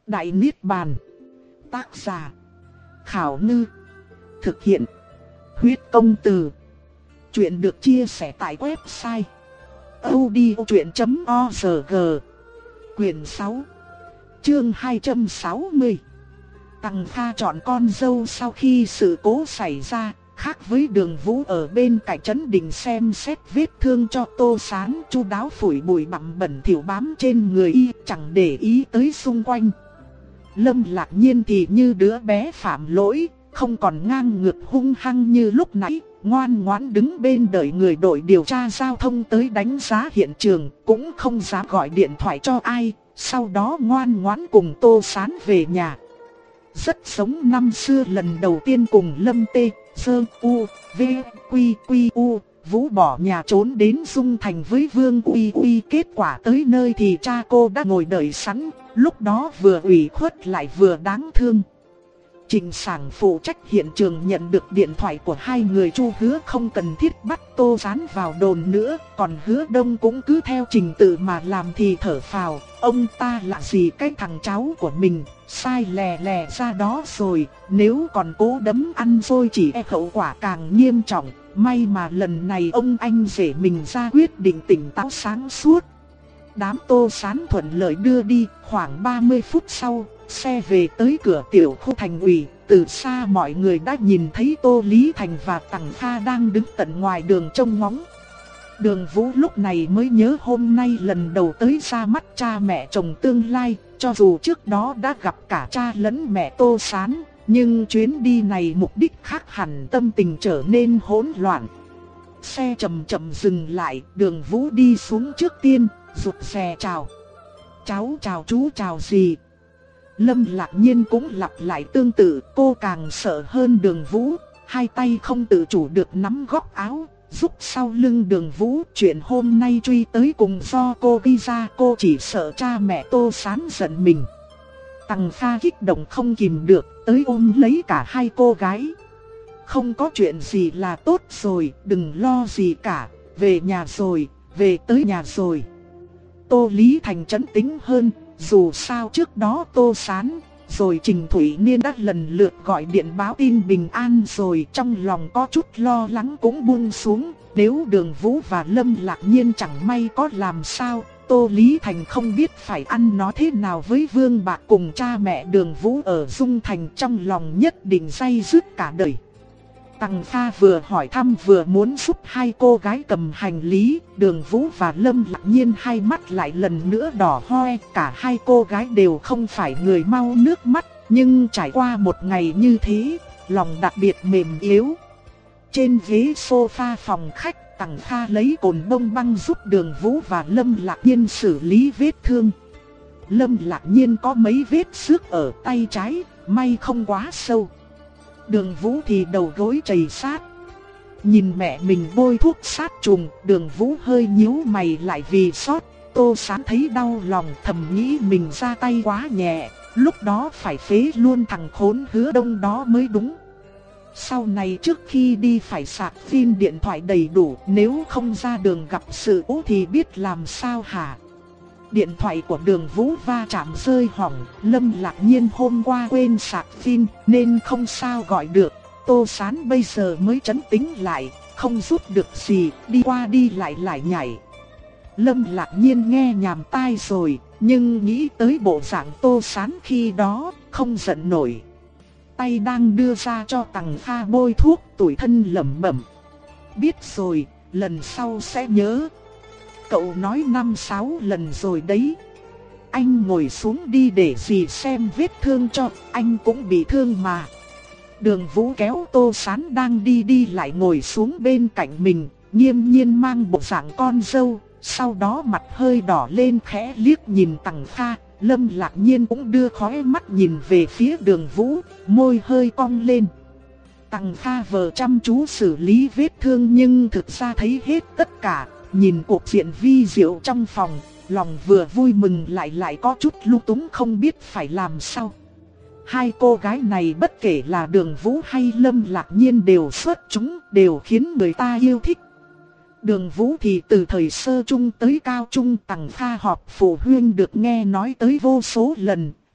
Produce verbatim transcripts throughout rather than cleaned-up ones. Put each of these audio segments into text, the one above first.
Đại Niết Bàn. Tác giả Khảo Ngư. Thực hiện Huyết Công Từ. Chuyện được chia sẻ tại website audiochuyện chấm org. Quyển sáu, chương hai trăm sáu mươi. Tằng Kha chọn con dâu sau khi sự cố xảy ra. Khác với Đường Vũ ở bên cạnh trấn định xem xét vết thương cho Tô Sán, chu đáo phủi bụi bặm bẩn thỉu bám trên người y, chẳng để ý tới xung quanh. Lâm Lạc Nhiên thì như đứa bé phạm lỗi, không còn ngang ngược hung hăng như lúc nãy, ngoan ngoãn đứng bên đợi người đội điều tra giao thông tới đánh giá hiện trường, cũng không dám gọi điện thoại cho ai, sau đó ngoan ngoãn cùng Tô Sán về nhà. Rất giống năm xưa lần đầu tiên cùng Lâm Tê, Sơ, U, V, Quy, Quy, U, Vũ bỏ nhà trốn đến Dung Thành với Vương Uy Uy. Kết quả tới nơi thì cha cô đã ngồi đợi sẵn, lúc đó vừa ủy khuất lại vừa đáng thương. Trình Sảng phụ trách hiện trường nhận được điện thoại của hai người Chu Hứa không cần thiết bắt Tô Sán vào đồn nữa, còn Hứa Đông cũng cứ theo trình tự mà làm thì thở phào, ông ta lạ gì cái thằng cháu của mình, sai lè lè ra đó rồi, nếu còn cố đấm ăn rồi chỉ e hậu quả càng nghiêm trọng, may mà lần này ông anh rể mình ra quyết định tỉnh táo sáng suốt. Đám Tô Sán thuận lợi đưa đi, khoảng ba mươi phút sau, xe về tới cửa tiểu khu thành ủy, từ xa mọi người đã nhìn thấy Tô Lý Thành và Tằng Kha đang đứng tận ngoài đường trông ngóng. Đường Vũ lúc này mới nhớ hôm nay lần đầu tới ra mắt cha mẹ chồng tương lai, cho dù trước đó đã gặp cả cha lẫn mẹ Tô Sán, nhưng chuyến đi này mục đích khác hẳn, tâm tình trở nên hỗn loạn. Xe chậm chậm dừng lại, Đường Vũ đi xuống trước tiên, rụt rè chào. Cháu chào chú chào gì? Lâm Lạc Nhiên cũng lặp lại tương tự, cô càng sợ hơn Đường Vũ, hai tay không tự chủ được nắm góc áo, giúp sau lưng Đường Vũ. Chuyện hôm nay truy tới cùng do cô gây ra, cô chỉ sợ cha mẹ Tô Sán giận mình. Tằng Kha kích động không kìm được, tới ôm lấy cả hai cô gái. Không có chuyện gì là tốt rồi, đừng lo gì cả, về nhà rồi, về tới nhà rồi. Tô Lý Thành trấn tĩnh hơn, dù sao trước đó Tô Sán, rồi Trình Thủy Niên đã lần lượt gọi điện báo tin bình an rồi, trong lòng có chút lo lắng cũng buông xuống. Nếu Đường Vũ và Lâm Lạc Nhiên chẳng may có làm sao, Tô Lý Thành không biết phải ăn nói thế nào với Vương Bạc cùng cha mẹ Đường Vũ ở Dung Thành, trong lòng nhất định day dứt cả đời. Tằng Kha vừa hỏi thăm vừa muốn giúp hai cô gái cầm hành lý, Đường Vũ và Lâm Lạc Nhiên hai mắt lại lần nữa đỏ hoe, cả hai cô gái đều không phải người mau nước mắt, nhưng trải qua một ngày như thế, lòng đặc biệt mềm yếu. Trên ghế sofa phòng khách, Tằng Kha lấy cồn bông băng giúp Đường Vũ và Lâm Lạc Nhiên xử lý vết thương. Lâm Lạc Nhiên có mấy vết xước ở tay trái, may không quá sâu. Đường Vũ thì đầu gối chảy sát. Nhìn mẹ mình bôi thuốc sát trùng, Đường Vũ hơi nhíu mày lại vì xót. Tô Sán thấy đau lòng, thầm nghĩ mình ra tay quá nhẹ, lúc đó phải phế luôn thằng khốn Hứa Đông đó mới đúng. Sau này trước khi đi phải sạc pin điện thoại đầy đủ, nếu không ra đường gặp sự cố thì biết làm sao hả? Điện thoại của Đường Vũ va chạm rơi hỏng, Lâm Lạc Nhiên hôm qua quên sạc pin nên không sao gọi được. Tô Sán bây giờ mới trấn tĩnh lại, không giúp được gì, đi qua đi lại lại nhảy. Lâm Lạc Nhiên nghe nhàm tai rồi, nhưng nghĩ tới bộ dạng Tô Sán khi đó, không giận nổi. Tay đang đưa ra cho Tằng Kha bôi thuốc, tủi thân lẩm bẩm: biết rồi, lần sau sẽ nhớ. Cậu nói năm sáu lần rồi đấy. Anh ngồi xuống đi để dì xem vết thương cho, anh cũng bị thương mà. Đường Vũ kéo Tô Sán đang đi đi lại ngồi xuống bên cạnh mình, nghiêm nhiên mang bộ dạng con dâu. Sau đó mặt hơi đỏ lên khẽ liếc nhìn Tằng Kha. Lâm Lạc Nhiên cũng đưa khóe mắt nhìn về phía Đường Vũ, môi hơi cong lên. Tằng Kha vờ chăm chú xử lý vết thương nhưng thực ra thấy hết tất cả. Nhìn cuộc diện vi diệu trong phòng, lòng vừa vui mừng lại lại có chút lung túng không biết phải làm sao. Hai cô gái này bất kể là Đường Vũ hay Lâm Lạc Nhiên đều xuất chúng, đều khiến người ta yêu thích. Đường Vũ thì từ thời sơ trung tới cao trung, Tằng Kha họp phụ huynh được nghe nói tới vô số lần,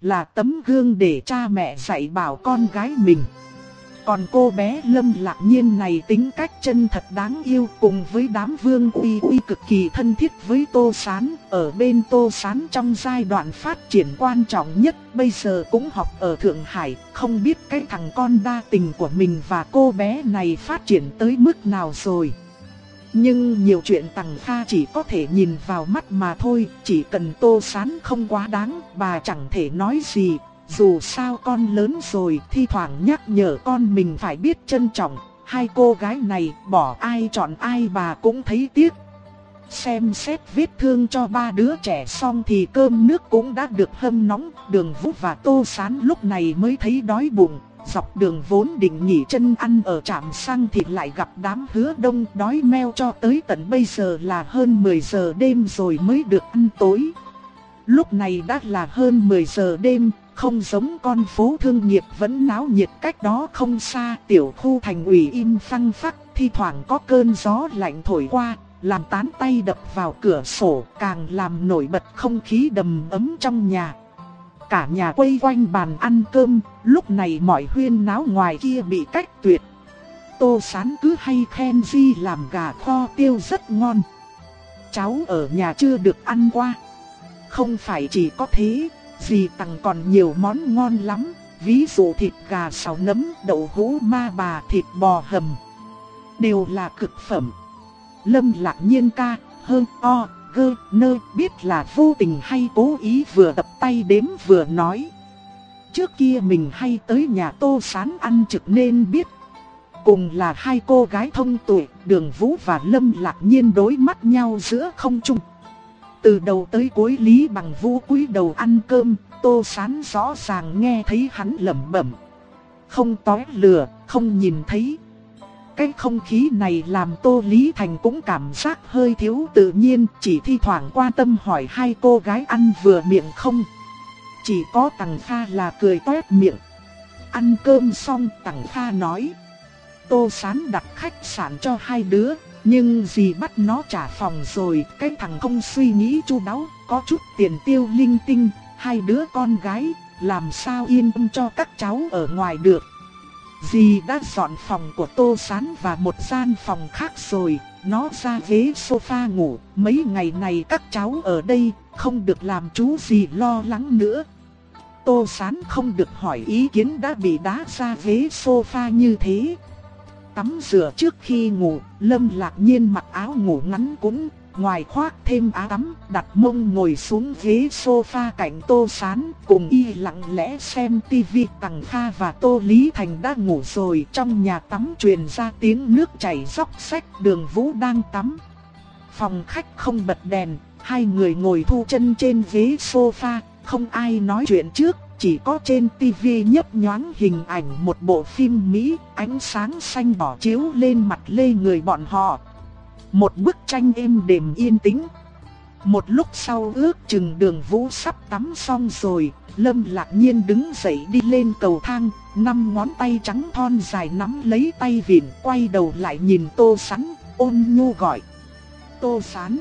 là tấm gương để cha mẹ dạy bảo con gái mình. Còn cô bé Lâm Lạc Nhiên này tính cách chân thật đáng yêu, cùng với đám Vương Uy Uy cực kỳ thân thiết với Tô Sán. Ở bên Tô Sán trong giai đoạn phát triển quan trọng nhất, bây giờ cũng học ở Thượng Hải, không biết cái thằng con đa tình của mình và cô bé này phát triển tới mức nào rồi. Nhưng nhiều chuyện Tằng Kha chỉ có thể nhìn vào mắt mà thôi, chỉ cần Tô Sán không quá đáng, bà chẳng thể nói gì. Dù sao con lớn rồi, thi thoảng nhắc nhở con mình phải biết trân trọng. Hai cô gái này bỏ ai chọn ai bà cũng thấy tiếc. Xem xét vết thương cho ba đứa trẻ xong thì cơm nước cũng đã được hâm nóng. Đường Vũ và Tô Sán lúc này mới thấy đói bụng. Dọc đường vốn định nghỉ chân ăn ở trạm xăng thì lại gặp đám Hứa Đông đói meo cho tới tận bây giờ là hơn mười giờ đêm rồi mới được ăn tối. Lúc này đã là hơn mười giờ đêm, không giống con phố thương nghiệp vẫn náo nhiệt cách đó không xa. Tiểu khu thành ủy im phăng phắc, thi thoảng có cơn gió lạnh thổi qua, làm tán tay đập vào cửa sổ, càng làm nổi bật không khí đầm ấm trong nhà. Cả nhà quây quanh bàn ăn cơm, lúc này mọi huyên náo ngoài kia bị cách tuyệt. Tô Sán cứ hay khen Di làm gà kho tiêu rất ngon. Cháu ở nhà chưa được ăn qua. Không phải chỉ có thế, Di Tằng còn nhiều món ngon lắm, ví dụ thịt gà xào nấm, đậu hũ ma bà, thịt bò hầm, đều là cực phẩm. Lâm Lạc Nhiên ca, hơn o, gơ, nơ, biết là vô tình hay cố ý vừa tập tay đếm vừa nói. Trước kia mình hay tới nhà Tô Sán ăn trực nên biết. Cùng là hai cô gái thông tuệ, Đường Vũ và Lâm Lạc Nhiên đối mắt nhau giữa không trung. Từ đầu tới cuối Lý Bằng Vũ cúi đầu ăn cơm, Tô Sán rõ ràng nghe thấy hắn lẩm bẩm. Không tóe lửa, không nhìn thấy. Cái không khí này làm Tô Lý Thành cũng cảm giác hơi thiếu tự nhiên, chỉ thi thoảng quan tâm hỏi hai cô gái ăn vừa miệng không. Chỉ có Tằng Kha là cười toét miệng. Ăn cơm xong Tằng Kha nói. Tô Sán đặt khách sạn cho hai đứa, nhưng dì bắt nó trả phòng rồi. Cái thằng không suy nghĩ chu đáo, có chút tiền tiêu linh tinh. Hai đứa con gái, làm sao yên tâm cho các cháu ở ngoài được. Dì đã dọn phòng của Tô Sán và một gian phòng khác rồi. Nó ra ghế sofa ngủ. Mấy ngày này các cháu ở đây, không được làm chú gì lo lắng nữa. Tô Sán không được hỏi ý kiến đã bị đá ra ghế sofa như thế. Tắm rửa trước khi ngủ, Lâm Lạc Nhiên mặc áo ngủ ngắn cũng, ngoài khoác thêm áo tắm, đặt mông ngồi xuống ghế sofa cạnh Tô Sán, cùng y lặng lẽ xem tivi. Tằng Kha và Tô Lý Thành đã ngủ rồi, trong nhà tắm truyền ra tiếng nước chảy róc rách. Đường Vũ đang tắm. Phòng khách không bật đèn, hai người ngồi thu chân trên ghế sofa, không ai nói chuyện trước. Chỉ có trên tivi nhấp nhoáng hình ảnh một bộ phim Mỹ, ánh sáng xanh đỏ chiếu lên mặt lê người bọn họ. Một bức tranh êm đềm yên tĩnh. Một lúc sau ước chừng Đường Vũ sắp tắm xong rồi, Lâm Lạc Nhiên đứng dậy đi lên cầu thang, năm ngón tay trắng thon dài nắm lấy tay vịn, quay đầu lại nhìn Tô Sán, ôn nhu gọi. Tô Sán.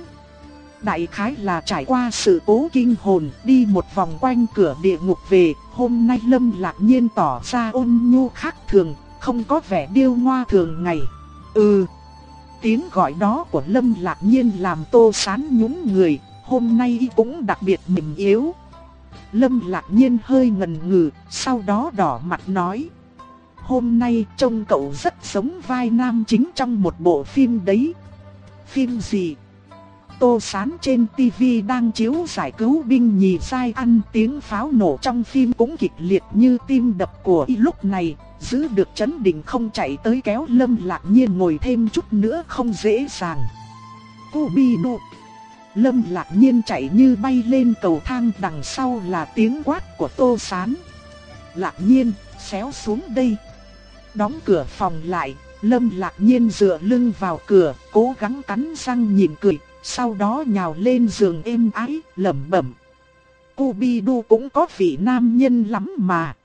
Đại khái là trải qua sự cố kinh hồn, đi một vòng quanh cửa địa ngục về, hôm nay Lâm Lạc Nhiên tỏ ra ôn nhu khác thường, không có vẻ điêu ngoa thường ngày. Ừ. Tiếng gọi đó của Lâm Lạc Nhiên làm Tô Sán nhún người, hôm nay cũng đặc biệt mềm yếu. Lâm Lạc Nhiên hơi ngần ngừ, sau đó đỏ mặt nói. Hôm nay trông cậu rất giống vai nam chính trong một bộ phim đấy. Phim gì? Tô Sán trên tivi đang chiếu giải cứu binh nhì sai ăn, tiếng pháo nổ trong phim cũng kịch liệt như tim đập của y lúc này. Giữ được trấn định không chạy tới kéo Lâm Lạc Nhiên ngồi thêm chút nữa không dễ dàng. Cô bi đụ. Lâm Lạc Nhiên chạy như bay lên cầu thang, đằng sau là tiếng quát của Tô Sán. Lạc Nhiên, xéo xuống đây. Đóng cửa phòng lại, Lâm Lạc Nhiên dựa lưng vào cửa, cố gắng cắn răng nhịn cười, sau đó nhào lên giường êm ái, lẩm bẩm. Cô bi đu cũng có vị nam nhân lắm mà.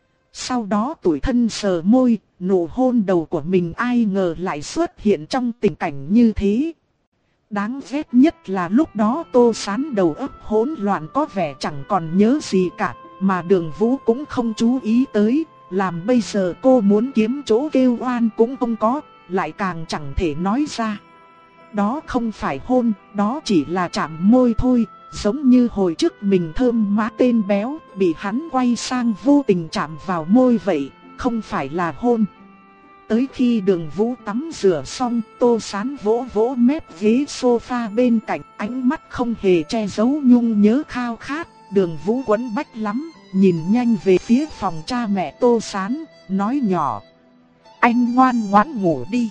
Sau đó tủi thân sờ môi, nụ hôn đầu của mình ai ngờ lại xuất hiện trong tình cảnh như thế. Đáng ghét nhất là lúc đó Tô Sán đầu óc hỗn loạn, có vẻ chẳng còn nhớ gì cả. mà Đường Vũ cũng không chú ý tới. Làm bây giờ cô muốn kiếm chỗ kêu oan cũng không có, lại càng chẳng thể nói ra. Đó không phải hôn, đó chỉ là chạm môi thôi. Giống như hồi trước mình thơm má tên béo, bị hắn quay sang vô tình chạm vào môi vậy, không phải là hôn. Tới khi Đường Vũ tắm rửa xong, Tô Sán vỗ vỗ mép ghế sofa bên cạnh, ánh mắt không hề che giấu nhung nhớ khao khát. Đường Vũ quấn bách lắm, nhìn nhanh về phía phòng cha mẹ Tô Sán, nói nhỏ: anh ngoan ngoãn ngủ đi.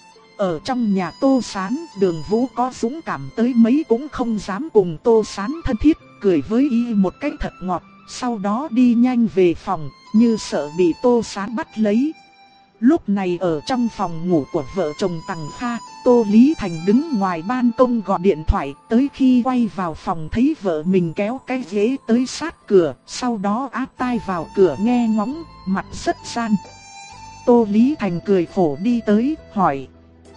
Ở trong nhà Tô Sán, Đường Vũ có dũng cảm tới mấy cũng không dám cùng Tô Sán thân thiết, cười với y một cách thật ngọt, sau đó đi nhanh về phòng, như sợ bị Tô Sán bắt lấy. Lúc này ở trong phòng ngủ của vợ chồng Tằng Kha, Tô Lý Thành đứng ngoài ban công gọi điện thoại, tới khi quay vào phòng thấy vợ mình kéo cái ghế tới sát cửa, sau đó áp tai vào cửa nghe ngóng, mặt rất gian. Tô Lý Thành cười khổ đi tới, hỏi: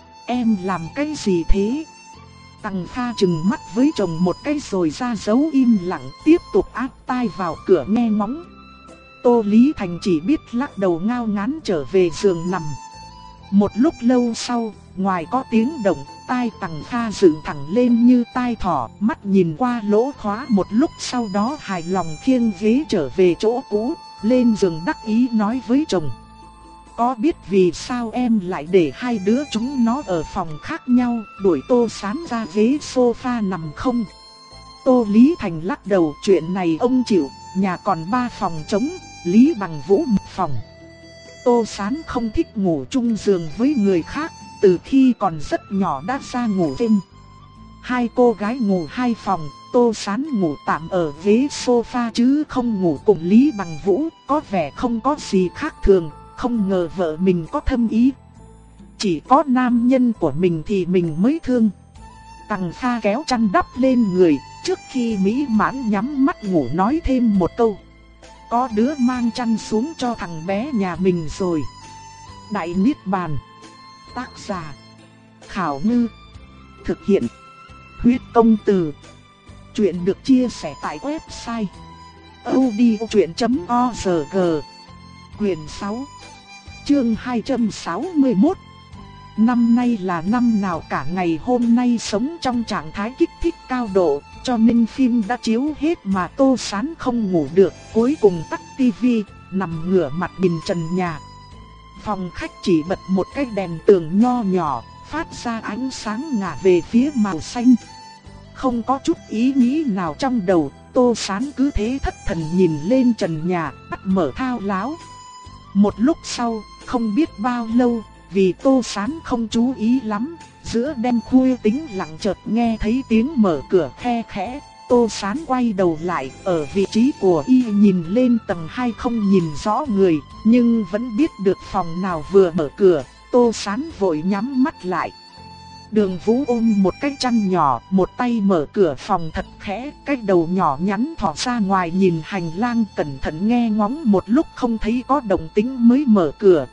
em làm cái gì thế? Tằng Kha trừng mắt với chồng một cái rồi ra dấu im lặng, tiếp tục áp tai vào cửa nghe ngóng. Tô Lý Thành chỉ biết lắc đầu ngao ngán trở về giường nằm. Một lúc lâu sau, ngoài có tiếng động, tai Tằng Kha dựng thẳng lên như tai thỏ, mắt nhìn qua lỗ khóa một lúc, sau đó hài lòng khiêng ghế trở về chỗ cũ, lên giường đắc ý nói với chồng: có biết vì sao em lại để hai đứa chúng nó ở phòng khác nhau, đuổi Tô Sán ra ghế sofa nằm không? Tô Lý Thành lắc đầu: chuyện này ông chịu, nhà còn ba phòng trống, Lý Bằng Vũ một phòng. Tô Sán không thích ngủ chung giường với người khác, từ khi còn rất nhỏ đã ra ngủ thêm. Hai cô gái ngủ hai phòng, Tô Sán ngủ tạm ở ghế sofa chứ không ngủ cùng Lý Bằng Vũ, có vẻ không có gì khác thường. Không ngờ vợ mình có thâm ý. Chỉ có nam nhân của mình thì mình mới thương. Tằng Kha kéo chăn đắp lên người, trước khi mỹ mãn nhắm mắt ngủ nói thêm một câu: có đứa mang chăn xuống cho thằng bé nhà mình rồi. Đại Niết Bàn. Tác giả: Khảo Ngư. Thực hiện: Huyết Công Từ. Chuyện được chia sẻ tại website audiochuyện chấm org. Quyền sáu, chương hai trăm sáu mươi mốt. Năm nay là năm nào cả ngày hôm nay sống trong trạng thái kích thích cao độ, cho nên phim đã chiếu hết mà Tô Sán không ngủ được, cuối cùng tắt tivi, nằm ngửa mặt nhìn trần nhà. Phòng khách chỉ bật một cái đèn tường nho nhỏ, phát ra ánh sáng ngả về phía màu xanh. Không có chút ý nghĩ nào trong đầu, Tô Sán cứ thế thất thần nhìn lên trần nhà, bắt mở thao láo. Một lúc sau, không biết bao lâu, vì Tô Sán không chú ý lắm, giữa đêm khuya tĩnh lặng chợt nghe thấy tiếng mở cửa khe khẽ. Tô Sán quay đầu lại, ở vị trí của y nhìn lên tầng hai không nhìn rõ người, nhưng vẫn biết được phòng nào vừa mở cửa. Tô Sán vội nhắm mắt lại. Đường Vũ ôm một cái chăn nhỏ, một tay mở cửa phòng thật khẽ, cái đầu nhỏ nhắn thò ra ngoài nhìn hành lang, cẩn thận nghe ngóng một lúc không thấy có động tĩnh mới mở cửa.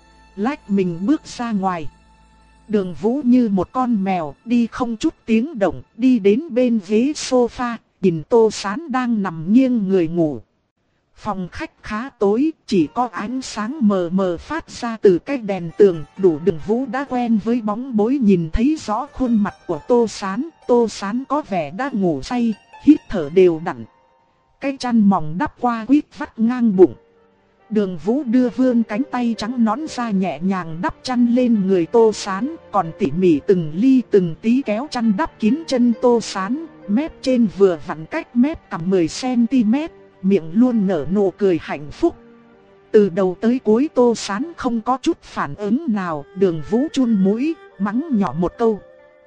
Lách mình bước ra ngoài. Đường Vũ như một con mèo, đi không chút tiếng động, đi đến bên ghế sofa, nhìn Tô Sán đang nằm nghiêng người ngủ. Phòng khách khá tối, chỉ có ánh sáng mờ mờ phát ra từ cái đèn tường, đủ Đường Vũ đã quen với bóng bối nhìn thấy rõ khuôn mặt của Tô Sán. Tô Sán có vẻ đã ngủ say, hít thở đều đặn. Cái chăn mỏng đắp qua quýt vắt ngang bụng. Đường Vũ đưa vươn cánh tay trắng nõn ra nhẹ nhàng đắp chăn lên người Tô Sán, còn tỉ mỉ từng ly từng tí kéo chăn đắp kín chân Tô Sán, mép trên vừa vặn cách mép cằm mười xăng ti mét. Miệng luôn nở nụ cười hạnh phúc. Từ đầu tới cuối Tô Sán không có chút phản ứng nào. Đường Vũ chun mũi, mắng nhỏ một câu: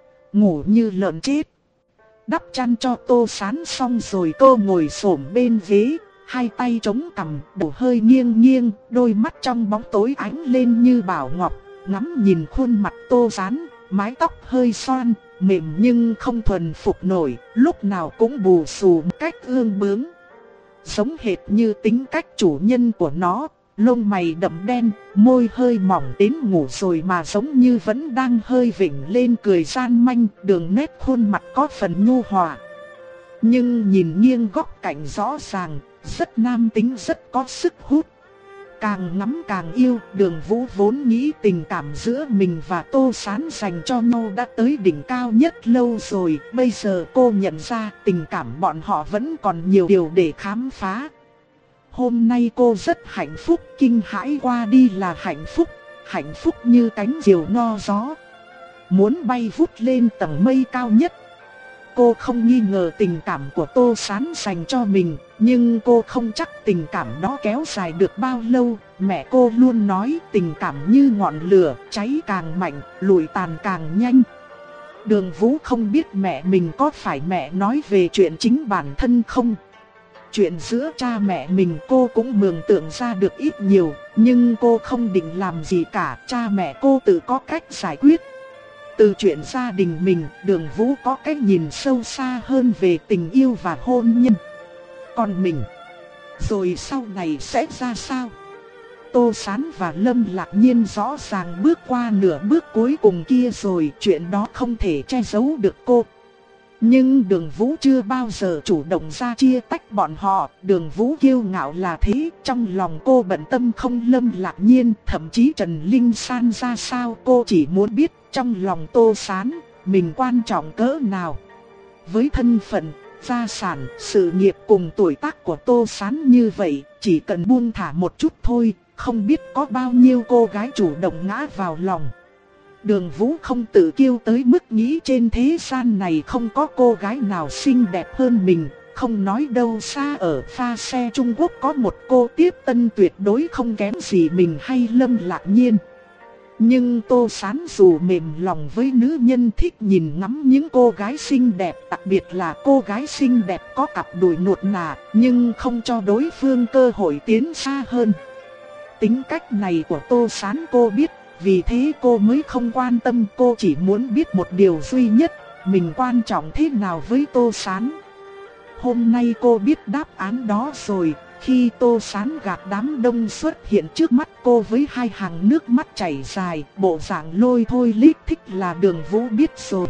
ngủ như lợn chết. Đắp chăn cho Tô Sán xong rồi cô ngồi xổm bên ghế, hai tay chống cằm, đầu hơi nghiêng nghiêng, đôi mắt trong bóng tối ánh lên như bảo ngọc, ngắm nhìn khuôn mặt Tô Sán, mái tóc hơi xoăn, mềm nhưng không thuần phục nổi, lúc nào cũng bù xù một cách ương bướng. Giống hệt như tính cách chủ nhân của nó, lông mày đậm đen, môi hơi mỏng, đến ngủ rồi mà giống như vẫn đang hơi vểnh lên cười gian manh, đường nét khuôn mặt có phần nhu hòa. Nhưng nhìn nghiêng góc cạnh rõ ràng, rất nam tính, rất có sức hút. Càng ngắm càng yêu, Đường Vũ vốn nghĩ tình cảm giữa mình và Tô Sán dành cho nhau đã tới đỉnh cao nhất lâu rồi. Bây giờ cô nhận ra tình cảm bọn họ vẫn còn nhiều điều để khám phá. Hôm nay cô rất hạnh phúc, kinh hãi qua đi là hạnh phúc, hạnh phúc như cánh diều no gió, muốn bay vút lên tầng mây cao nhất. Cô không nghi ngờ tình cảm của Tô Sán dành cho mình, nhưng cô không chắc tình cảm đó kéo dài được bao lâu. Mẹ cô luôn nói tình cảm như ngọn lửa, cháy càng mạnh, lụi tàn càng nhanh. Đường Vũ không biết mẹ mình có phải mẹ nói về chuyện chính bản thân không. Chuyện giữa cha mẹ mình cô cũng mường tượng ra được ít nhiều, nhưng cô không định làm gì cả, cha mẹ cô tự có cách giải quyết. Từ chuyện gia đình mình, Đường Vũ có cách nhìn sâu xa hơn về tình yêu và hôn nhân. Còn mình, rồi sau này sẽ ra sao? Tô Sán và Lâm Lạc Nhiên rõ ràng bước qua nửa bước cuối cùng kia rồi, chuyện đó không thể che giấu được cô. Nhưng Đường Vũ chưa bao giờ chủ động ra chia tách bọn họ. Đường Vũ kiêu ngạo là thế, trong lòng cô bận tâm không Lâm Lạc Nhiên, thậm chí Trần Linh San ra sao. Cô chỉ muốn biết trong lòng Tô Sán, mình quan trọng cỡ nào. Với thân phận, gia sản, sự nghiệp cùng tuổi tác của Tô Sán như vậy, chỉ cần buông thả một chút thôi, không biết có bao nhiêu cô gái chủ động ngã vào lòng. Đường Vũ không tự kiêu tới mức nghĩ trên thế gian này không có cô gái nào xinh đẹp hơn mình. Không nói đâu xa ở pha xe Trung Quốc có một cô tiếp tân tuyệt đối không kém gì mình hay Lâm Lạc Nhiên. Nhưng Tô Sán dù mềm lòng với nữ nhân thích nhìn ngắm những cô gái xinh đẹp, đặc biệt là cô gái xinh đẹp có cặp đùi nuột nà, nhưng không cho đối phương cơ hội tiến xa hơn. Tính cách này của Tô Sán cô biết, vì thế cô mới không quan tâm. Cô chỉ muốn biết một điều duy nhất, mình quan trọng thế nào với Tô Sán. Hôm nay cô biết đáp án đó rồi. Khi Tô Sán gạt đám đông xuất hiện trước mắt cô với hai hàng nước mắt chảy dài, bộ dạng lôi thôi lít thích là Đường Vũ biết rồi.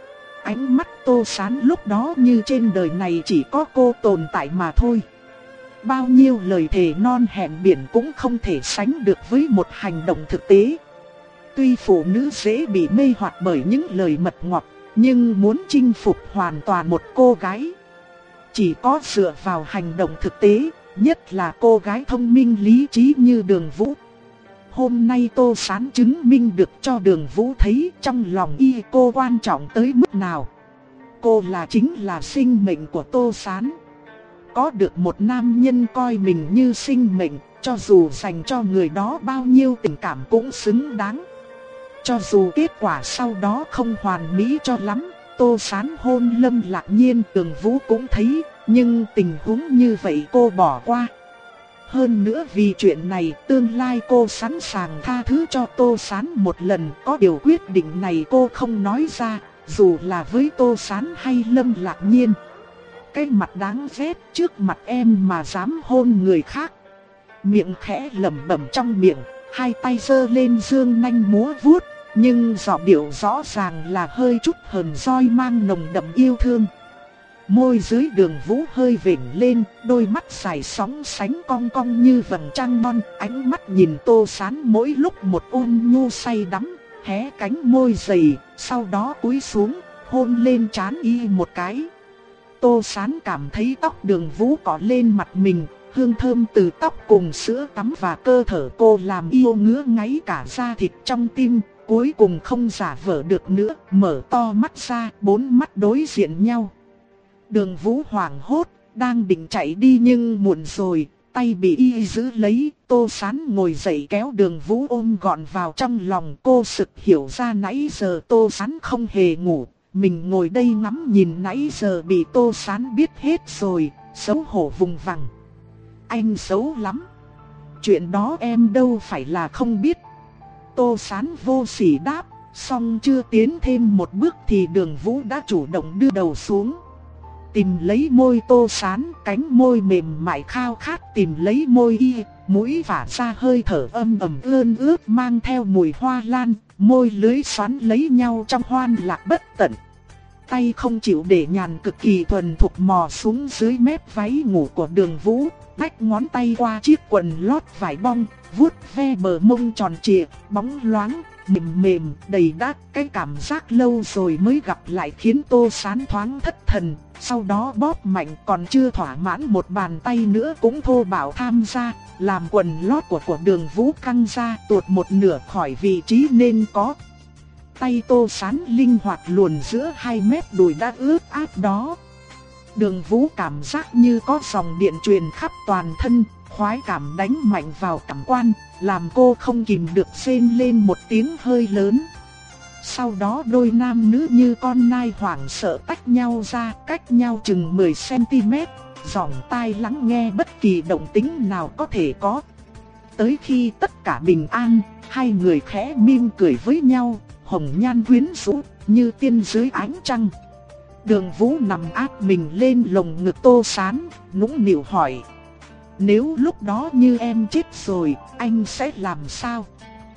Ánh mắt Tô Sán lúc đó như trên đời này chỉ có cô tồn tại mà thôi. Bao nhiêu lời thề non hẹn biển cũng không thể sánh được với một hành động thực tế. Tuy phụ nữ dễ bị mê hoặc bởi những lời mật ngọt, nhưng muốn chinh phục hoàn toàn một cô gái, chỉ có dựa vào hành động thực tế, nhất là cô gái thông minh lý trí như Đường Vũ. Hôm nay Tô Sán chứng minh được cho Đường Vũ thấy trong lòng y cô quan trọng tới mức nào. Cô là chính là sinh mệnh của Tô Sán. Có được một nam nhân coi mình như sinh mệnh, cho dù dành cho người đó bao nhiêu tình cảm cũng xứng đáng. Cho dù kết quả sau đó không hoàn mỹ cho lắm, Tô Sán hôn Lâm Lạc Nhiên, Đường Vũ cũng thấy, nhưng tình huống như vậy cô bỏ qua. Hơn nữa vì chuyện này, tương lai cô sẵn sàng tha thứ cho Tô Sán một lần. Có điều quyết định này cô không nói ra, dù là với Tô Sán hay Lâm Lạc Nhiên. Cái mặt đáng ghét, trước mặt em mà dám hôn người khác. Miệng khẽ lẩm bẩm trong miệng, hai tay giơ lên dương nanh múa vuốt, nhưng giọng điệu rõ ràng là hơi chút hờn dỗi mang nồng đậm yêu thương. Môi dưới Đường Vũ hơi vểnh lên, đôi mắt dài sóng sánh cong cong như vầng trăng non, ánh mắt nhìn Tô Sán mỗi lúc một ôn nhu say đắm, hé cánh môi dày, sau đó cúi xuống, hôn lên trán y một cái. Tô Sán cảm thấy tóc Đường Vũ cọ lên mặt mình, hương thơm từ tóc cùng sữa tắm và cơ thể cô làm yêu ngứa ngáy cả da thịt trong tim. Cuối cùng không giả vờ được nữa, mở to mắt ra, bốn mắt đối diện nhau. Đường Vũ hoảng hốt, đang định chạy đi nhưng muộn rồi, tay bị y giữ lấy. Tô Sán ngồi dậy kéo Đường Vũ ôm gọn vào trong lòng. Cô sực hiểu ra nãy giờ Tô Sán không hề ngủ, mình ngồi đây ngắm nhìn nãy giờ bị Tô Sán biết hết rồi, xấu hổ vùng vằng. Anh xấu lắm, chuyện đó em đâu phải là không biết. Tô Sán vô sỉ đáp, xong chưa tiến thêm một bước thì Đường Vũ đã chủ động đưa đầu xuống, tìm lấy môi Tô Sán, cánh môi mềm mại khao khát tìm lấy môi y, mũi phả ra hơi thở âm ầm ươn ướt mang theo mùi hoa lan, môi lưới xoắn lấy nhau trong hoan lạc bất tận. Tay không chịu để nhàn cực kỳ thuần thục mò xuống dưới mép váy ngủ của Đường Vũ, bách ngón tay qua chiếc quần lót vải bong, vuốt ve bờ mông tròn trịa, bóng loáng, mềm mềm, đầy đặn. Cái cảm giác lâu rồi mới gặp lại khiến Tô Sán thoáng thất thần. Sau đó bóp mạnh, còn chưa thỏa mãn, một bàn tay nữa cũng thô bạo tham gia, làm quần lót của của Đường Vũ căng ra, tuột một nửa khỏi vị trí nên có. Tay Tô Sán linh hoạt luồn giữa hai mét đùi đã ướt át đó. Đường Vũ cảm giác như có dòng điện truyền khắp toàn thân, khoái cảm đánh mạnh vào cảm quan, làm cô không kìm được rên lên một tiếng hơi lớn. Sau đó đôi nam nữ như con nai hoảng sợ tách nhau ra, cách nhau chừng mười xăng-ti-mét, dòng tai lắng nghe bất kỳ động tĩnh nào có thể có. Tới khi tất cả bình an, hai người khẽ mỉm cười với nhau, hồng nhan quyến rũ như tiên dưới ánh trăng. Đường Vũ nằm áp mình lên lồng ngực Tô Sán, nũng nịu hỏi: nếu lúc đó như em chết rồi, anh sẽ làm sao?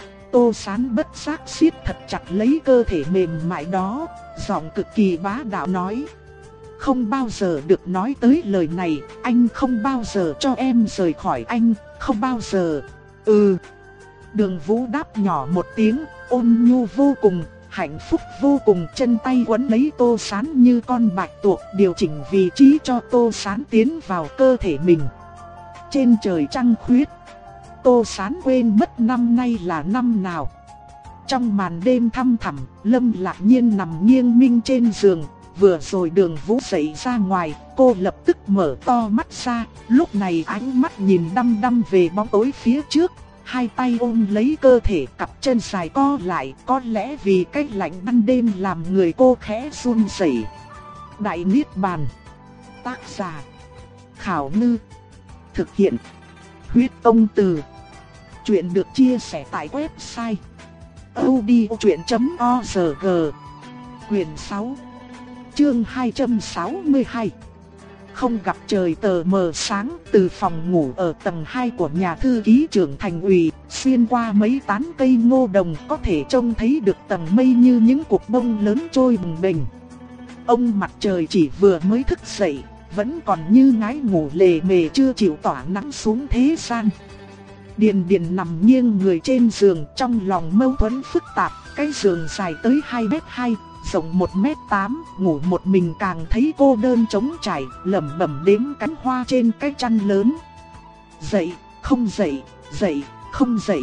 Tô Sán bất giác siết thật chặt lấy cơ thể mềm mại đó, giọng cực kỳ bá đạo nói: không bao giờ được nói tới lời này, anh không bao giờ cho em rời khỏi anh, không bao giờ. Ừ. Đường Vũ đáp nhỏ một tiếng, ôn nhu vô cùng, hạnh phúc vô cùng, chân tay quấn lấy Tô Sán như con bạch tuộc, điều chỉnh vị trí cho Tô Sán tiến vào cơ thể mình. Trên trời trăng khuyết, Tô Sán quên mất năm nay là năm nào. Trong màn đêm thăm thẳm, Lâm Lạc Nhiên nằm nghiêng minh trên giường. Vừa rồi Đường Vũ dậy ra ngoài, cô lập tức mở to mắt ra. Lúc này ánh mắt nhìn đăm đăm về bóng tối phía trước, hai tay ôm lấy cơ thể, cặp chân dài co lại. Có lẽ vì cái lạnh ban đêm làm người cô khẽ run rẩy. Đại Niết Bàn. Tác giả: Khảo Ngư. Thực hiện: Huyết Công Từ. Chuyện được chia sẻ tại website audiochuyện chấm org. Quyền sáu, chương hai trăm sáu mươi hai. Không gặp trời tờ mờ sáng, từ phòng ngủ ở tầng hai của nhà thư ký trưởng thành ủy, xuyên qua mấy tán cây ngô đồng có thể trông thấy được tầng mây như những cục bông lớn trôi bùng bềnh. Ông mặt trời chỉ vừa mới thức dậy, vẫn còn như ngái ngủ lề mề chưa chịu tỏa nắng xuống thế gian. Điền Điền nằm nghiêng người trên giường, trong lòng mâu thuẫn phức tạp. Cái giường dài tới hai mét hai, rộng một mét tám, ngủ một mình càng thấy cô đơn trống trải, lẩm bẩm đếm cánh hoa trên cái chăn lớn. Dậy, không dậy, dậy, không dậy.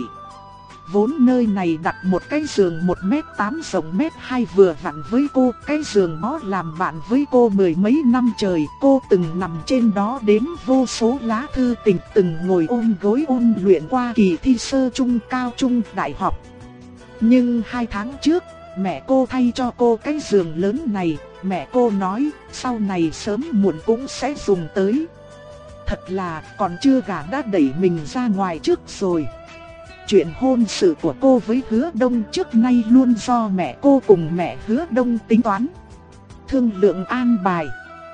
Vốn nơi này đặt một cái giường một mét tám rộng mét hai vừa vặn với cô. Cái giường đó làm bạn với cô mười mấy năm trời. Cô từng nằm trên đó đếm vô số lá thư tình, từng ngồi ôm gối ôn luyện qua kỳ thi sơ trung, cao trung, đại học. Nhưng hai tháng trước, mẹ cô thay cho cô cái giường lớn này. Mẹ cô nói sau này sớm muộn cũng sẽ dùng tới. Thật là còn chưa gả đã đẩy mình ra ngoài trước rồi. Chuyện hôn sự của cô với Hứa Đông trước nay luôn do mẹ cô cùng mẹ Hứa Đông tính toán, thương lượng an bài.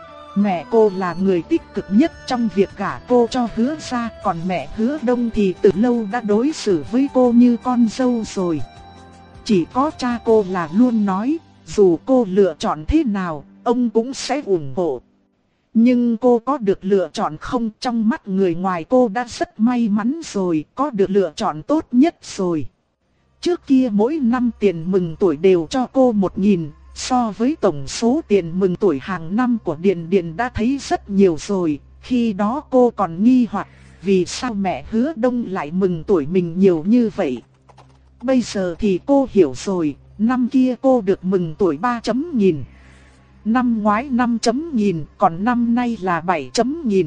Mẹ cô là người tích cực nhất trong việc gả cô cho Hứa gia, còn mẹ Hứa Đông thì từ lâu đã đối xử với cô như con dâu rồi. Chỉ có cha cô là luôn nói, dù cô lựa chọn thế nào, ông cũng sẽ ủng hộ. Nhưng cô có được lựa chọn không? Trong mắt người ngoài cô đã rất may mắn rồi, có được lựa chọn tốt nhất rồi. Trước kia mỗi năm tiền mừng tuổi đều cho cô một nghìn, so với tổng số tiền mừng tuổi hàng năm của Điền Điền đã thấy rất nhiều rồi. Khi đó cô còn nghi hoặc, vì sao mẹ Hứa Đông lại mừng tuổi mình nhiều như vậy. Bây giờ thì cô hiểu rồi, năm kia cô được mừng tuổi ba chấm nghìn. Năm ngoái năm chấm nghìn, còn năm nay là bảy chấm nghìn.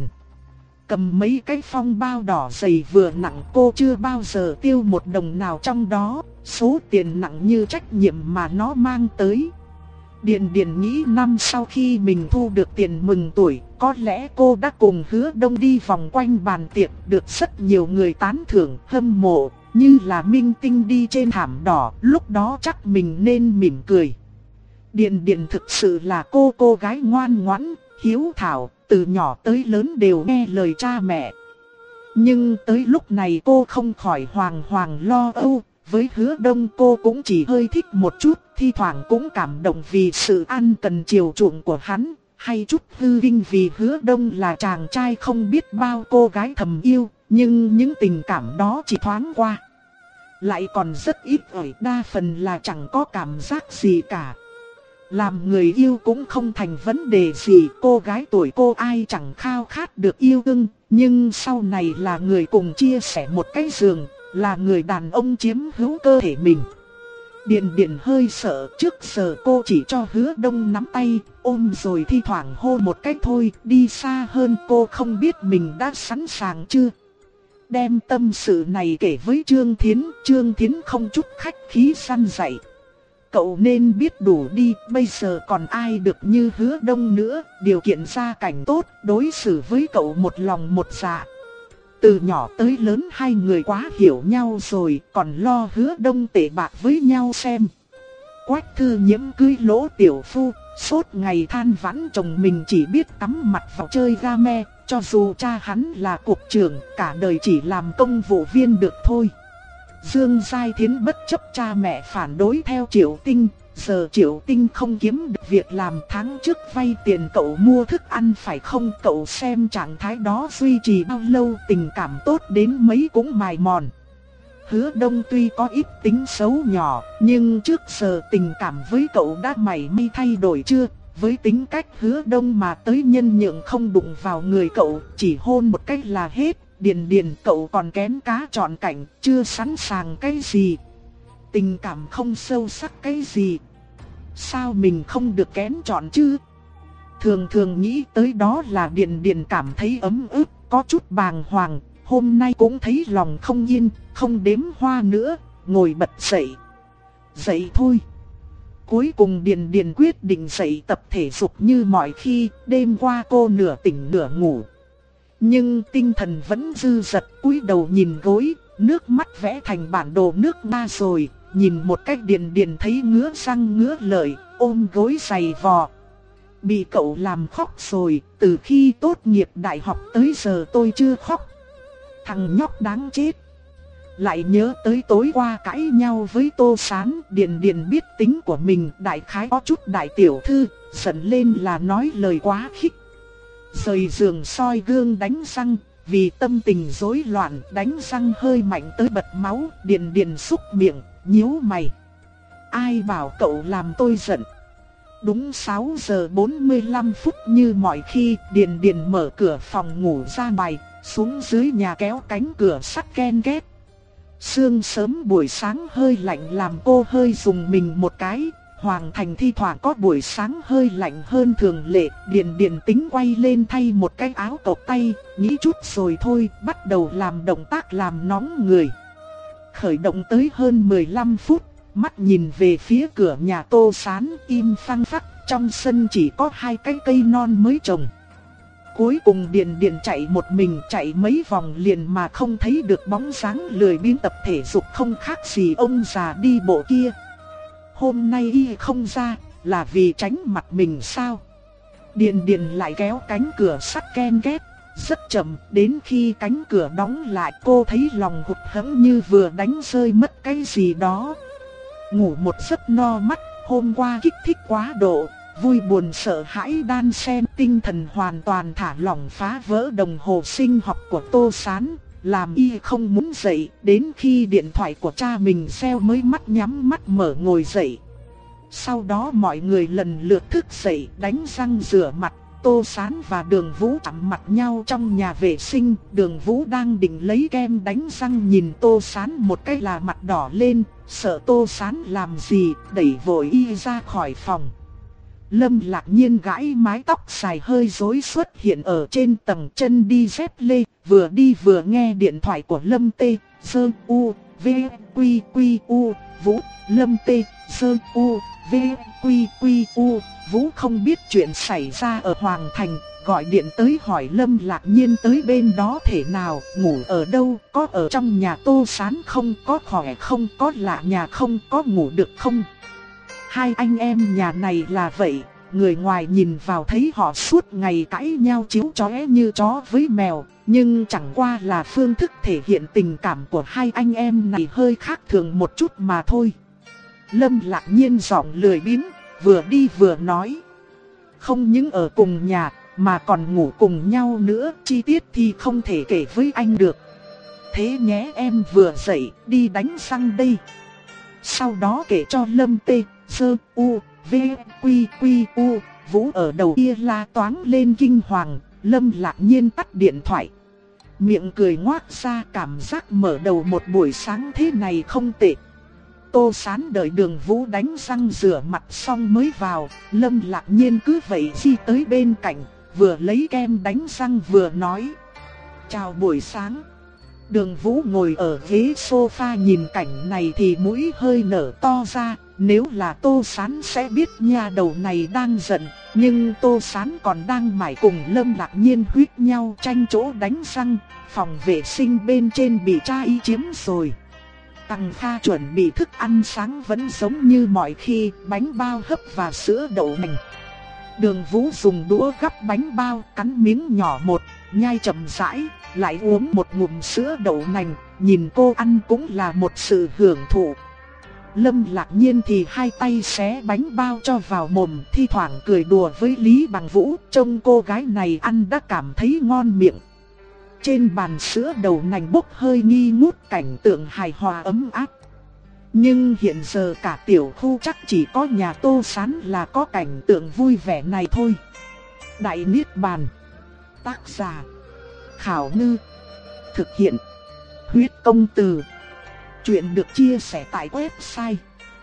Cầm mấy cái phong bao đỏ dày vừa nặng, cô chưa bao giờ tiêu một đồng nào trong đó. Số tiền nặng như trách nhiệm mà nó mang tới. Điền Điền nghĩ năm sau khi mình thu được tiền mừng tuổi, có lẽ cô đã cùng Hứa Đông đi vòng quanh bàn tiệc, được rất nhiều người tán thưởng, hâm mộ, như là minh tinh đi trên thảm đỏ. Lúc đó chắc mình nên mỉm cười. Điền Điền thực sự là cô cô gái ngoan ngoãn, hiếu thảo, từ nhỏ tới lớn đều nghe lời cha mẹ. Nhưng tới lúc này cô không khỏi hoàng hoàng lo âu. Với Hứa Đông cô cũng chỉ hơi thích một chút, thi thoảng cũng cảm động vì sự ăn cần chiều chuộng của hắn. hay chút hư vinh vì Hứa Đông là chàng trai không biết bao cô gái thầm yêu, nhưng những tình cảm đó chỉ thoáng qua. Lại còn rất ít ỏi, đa phần là chẳng có cảm giác gì cả. Làm người yêu cũng không thành vấn đề gì, cô gái tuổi cô ai chẳng khao khát được yêu thương, nhưng sau này là người cùng chia sẻ một cái giường, là người đàn ông chiếm hữu cơ thể mình. Điền Điền hơi sợ, trước giờ cô chỉ cho Hứa Đông nắm tay, ôm rồi thi thoảng hôn một cái thôi, đi xa hơn cô không biết mình đã sẵn sàng chưa. Đem tâm sự này kể với Trương Thiến, Trương Thiến không chút khách khí săn dạy. Cậu nên biết đủ đi, bây giờ còn ai được như Hứa Đông nữa, điều kiện gia cảnh tốt, đối xử với cậu một lòng một dạ. Từ nhỏ tới lớn hai người quá hiểu nhau rồi, còn lo Hứa Đông tệ bạc với nhau xem. Quách Thư Nhiễm cưới Lỗ Tiểu Phu, suốt ngày than vãn chồng mình chỉ biết cắm mặt vào chơi game, cho dù cha hắn là cục trưởng, cả đời chỉ làm công vụ viên được thôi. Dương Giai Thiến bất chấp cha mẹ phản đối theo Triệu Tinh, giờ Triệu Tinh không kiếm được việc làm, tháng trước vay tiền cậu mua thức ăn phải không? Cậu xem trạng thái đó duy trì bao lâu, tình cảm tốt đến mấy cũng mài mòn. Hứa Đông tuy có ít tính xấu nhỏ, nhưng trước giờ tình cảm với cậu đã mảy may thay đổi chưa? Với tính cách Hứa Đông mà tới nhân nhượng không đụng vào người cậu, chỉ hôn một cách là hết. Điền Điền, cậu còn kén cá chọn cảnh, chưa sẵn sàng cái gì. Tình cảm không sâu sắc cái gì. Sao mình không được kén chọn chứ? Thường thường nghĩ tới đó là Điền Điền cảm thấy ấm ức, có chút bàng hoàng. Hôm nay cũng thấy lòng không yên, không đếm hoa nữa, ngồi bật dậy. Dậy thôi. Cuối cùng Điền Điền quyết định dậy tập thể dục như mọi khi, đêm qua cô nửa tỉnh nửa ngủ. Nhưng tinh thần vẫn dư dật, cúi đầu nhìn gối, nước mắt vẽ thành bản đồ nước Nga rồi, nhìn một cách Điền Điền thấy ngứa răng ngứa lợi, ôm gối giày vò. Bị cậu làm khóc rồi, từ khi tốt nghiệp đại học tới giờ tôi chưa khóc. Thằng nhóc đáng chết. Lại nhớ tới tối qua cãi nhau với Tô Sán, Điền Điền biết tính của mình, đại khái có chút đại tiểu thư, giận lên là nói lời quá khích. Rời giường soi gương đánh răng, vì tâm tình rối loạn đánh răng hơi mạnh tới bật máu, Điền Điền súc miệng, nhíu mày. Ai bảo cậu làm tôi giận? Đúng sáu giờ bốn mươi lăm phút như mọi khi, Điền Điền mở cửa phòng ngủ ra ngoài, xuống dưới nhà kéo cánh cửa sắt ken két. Sương sớm buổi sáng hơi lạnh làm cô hơi dùng mình một cái. Hoàng Thành thi thoảng có buổi sáng hơi lạnh hơn thường lệ, Điền Điền tính quay lên thay một cái áo cộc tay, nghĩ chút rồi thôi, bắt đầu làm động tác làm nóng người. Khởi động tới hơn mười lăm phút, mắt nhìn về phía cửa nhà Tô Sán, im phăng phắc, trong sân chỉ có hai cái cây non mới trồng. Cuối cùng Điền Điền chạy một mình, chạy mấy vòng liền mà không thấy được bóng dáng lười biếng tập thể dục không khác gì ông già đi bộ kia. Hôm nay y không ra, là vì tránh mặt mình sao? Điền Điền lại kéo cánh cửa sắt ken két, rất chậm, đến khi cánh cửa đóng lại cô thấy lòng hụt hẫng như vừa đánh rơi mất cái gì đó. Ngủ một giấc no mắt, hôm qua kích thích quá độ, vui buồn sợ hãi đan xen, tinh thần hoàn toàn thả lỏng phá vỡ đồng hồ sinh học của Tô Sán. Làm y không muốn dậy, đến khi điện thoại của cha mình reo mới mắt nhắm mắt mở ngồi dậy. Sau đó mọi người lần lượt thức dậy đánh răng rửa mặt, Tô Sán và Đường Vũ chạm mặt nhau trong nhà vệ sinh. Đường Vũ đang định lấy kem đánh răng nhìn Tô Sán một cái là mặt đỏ lên, sợ Tô Sán làm gì, đẩy vội y ra khỏi phòng. Lâm Lạc Nhiên gãi mái tóc dài hơi rối xuất hiện ở trên tầng, chân đi dép lê, vừa đi vừa nghe điện thoại của Lâm Tê, Sơ U, V, Quy Quy U, Vũ, Lâm Tê, Sơ U, V, Quy Quy U, Vũ không biết chuyện xảy ra ở Hoàng Thành, gọi điện tới hỏi Lâm Lạc Nhiên tới bên đó thể nào, ngủ ở đâu, có ở trong nhà Tô Sán không, có khỏe không, có lạ nhà không, có ngủ được không. Hai anh em nhà này là vậy, người ngoài nhìn vào thấy họ suốt ngày cãi nhau chíu chóe như chó với mèo, nhưng chẳng qua là phương thức thể hiện tình cảm của hai anh em này hơi khác thường một chút mà thôi. Lâm Lạc Nhiên giọng lười biếng, vừa đi vừa nói. không những ở cùng nhà, mà còn ngủ cùng nhau nữa, chi tiết thì không thể kể với anh được. Thế nhé, em vừa dậy, đi đánh răng đây. Sau đó kể cho Lâm Tê, Sơ, U, V, Quy, Quy, U, Vũ ở đầu kia la toáng lên kinh hoàng. Lâm Lạc Nhiên tắt điện thoại, miệng cười ngoác ra, cảm giác mở đầu một buổi sáng thế này không tệ. Tô Sán đợi Đường Vũ đánh răng rửa mặt xong mới vào, Lâm Lạc Nhiên cứ vậy đi tới bên cạnh, vừa lấy kem đánh răng vừa nói: chào buổi sáng. Đường Vũ ngồi ở ghế sofa nhìn cảnh này thì mũi hơi nở to ra, nếu là Tô Sán sẽ biết nha đầu này đang giận, nhưng Tô Sán còn đang mải cùng Lâm Lạc Nhiên huýt nhau tranh chỗ đánh răng, phòng vệ sinh bên trên bị trai chiếm rồi. Tằng Kha chuẩn bị thức ăn sáng vẫn giống như mọi khi, bánh bao hấp và sữa đậu nành. Đường Vũ dùng đũa gắp bánh bao, cắn miếng nhỏ một, nhai chậm rãi, lại uống một ngụm sữa đậu nành, nhìn cô ăn cũng là một sự hưởng thụ. Lâm Lạc Nhiên thì hai tay xé bánh bao cho vào mồm, thi thoảng cười đùa với Lý Bằng Vũ, trông cô gái này ăn đã cảm thấy ngon miệng. Trên bàn sữa đậu nành bốc hơi nghi ngút, cảnh tượng hài hòa ấm áp. Nhưng hiện giờ cả tiểu khu chắc chỉ có nhà Tô Sán là có cảnh tượng vui vẻ này thôi. Đại Niết Bàn. Tác giả: Khảo Ngư. Thực hiện: Huyết Công Từ. Chuyện được chia sẻ tại website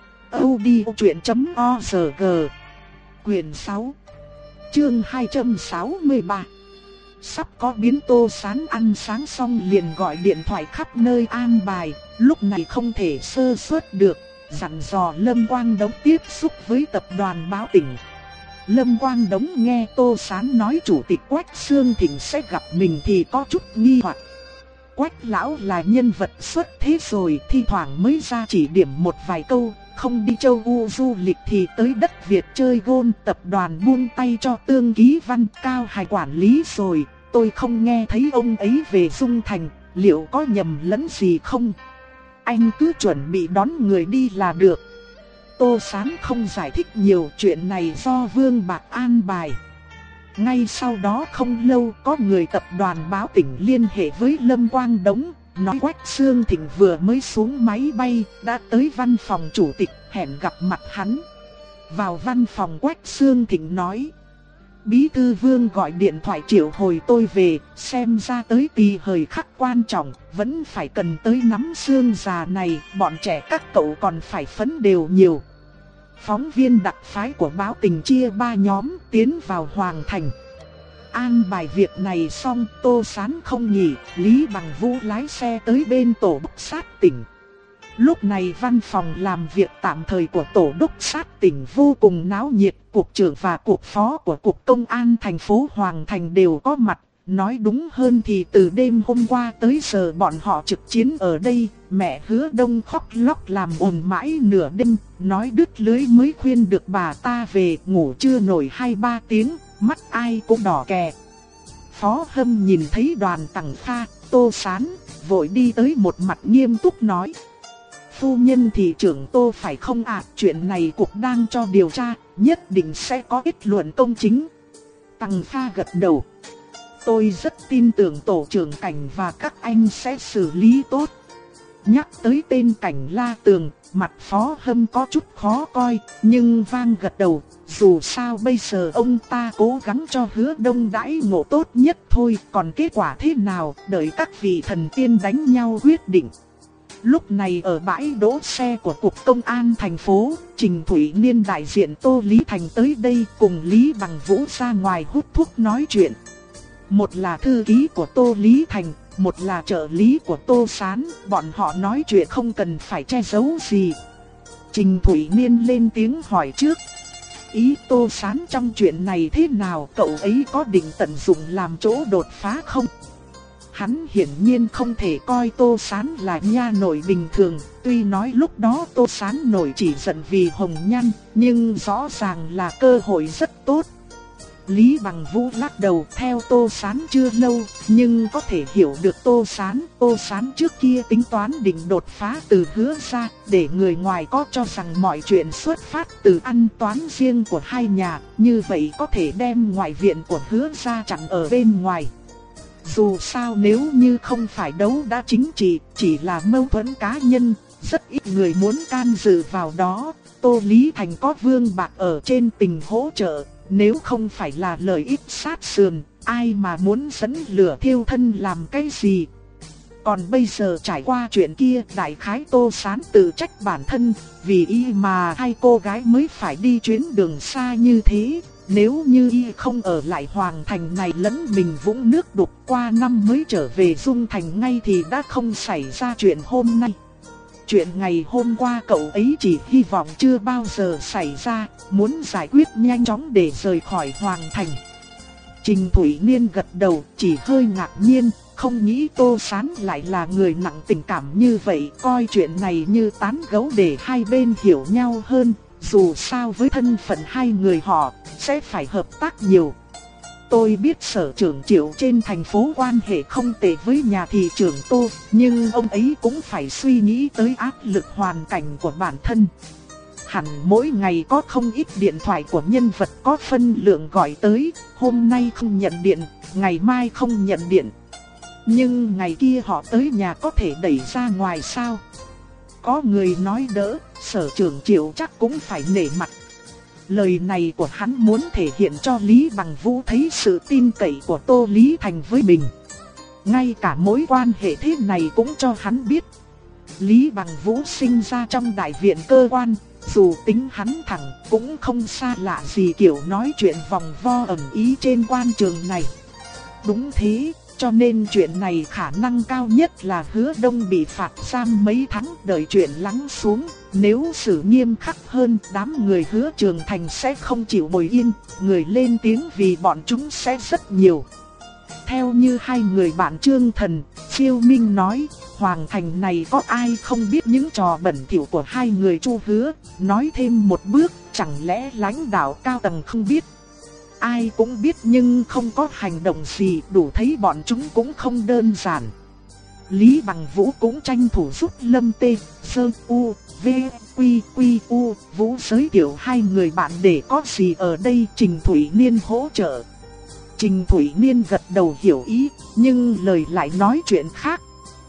audiochuyện chấm org. Quyền sáu, chương hai trăm sáu mươi ba. Sắp có biến. Tô Sán ăn sáng xong liền gọi điện thoại khắp nơi an bài, lúc này không thể sơ suất được, dặn dò Lâm Quang Đống tiếp xúc với tập đoàn Báo Tỉnh. Lâm Quang Đống nghe Tô Sán nói chủ tịch Quách Xương Thịnh sẽ gặp mình thì có chút nghi hoặc. Quách lão là nhân vật xuất thế rồi, thi thoảng mới ra chỉ điểm một vài câu, không đi châu U du lịch thì tới đất Việt chơi gôn. Tập đoàn buông tay cho Tương Ký Văn Cao Hải quản lý rồi, tôi không nghe thấy ông ấy về Dung Thành, liệu có nhầm lẫn gì không? Anh cứ chuẩn bị đón người đi là được. Tô Sán không giải thích nhiều, chuyện này do Vương Bạc an bài. Ngay sau đó không lâu có người tập đoàn Báo Tỉnh liên hệ với Lâm Quang Đống, nói Quách Xương Thịnh vừa mới xuống máy bay, đã tới văn phòng chủ tịch, hẹn gặp mặt hắn. Vào văn phòng, Quách Xương Thịnh nói: Bí thư Vương gọi điện thoại triệu hồi tôi về, xem ra tới kỳ thời khắc quan trọng, vẫn phải cần tới nắm xương già này, bọn trẻ các cậu còn phải phấn đều nhiều. Phóng viên đặc phái của Báo Tỉnh chia ba nhóm tiến vào Hoàng Thành. An bài việc này xong, Tô Sán không nghỉ, Lý Bằng Vũ lái xe tới bên tổ đốc sát tỉnh. Lúc này văn phòng làm việc tạm thời của tổ đốc sát tỉnh vô cùng náo nhiệt, cục trưởng và cục phó của cục công an thành phố Hoàng Thành đều có mặt. Nói đúng hơn thì từ đêm hôm qua tới giờ bọn họ trực chiến ở đây, mẹ Hứa Đông khóc lóc làm ồn mãi nửa đêm, nói đứt lưới mới khuyên được bà ta về, ngủ chưa nổi hai ba tiếng, mắt ai cũng đỏ kè. Phó Hâm nhìn thấy đoàn Tằng Kha, Tô Sán, vội đi tới một mặt nghiêm túc nói: Phu nhân thị trưởng Tô phải không ạ? Chuyện này cục đang cho điều tra, nhất định sẽ có kết luận công chính. Tằng Kha gật đầu: Tôi rất tin tưởng tổ trưởng Cảnh và các anh sẽ xử lý tốt. Nhắc tới tên Cảnh La Tường, mặt Phó Hâm có chút khó coi, nhưng vang gật đầu. Dù sao bây giờ ông ta cố gắng cho Hứa Đông đãi ngộ tốt nhất thôi, còn kết quả thế nào, đợi các vị thần tiên đánh nhau quyết định. Lúc này ở bãi đỗ xe của Cục Công an thành phố, Trình Thủy Niên đại diện Tô Lý Thành tới đây cùng Lý Bằng Vũ ra ngoài hút thuốc nói chuyện. Một là thư ký của Tô Lý Thành, một là trợ lý của Tô Sán, bọn họ nói chuyện không cần phải che giấu gì. Trình Thủy Niên lên tiếng hỏi trước: Ý Tô Sán trong chuyện này thế nào, cậu ấy có định tận dụng làm chỗ đột phá không? Hắn hiển nhiên không thể coi Tô Sán là nha nội bình thường, tuy nói lúc đó Tô Sán nổi chỉ giận vì Hồng Nhan, nhưng rõ ràng là cơ hội rất tốt. Lý Bằng Vũ lắc đầu, theo Tô Sán chưa lâu, nhưng có thể hiểu được Tô Sán. Tô Sán trước kia tính toán định đột phá từ Hứa gia, để người ngoài có cho rằng mọi chuyện xuất phát từ ăn toán riêng của hai nhà, như vậy có thể đem ngoại viện của Hứa gia chặn ở bên ngoài. Dù sao nếu như không phải đấu đá chính trị, chỉ là mâu thuẫn cá nhân, rất ít người muốn can dự vào đó. Tô Lý Thành có Vương Bạc ở trên tình hỗ trợ, nếu không phải là lợi ích sát sườn, ai mà muốn dẫn lửa thiêu thân làm cái gì. Còn bây giờ trải qua chuyện kia, đại khái Tô Sán tự trách bản thân, vì y mà hai cô gái mới phải đi chuyến đường xa như thế. Nếu như y không ở lại Hoàng Thành này lẫn mình vũng nước đục, qua năm mới trở về Dung Thành ngay thì đã không xảy ra chuyện hôm nay. Chuyện ngày hôm qua cậu ấy chỉ hy vọng chưa bao giờ xảy ra, muốn giải quyết nhanh chóng để rời khỏi Hoàng Thành. Trình Thủy Niên gật đầu, chỉ hơi ngạc nhiên, không nghĩ Tô Sán lại là người nặng tình cảm như vậy, coi chuyện này như tán gẫu để hai bên hiểu nhau hơn. Dù sao với thân phận hai người họ, sẽ phải hợp tác nhiều. Tôi biết sở trưởng Triệu trên thành phố quan hệ không tệ với nhà thị trưởng Tô, nhưng ông ấy cũng phải suy nghĩ tới áp lực hoàn cảnh của bản thân. Hẳn mỗi ngày có không ít điện thoại của nhân vật có phân lượng gọi tới, hôm nay không nhận điện, ngày mai không nhận điện. Nhưng ngày kia họ tới nhà có thể đẩy ra ngoài sao? Có người nói đỡ, sở trưởng Triệu chắc cũng phải nể mặt. Lời này của hắn muốn thể hiện cho Lý Bằng Vũ thấy sự tin cậy của Tô Lý Thành với mình. Ngay cả mối quan hệ thế này cũng cho hắn biết. Lý Bằng Vũ sinh ra trong đại viện cơ quan, dù tính hắn thẳng cũng không xa lạ gì kiểu nói chuyện vòng vo ẩn ý trên quan trường này. Đúng thế, cho nên chuyện này khả năng cao nhất là Hứa Đông bị phạt giam mấy tháng, đợi chuyện lắng xuống. Nếu xử nghiêm khắc hơn, đám người Hứa Trường Thành sẽ không chịu ngồi yên, người lên tiếng vì bọn chúng sẽ rất nhiều. Theo như hai người bạn Trương Thần, Phiêu Minh nói, Hoàng Thành này có ai không biết những trò bẩn thỉu của hai người Chu Hứa. Nói thêm một bước, chẳng lẽ lãnh đạo cao tầng không biết? Ai cũng biết nhưng không có hành động gì, đủ thấy bọn chúng cũng không đơn giản. Lý Bằng Vũ cũng tranh thủ giúp Lâm Tê, Sơ U, V, Quy, Quy, U, Vũ giới thiệu hai người bạn để có gì ở đây Trình Thủy Niên hỗ trợ. Trình Thủy Niên gật đầu hiểu ý, nhưng lời lại nói chuyện khác.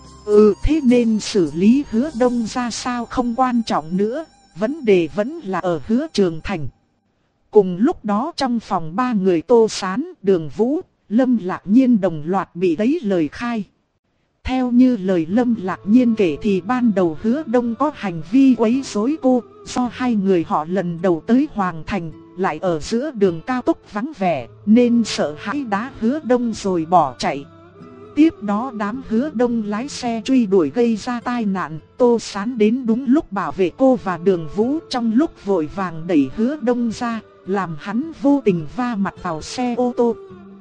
Ừ, thế nên xử lý Hứa Đông ra sao không quan trọng nữa, vấn đề vẫn là ở Hứa Trường Thành. Cùng lúc đó trong phòng ba người Tô Sán, Đường Vũ, Lâm Lạc Nhiên đồng loạt bị lấy lời khai. Theo như lời Lâm Lạc Nhiên kể thì ban đầu Hứa Đông có hành vi quấy rối cô, do hai người họ lần đầu tới Hoàng Thành, lại ở giữa đường cao tốc vắng vẻ, nên sợ hãi đá Hứa Đông rồi bỏ chạy. Tiếp đó đám Hứa Đông lái xe truy đuổi gây ra tai nạn, Tô Sán đến đúng lúc bảo vệ cô và Đường Vũ, trong lúc vội vàng đẩy Hứa Đông ra, làm hắn vô tình va mặt vào xe ô tô.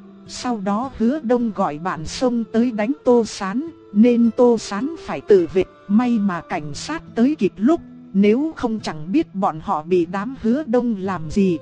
Sau đó Hứa Đông gọi bạn xông tới đánh Tô Sán, nên Tô Sán phải tự vệ, may mà cảnh sát tới kịp lúc, nếu không chẳng biết bọn họ bị đám Hứa Đông làm gì.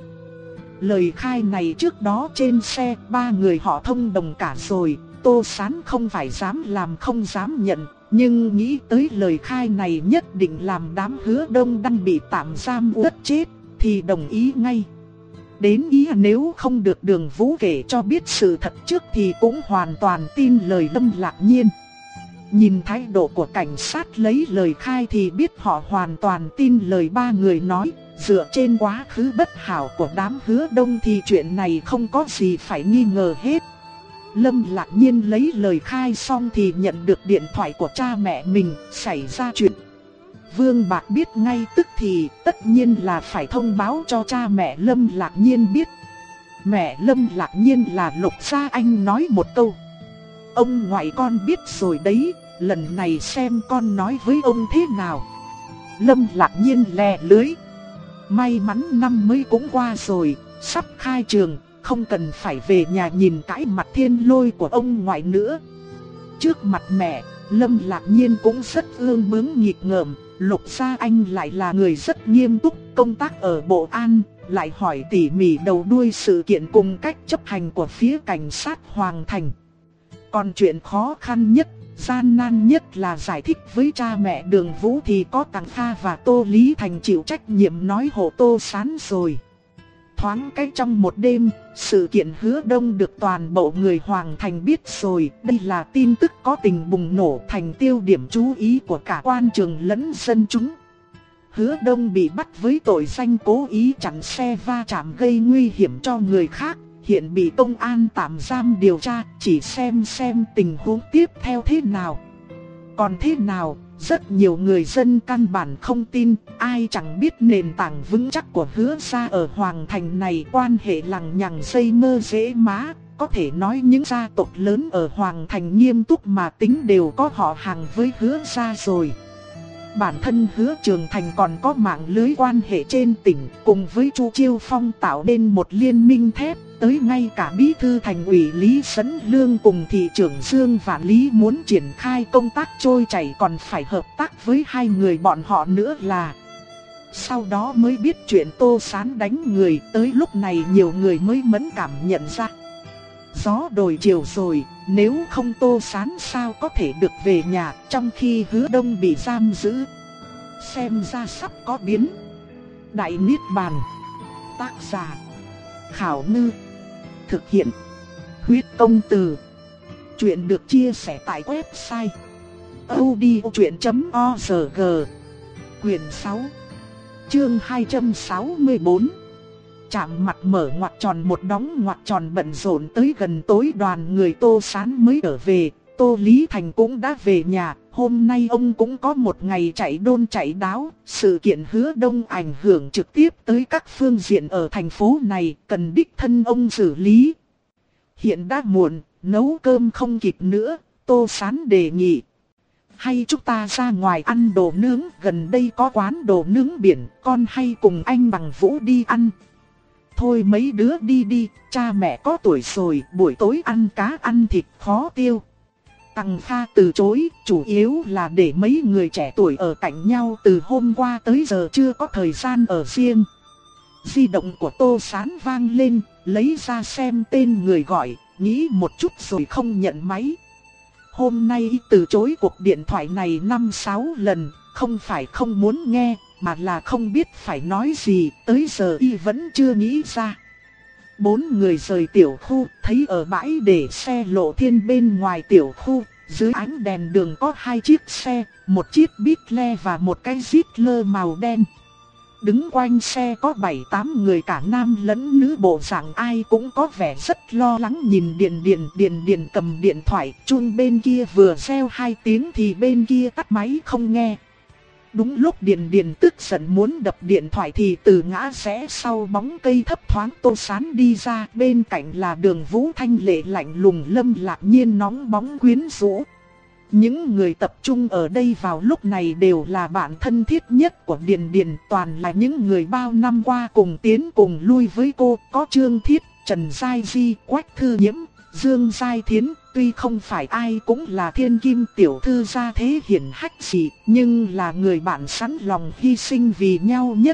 Lời khai này trước đó trên xe, ba người họ thông đồng cả rồi, Tô Sán không phải dám làm không dám nhận, nhưng nghĩ tới lời khai này nhất định làm đám Hứa Đông đang bị tạm giam uất chết, thì đồng ý ngay. Đến ý nếu không được Đường Vũ kể cho biết sự thật trước thì cũng hoàn toàn tin lời Lâm Lạc Nhiên. Nhìn thái độ của cảnh sát lấy lời khai thì biết họ hoàn toàn tin lời ba người nói. Dựa trên quá khứ bất hảo của đám Hứa Đông thì chuyện này không có gì phải nghi ngờ hết. Lâm Lạc Nhiên lấy lời khai xong thì nhận được điện thoại của cha mẹ mình, xảy ra chuyện. Vương Bạc biết ngay tức thì tất nhiên là phải thông báo cho cha mẹ Lâm Lạc Nhiên biết. Mẹ Lâm Lạc Nhiên là Lục Gia Anh nói một câu. Ông ngoại con biết rồi đấy, lần này xem con nói với ông thế nào. Lâm Lạc Nhiên lè lưới. May mắn năm mới cũng qua rồi, sắp khai trường, không cần phải về nhà nhìn cái mặt thiên lôi của ông ngoại nữa. Trước mặt mẹ, Lâm Lạc Nhiên cũng rất ương bướng nghịch ngợm. Lục Gia Anh lại là người rất nghiêm túc, công tác ở Bộ An, lại hỏi tỉ mỉ đầu đuôi sự kiện cùng cách chấp hành của phía cảnh sát Hoàng Thành. Còn chuyện khó khăn nhất, gian nan nhất là giải thích với cha mẹ Đường Vũ thì có Tằng Kha và Tô Lý Thành chịu trách nhiệm nói hộ Tô Sán rồi. Thoáng cái trong một đêm, sự kiện Hứa Đông được toàn bộ người Hoàng Thành biết rồi. Đây là tin tức có tình bùng nổ thành tiêu điểm chú ý của cả quan trường lẫn dân chúng. Hứa Đông bị bắt với tội danh cố ý chặn xe va chạm gây nguy hiểm cho người khác. Hiện bị công an tạm giam điều tra, chỉ xem xem tình huống tiếp theo thế nào. Còn thế nào, rất nhiều người dân căn bản không tin, ai chẳng biết nền tảng vững chắc của Hứa gia ở Hoàng Thành này quan hệ lằng nhằng dây mơ dễ má. Có thể nói những gia tộc lớn ở Hoàng Thành nghiêm túc mà tính đều có họ hàng với Hứa gia rồi. Bản thân Hứa Trường Thành còn có mạng lưới quan hệ trên tỉnh, cùng với Chu Chiêu Phong tạo nên một liên minh thép. Tới ngay cả bí thư thành ủy Lý Sấn Lương cùng thị trưởng Dương Vạn Lý muốn triển khai công tác trôi chảy còn phải hợp tác với hai người bọn họ nữa là. Sau đó mới biết chuyện Tô Sán đánh người, tới lúc này nhiều người mới mẫn cảm nhận ra. Gió đổi chiều rồi, nếu không Tô Sán sao có thể được về nhà trong khi Hứa Đông bị giam giữ. Xem ra sắp có biến. Đại Niết Bàn. Tác giả Khảo Ngư. Thực hiện Huyết Công Từ. Chuyện được chia sẻ tại website audiochuyện chấm org. Quyển sáu, chương hai trăm sáu mươi bốn. Chạm mặt mở ngoặc tròn một đóng ngoặc tròn bận rộn tới gần tối đoàn người Tô Sán mới trở về. Tô Lý Thành cũng đã về nhà. Hôm nay ông cũng có một ngày chạy đôn chạy đáo. Sự kiện Hứa Đông ảnh hưởng trực tiếp tới các phương diện ở thành phố này, cần đích thân ông xử lý. Hiện đã muộn, nấu cơm không kịp nữa. Tô Sán đề nghị, hay chúng ta ra ngoài ăn đồ nướng, gần đây có quán đồ nướng biển, con hay cùng anh Bằng Vũ đi ăn. Thôi mấy đứa đi đi, cha mẹ có tuổi rồi, buổi tối ăn cá ăn thịt khó tiêu. Tằng Kha từ chối, chủ yếu là để mấy người trẻ tuổi ở cạnh nhau từ hôm qua tới giờ chưa có thời gian ở riêng. Di động của Tô Sán vang lên, lấy ra xem tên người gọi, nghĩ một chút rồi không nhận máy. Hôm nay từ chối cuộc điện thoại này năm sáu lần, không phải không muốn nghe, mà là không biết phải nói gì, tới giờ y vẫn chưa nghĩ ra. Bốn người rời tiểu khu, thấy ở bãi để xe Lộ Thiên bên ngoài tiểu khu, dưới ánh đèn đường có hai chiếc xe, một chiếc Bentley và một cái Jeep màu đen. Đứng quanh xe có bảy tám người cả nam lẫn nữ, bộ dạng ai cũng có vẻ rất lo lắng nhìn Điền Điền. Điền Điền cầm điện thoại, chuông bên kia vừa reo hai tiếng thì bên kia tắt máy không nghe. Đúng lúc Điền Điền tức giận muốn đập điện thoại thì từ ngã rẽ sau bóng cây thấp thoáng Tô Sán đi ra, bên cạnh là Đường Vũ thanh lệ lạnh lùng, Lâm Lạc Nhiên nóng bóng quyến rũ. Những người tập trung ở đây vào lúc này đều là bạn thân thiết nhất của Điền Điền, toàn là những người bao năm qua cùng tiến cùng lui với cô, có Trương Thiết, Trần Giai Di, Quách Thư Nhiễm, Dương Giai Thiến. Tuy không phải ai cũng là thiên kim tiểu thư gia thế hiển hách gì, nhưng là người bạn sẵn lòng hy sinh vì nhau nhất.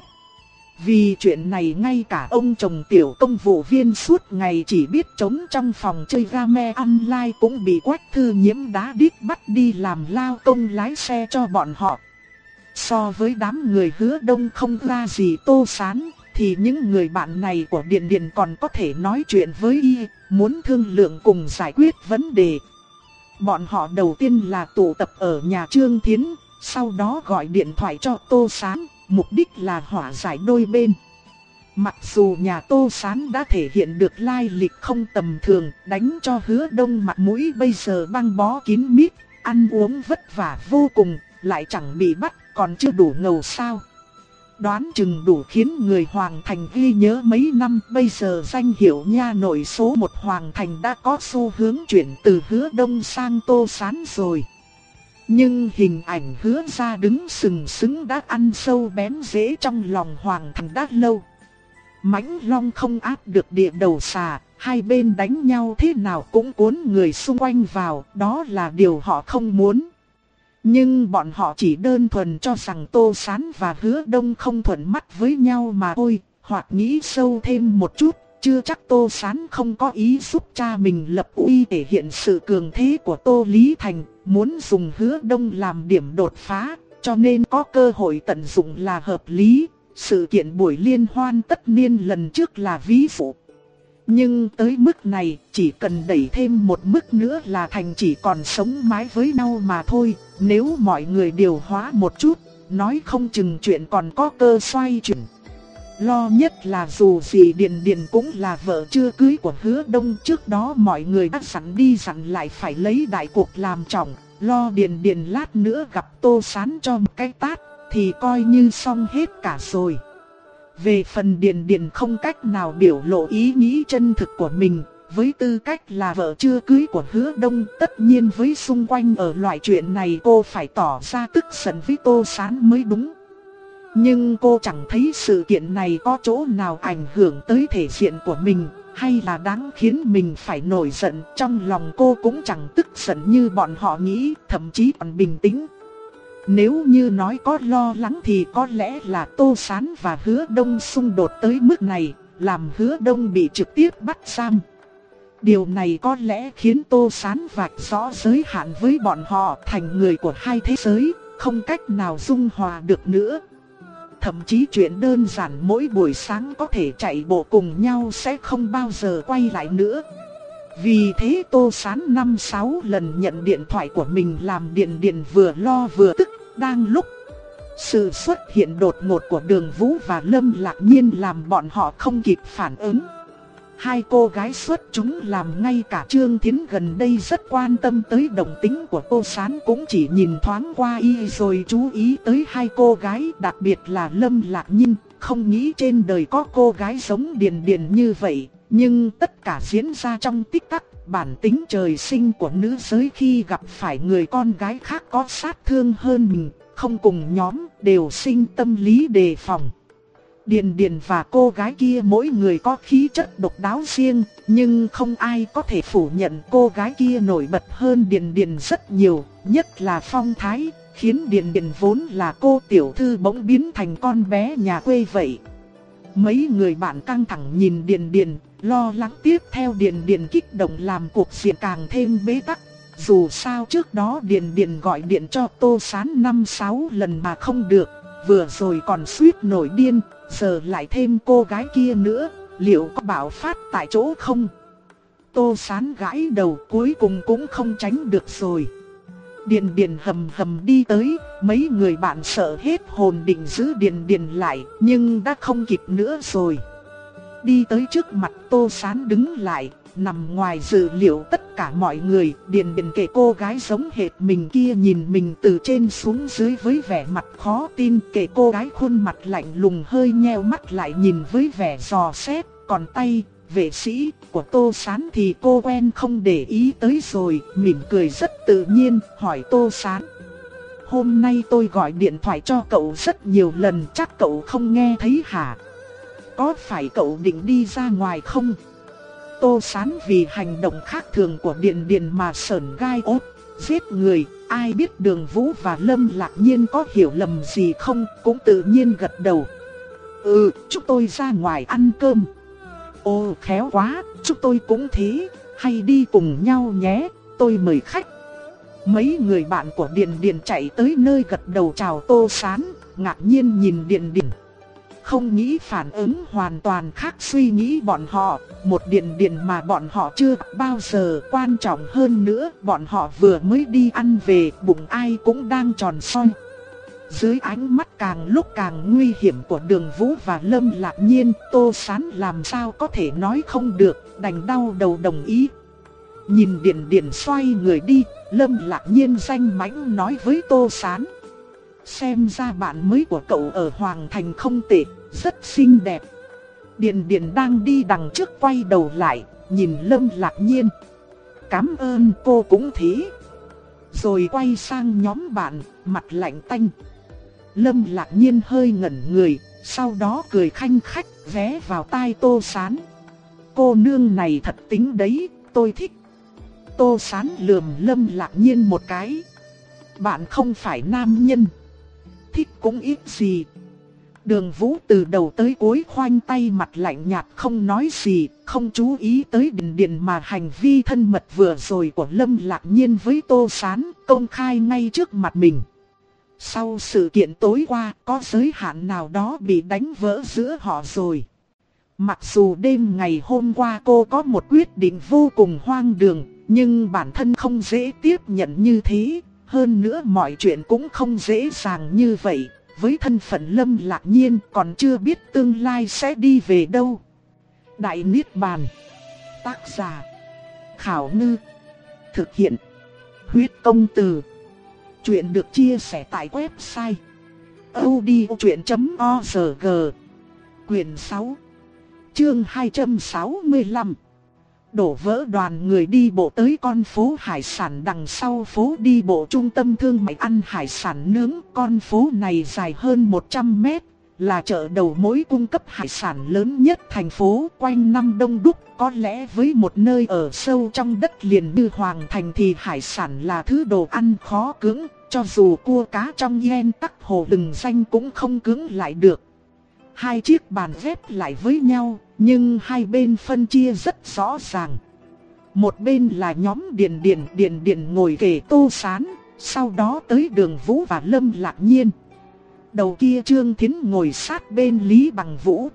Vì chuyện này ngay cả ông chồng tiểu công vụ viên suốt ngày chỉ biết trống trong phòng chơi game online cũng bị Quách Thư Nhiễm đá đít bắt đi làm lao công lái xe cho bọn họ. So với đám người Hứa Đông không ra gì Tô Sán, thì những người bạn này của Điền Điền còn có thể nói chuyện với y, muốn thương lượng cùng giải quyết vấn đề. Bọn họ đầu tiên là tụ tập ở nhà Trương Thiến, sau đó gọi điện thoại cho Tô Sán, mục đích là hòa giải đôi bên. Mặc dù nhà Tô Sán đã thể hiện được lai lịch không tầm thường, đánh cho Hứa Đông mặt mũi bây giờ băng bó kín mít, ăn uống vất vả vô cùng, lại chẳng bị bắt, còn chưa đủ ngầu sao. Đoán chừng đủ khiến người Hoàng Thành ghi nhớ mấy năm, bây giờ danh hiệu nha nội số một Hoàng Thành đã có xu hướng chuyển từ Hứa Đông sang Tô Sán rồi. Nhưng hình ảnh Hứa gia đứng sừng sững đã ăn sâu bén rễ trong lòng Hoàng Thành đã lâu. Mãnh long không áp được địa đầu xà, hai bên đánh nhau thế nào cũng cuốn người xung quanh vào, đó là điều họ không muốn. Nhưng bọn họ chỉ đơn thuần cho rằng Tô Sán và Hứa Đông không thuận mắt với nhau mà thôi, hoặc nghĩ sâu thêm một chút, chưa chắc Tô Sán không có ý giúp cha mình lập uy thể hiện sự cường thế của Tô Lý Thành, muốn dùng Hứa Đông làm điểm đột phá, cho nên có cơ hội tận dụng là hợp lý. Sự kiện buổi liên hoan tất niên lần trước là ví dụ. Nhưng tới mức này, chỉ cần đẩy thêm một mức nữa là thành chỉ còn sống mái với nhau mà thôi. Nếu mọi người điều hóa một chút, nói không chừng chuyện còn có cơ xoay chuyển. Lo nhất là dù gì Điền Điền cũng là vợ chưa cưới của Hứa Đông, trước đó mọi người đã dặn đi dặn lại phải lấy đại cuộc làm trọng. Lo Điền Điền lát nữa gặp Tô Sán cho một cái tát thì coi như xong hết cả rồi. Về phần Điền Điền không cách nào biểu lộ ý nghĩ chân thực của mình, với tư cách là vợ chưa cưới của Hứa Đông, tất nhiên với xung quanh ở loại chuyện này cô phải tỏ ra tức giận với Tô Sán mới đúng. Nhưng cô chẳng thấy sự kiện này có chỗ nào ảnh hưởng tới thể diện của mình, hay là đáng khiến mình phải nổi giận. Trong lòng cô cũng chẳng tức giận như bọn họ nghĩ, thậm chí còn bình tĩnh. Nếu như nói có lo lắng thì có lẽ là Tô Sán và Hứa Đông xung đột tới mức này, làm Hứa Đông bị trực tiếp bắt giam. Điều này có lẽ khiến Tô Sán vạch rõ giới hạn với bọn họ, thành người của hai thế giới, không cách nào dung hòa được nữa. Thậm chí chuyện đơn giản mỗi buổi sáng có thể chạy bộ cùng nhau sẽ không bao giờ quay lại nữa. Vì thế Tô Sán năm sáu lần nhận điện thoại của mình làm Điền Điền vừa lo vừa tức. Đang lúc sự xuất hiện đột ngột của Đường Vũ và Lâm Lạc Nhiên làm bọn họ không kịp phản ứng. Hai cô gái xuất chúng làm ngay cả Trương Thiến gần đây rất quan tâm tới đồng tính của Tô Sán cũng chỉ nhìn thoáng qua y rồi chú ý tới hai cô gái, đặc biệt là Lâm Lạc Nhiên. Không nghĩ trên đời có cô gái giống Điền Điền như vậy, nhưng tất cả diễn ra trong tích tắc. Bản tính trời sinh của nữ giới khi gặp phải người con gái khác có sát thương hơn mình, không cùng nhóm, đều sinh tâm lý đề phòng. Điền Điền và cô gái kia mỗi người có khí chất độc đáo riêng, nhưng không ai có thể phủ nhận cô gái kia nổi bật hơn Điền Điền rất nhiều, nhất là phong thái, khiến Điền Điền vốn là cô tiểu thư bỗng biến thành con bé nhà quê vậy. Mấy người bạn căng thẳng nhìn Điền Điền, lo lắng tiếp theo Điền Điền kích động làm cuộc diện càng thêm bế tắc. Dù sao trước đó Điền Điền gọi điện cho Tô Sán năm sáu lần mà không được, vừa rồi còn suýt nổi điên, giờ lại thêm cô gái kia nữa, liệu có bạo phát tại chỗ không? Tô Sán gãi đầu cuối cùng cũng không tránh được rồi. Điền Điền hầm hầm đi tới, mấy người bạn sợ hết hồn định giữ Điền Điền lại, nhưng đã không kịp nữa rồi. Đi tới trước mặt Tô Sán đứng lại, nằm ngoài dự liệu tất cả mọi người. Điền Điền kể cô gái giống hệt mình kia nhìn mình từ trên xuống dưới với vẻ mặt khó tin, kể cô gái khuôn mặt lạnh lùng hơi nheo mắt lại nhìn với vẻ dò xét. Còn tay vệ sĩ của Tô Sán thì cô quen không để ý tới rồi, mỉm cười rất tự nhiên, hỏi Tô Sán: "Hôm nay tôi gọi điện thoại cho cậu rất nhiều lần, chắc cậu không nghe thấy hả? Có phải cậu định đi ra ngoài không?" Tô Sán vì hành động khác thường của Điền Điền mà sởn gai ốt, giết người, ai biết Đường Vũ và Lâm Lạc Nhiên có hiểu lầm gì không, cũng tự nhiên gật đầu. "Ừ, chúng tôi ra ngoài ăn cơm." "Ồ khéo quá, chúng tôi cũng thế, hay đi cùng nhau nhé, tôi mời khách." Mấy người bạn của Điền Điền chạy tới nơi gật đầu chào Tô Sán, ngạc nhiên nhìn Điền Điền. Không nghĩ phản ứng hoàn toàn khác suy nghĩ bọn họ, một Điền Điền mà bọn họ chưa bao giờ, quan trọng hơn nữa, bọn họ vừa mới đi ăn về, bụng ai cũng đang tròn soi. Dưới ánh mắt càng lúc càng nguy hiểm của Đường Vũ và Lâm Lạc Nhiên, Tô Sán làm sao có thể nói không được, đành đau đầu đồng ý. Nhìn Điền Điền xoay người đi, Lâm Lạc Nhiên danh mãnh nói với Tô Sán: "Xem ra bạn mới của cậu ở Hoàng Thành không tệ, rất xinh đẹp." Điền Điền đang đi đằng trước quay đầu lại, nhìn Lâm Lạc Nhiên: "Cảm ơn cô cũng thế." Rồi quay sang nhóm bạn, mặt lạnh tanh. Lâm Lạc Nhiên hơi ngẩn người, sau đó cười khanh khách vé vào tai Tô Sán: "Cô nương này thật tính đấy, tôi thích." Tô Sán lườm Lâm Lạc Nhiên một cái: "Bạn không phải nam nhân, thích cũng ít gì." Đường Vũ từ đầu tới cuối khoanh tay mặt lạnh nhạt không nói gì, không chú ý tới Điền Điền mà hành vi thân mật vừa rồi của Lâm Lạc Nhiên với Tô Sán công khai ngay trước mặt mình. Sau sự kiện tối qua, có giới hạn nào đó bị đánh vỡ giữa họ rồi. Mặc dù đêm ngày hôm qua cô có một quyết định vô cùng hoang đường, nhưng bản thân không dễ tiếp nhận như thế. Hơn nữa mọi chuyện cũng không dễ dàng như vậy. Với thân phận Lâm Lạc Nhiên còn chưa biết tương lai sẽ đi về đâu. Đại Niết Bàn. Tác giả Khảo Ngư. Thực hiện Huyết Công Từ. Chuyện được chia sẻ tại website audiochuyện chấm org. Quyền sáu, chương hai trăm sáu mươi lăm. Đổ vỡ đoàn người đi bộ tới con phố hải sản đằng sau phố đi bộ trung tâm thương mại ăn hải sản nướng. Con phố này dài hơn một trăm mét, là chợ đầu mối cung cấp hải sản lớn nhất thành phố, quanh năm đông đúc. Có lẽ với một nơi ở sâu trong đất liền như Hoàng Thành thì hải sản là thứ đồ ăn khó cưỡng. Cho dù cua cá trong yen tắc hồ lừng danh cũng không cưỡng lại được. Hai chiếc bàn ghép lại với nhau, nhưng hai bên phân chia rất rõ ràng. Một bên là nhóm Điền Điền, Điền Điền ngồi kề Tô Sán, sau đó tới Đường Vũ và Lâm Lạc Nhiên. Đầu kia Trương Thiến ngồi sát bên Lý Bằng Vũ.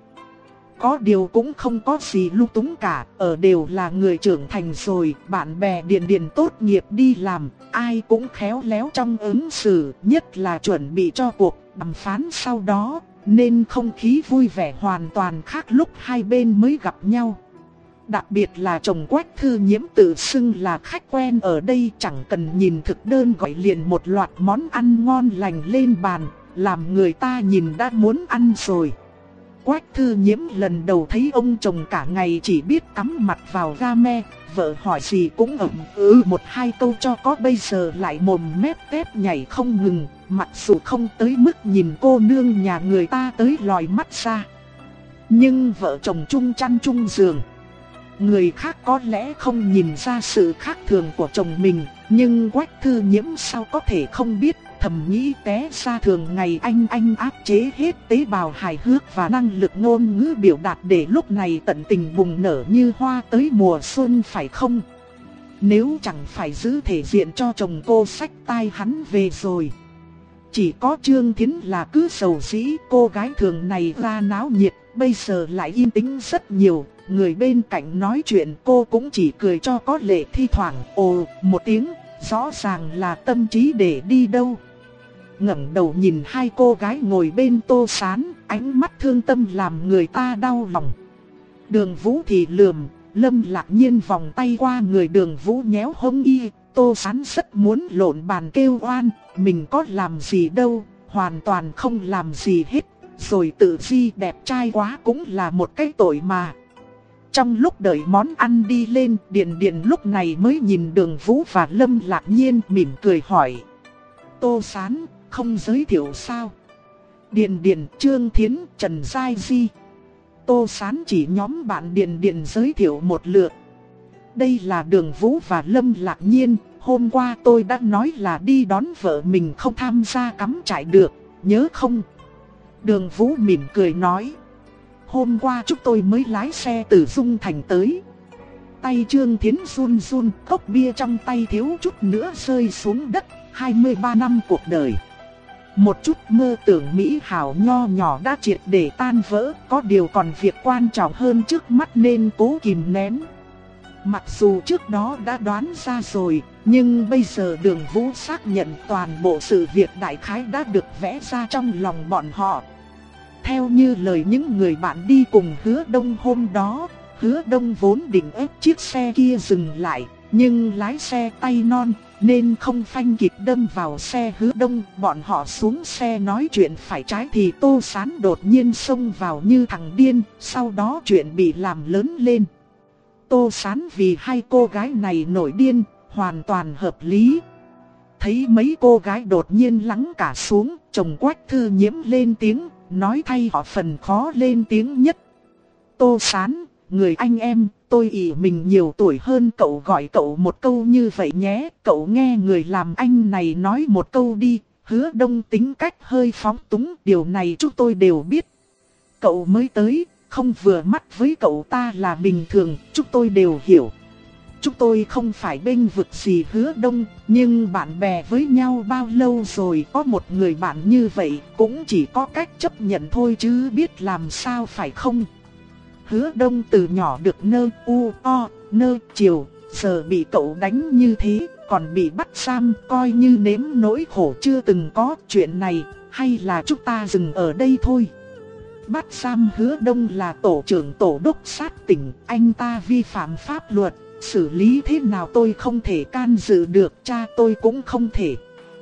Có điều cũng không có gì lung túng cả, ở đều là người trưởng thành rồi, bạn bè Điền Điền tốt nghiệp đi làm, ai cũng khéo léo trong ứng xử, nhất là chuẩn bị cho cuộc đàm phán sau đó, nên không khí vui vẻ hoàn toàn khác lúc hai bên mới gặp nhau. Đặc biệt là chồng Quách Thư Nhiễm tự xưng là khách quen ở đây, chẳng cần nhìn thực đơn gọi liền một loạt món ăn ngon lành lên bàn, làm người ta nhìn đã muốn ăn rồi. Quách Thư Nhiễm lần đầu thấy ông chồng cả ngày chỉ biết cắm mặt vào game, vợ hỏi gì cũng ậm ừ một hai câu cho có, bây giờ lại mồm mép tép nhảy không ngừng, mặc dù không tới mức nhìn cô nương nhà người ta tới lòi mắt ra. Nhưng vợ chồng chung chăn chung giường. Người khác có lẽ không nhìn ra sự khác thường của chồng mình, nhưng Quách Thư Nhiễm sao có thể không biết, thầm nghĩ té ra thường ngày anh anh áp chế hết tế bào hài hước và năng lực ngôn ngữ biểu đạt để lúc này tận tình bùng nở như hoa tới mùa xuân phải không? Nếu chẳng phải giữ thể diện cho chồng cô xách tai hắn về rồi. Chỉ có Trương Thiến là cứ sầu dĩ, cô gái thường này ra náo nhiệt, bây giờ lại yên tĩnh rất nhiều. Người bên cạnh nói chuyện cô cũng chỉ cười cho có lệ, thi thoảng ồ một tiếng, rõ ràng là tâm trí để đi đâu. Ngẩng đầu nhìn hai cô gái ngồi bên Tô Sán, ánh mắt thương tâm làm người ta đau lòng. Đường Vũ thì lườm, Lâm Lạc Nhiên vòng tay qua người Đường Vũ nhéo hông y. Tô Sán rất muốn lộn bàn kêu oan, mình có làm gì đâu, hoàn toàn không làm gì hết, rồi tự di đẹp trai quá cũng là một cái tội mà. Trong lúc đợi món ăn đi lên, Điền Điền lúc này mới nhìn Đường Vũ và Lâm Lạc Nhiên mỉm cười hỏi: Tô Sán, không giới thiệu sao? Điền Điền, Trương Thiến, Trần Giai Di. Tô Sán chỉ nhóm bạn Điền Điền giới thiệu một lượt. Đây là Đường Vũ và Lâm Lạc Nhiên, hôm qua tôi đã nói là đi đón vợ mình không tham gia cắm trại được, nhớ không? Đường Vũ mỉm cười nói: Hôm qua chúng tôi mới lái xe từ Dung Thành tới. Tay Trương Thiến run run, cốc bia trong tay thiếu chút nữa rơi xuống đất. hai mươi ba năm cuộc đời, một chút mơ tưởng mỹ hảo nho nhỏ đã triệt để tan vỡ. Có điều còn việc quan trọng hơn trước mắt nên cố kìm nén. Mặc dù trước đó đã đoán ra rồi, nhưng bây giờ Đường Vũ xác nhận toàn bộ sự việc đại khái đã được vẽ ra trong lòng bọn họ. Theo như lời những người bạn đi cùng Hứa Đông hôm đó, Hứa Đông vốn định ép chiếc xe kia dừng lại, nhưng lái xe tay non nên không phanh kịp đâm vào xe Hứa Đông. Bọn họ xuống xe nói chuyện phải trái thì Tô Sán đột nhiên xông vào như thằng điên, sau đó chuyện bị làm lớn lên. Tô Sán vì hai cô gái này nổi điên, hoàn toàn hợp lý. Thấy mấy cô gái đột nhiên lắng cả xuống, chồng Quách Thư Nhiễm lên tiếng, nói thay họ phần khó lên tiếng nhất. Tô Sán, người anh em, tôi ỷ mình nhiều tuổi hơn cậu, gọi cậu một câu như vậy nhé. Cậu nghe người làm anh này nói một câu đi, Hứa Đông tính cách hơi phóng túng, điều này chúng tôi đều biết. Cậu mới tới, không vừa mắt với cậu ta là bình thường, chúng tôi đều hiểu. Chúng tôi không phải bênh vực gì Hứa Đông, nhưng bạn bè với nhau bao lâu rồi, có một người bạn như vậy cũng chỉ có cách chấp nhận thôi chứ biết làm sao phải không? Hứa Đông từ nhỏ được nơ u o nơ chiều, giờ bị cậu đánh như thế, còn bị bắt giam, coi như nếm nỗi khổ chưa từng có. Chuyện này, hay là chúng ta dừng ở đây thôi? Bắt giam Hứa Đông là tổ trưởng tổ đốc sát tỉnh, anh ta vi phạm pháp luật, xử lý thế nào tôi không thể can dự được, cha tôi cũng không thể.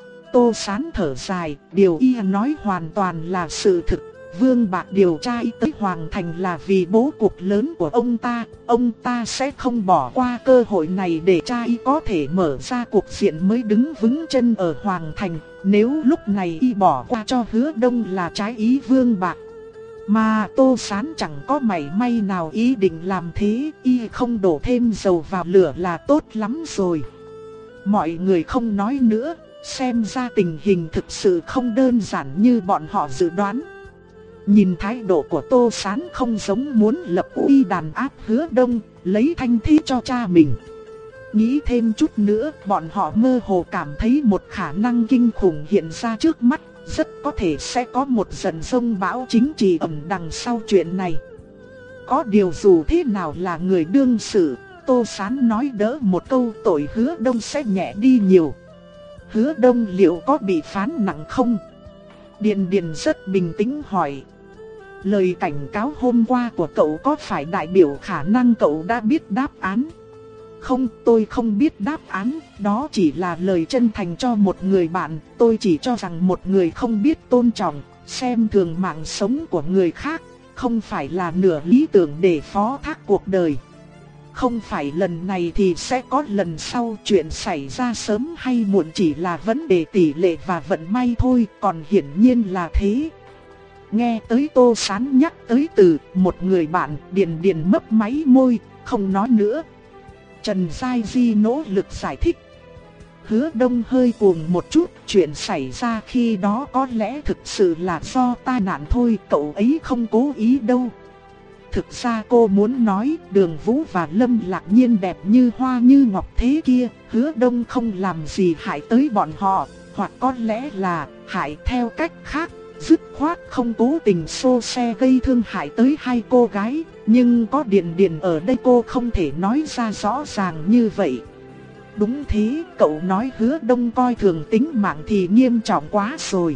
Tô Sán thở dài, điều y nói hoàn toàn là sự thực. Vương Bạc điều tra y tới Hoàng Thành là vì bố cục lớn của ông ta, ông ta sẽ không bỏ qua cơ hội này để cha y có thể mở ra cuộc diện mới đứng vững chân ở Hoàng Thành. Nếu lúc này y bỏ qua cho Hứa Đông là trái ý Vương Bạc. Mà Tô Sán chẳng có mảy may nào ý định làm thế, y không đổ thêm dầu vào lửa là tốt lắm rồi. Mọi người không nói nữa, xem ra tình hình thực sự không đơn giản như bọn họ dự đoán. Nhìn thái độ của Tô Sán không giống muốn lập uy đàn áp Hứa Đông, lấy thanh thi cho cha mình. Nghĩ thêm chút nữa, bọn họ mơ hồ cảm thấy một khả năng kinh khủng hiện ra trước mắt. Rất có thể sẽ có một trận giông bão chính trị ẩn đằng sau chuyện này. Có điều dù thế nào là người đương sự, Tô Sán nói đỡ một câu tội Hứa Đông sẽ nhẹ đi nhiều. Hứa Đông liệu có bị phán nặng không? Điền Điền rất bình tĩnh hỏi. Lời cảnh cáo hôm qua của cậu có phải đại biểu khả năng cậu đã biết đáp án? Không, tôi không biết đáp án, đó chỉ là lời chân thành cho một người bạn. Tôi chỉ cho rằng một người không biết tôn trọng, xem thường mạng sống của người khác, không phải là nửa lý tưởng để phó thác cuộc đời. Không phải lần này thì sẽ có lần sau, chuyện xảy ra sớm hay muộn chỉ là vấn đề tỷ lệ và vận may thôi, còn hiển nhiên là thế. Nghe tới Tô Sán nhắc tới từ một người bạn, Điền Điền mấp máy môi, không nói nữa. Trần Giai Di nỗ lực giải thích. Hứa Đông hơi cuồng một chút, chuyện xảy ra khi đó có lẽ thực sự là do tai nạn thôi, cậu ấy không cố ý đâu. Thực ra cô muốn nói Đường Vũ và Lâm Lạc Nhiên đẹp như hoa như ngọc thế kia, Hứa Đông không làm gì hại tới bọn họ, hoặc có lẽ là hại theo cách khác, dứt khoát không cố tình xô xe gây thương hại tới hai cô gái. Nhưng có Điền Điền ở đây cô không thể nói ra rõ ràng như vậy. Đúng thế, cậu nói Hứa Đông coi thường tính mạng thì nghiêm trọng quá rồi.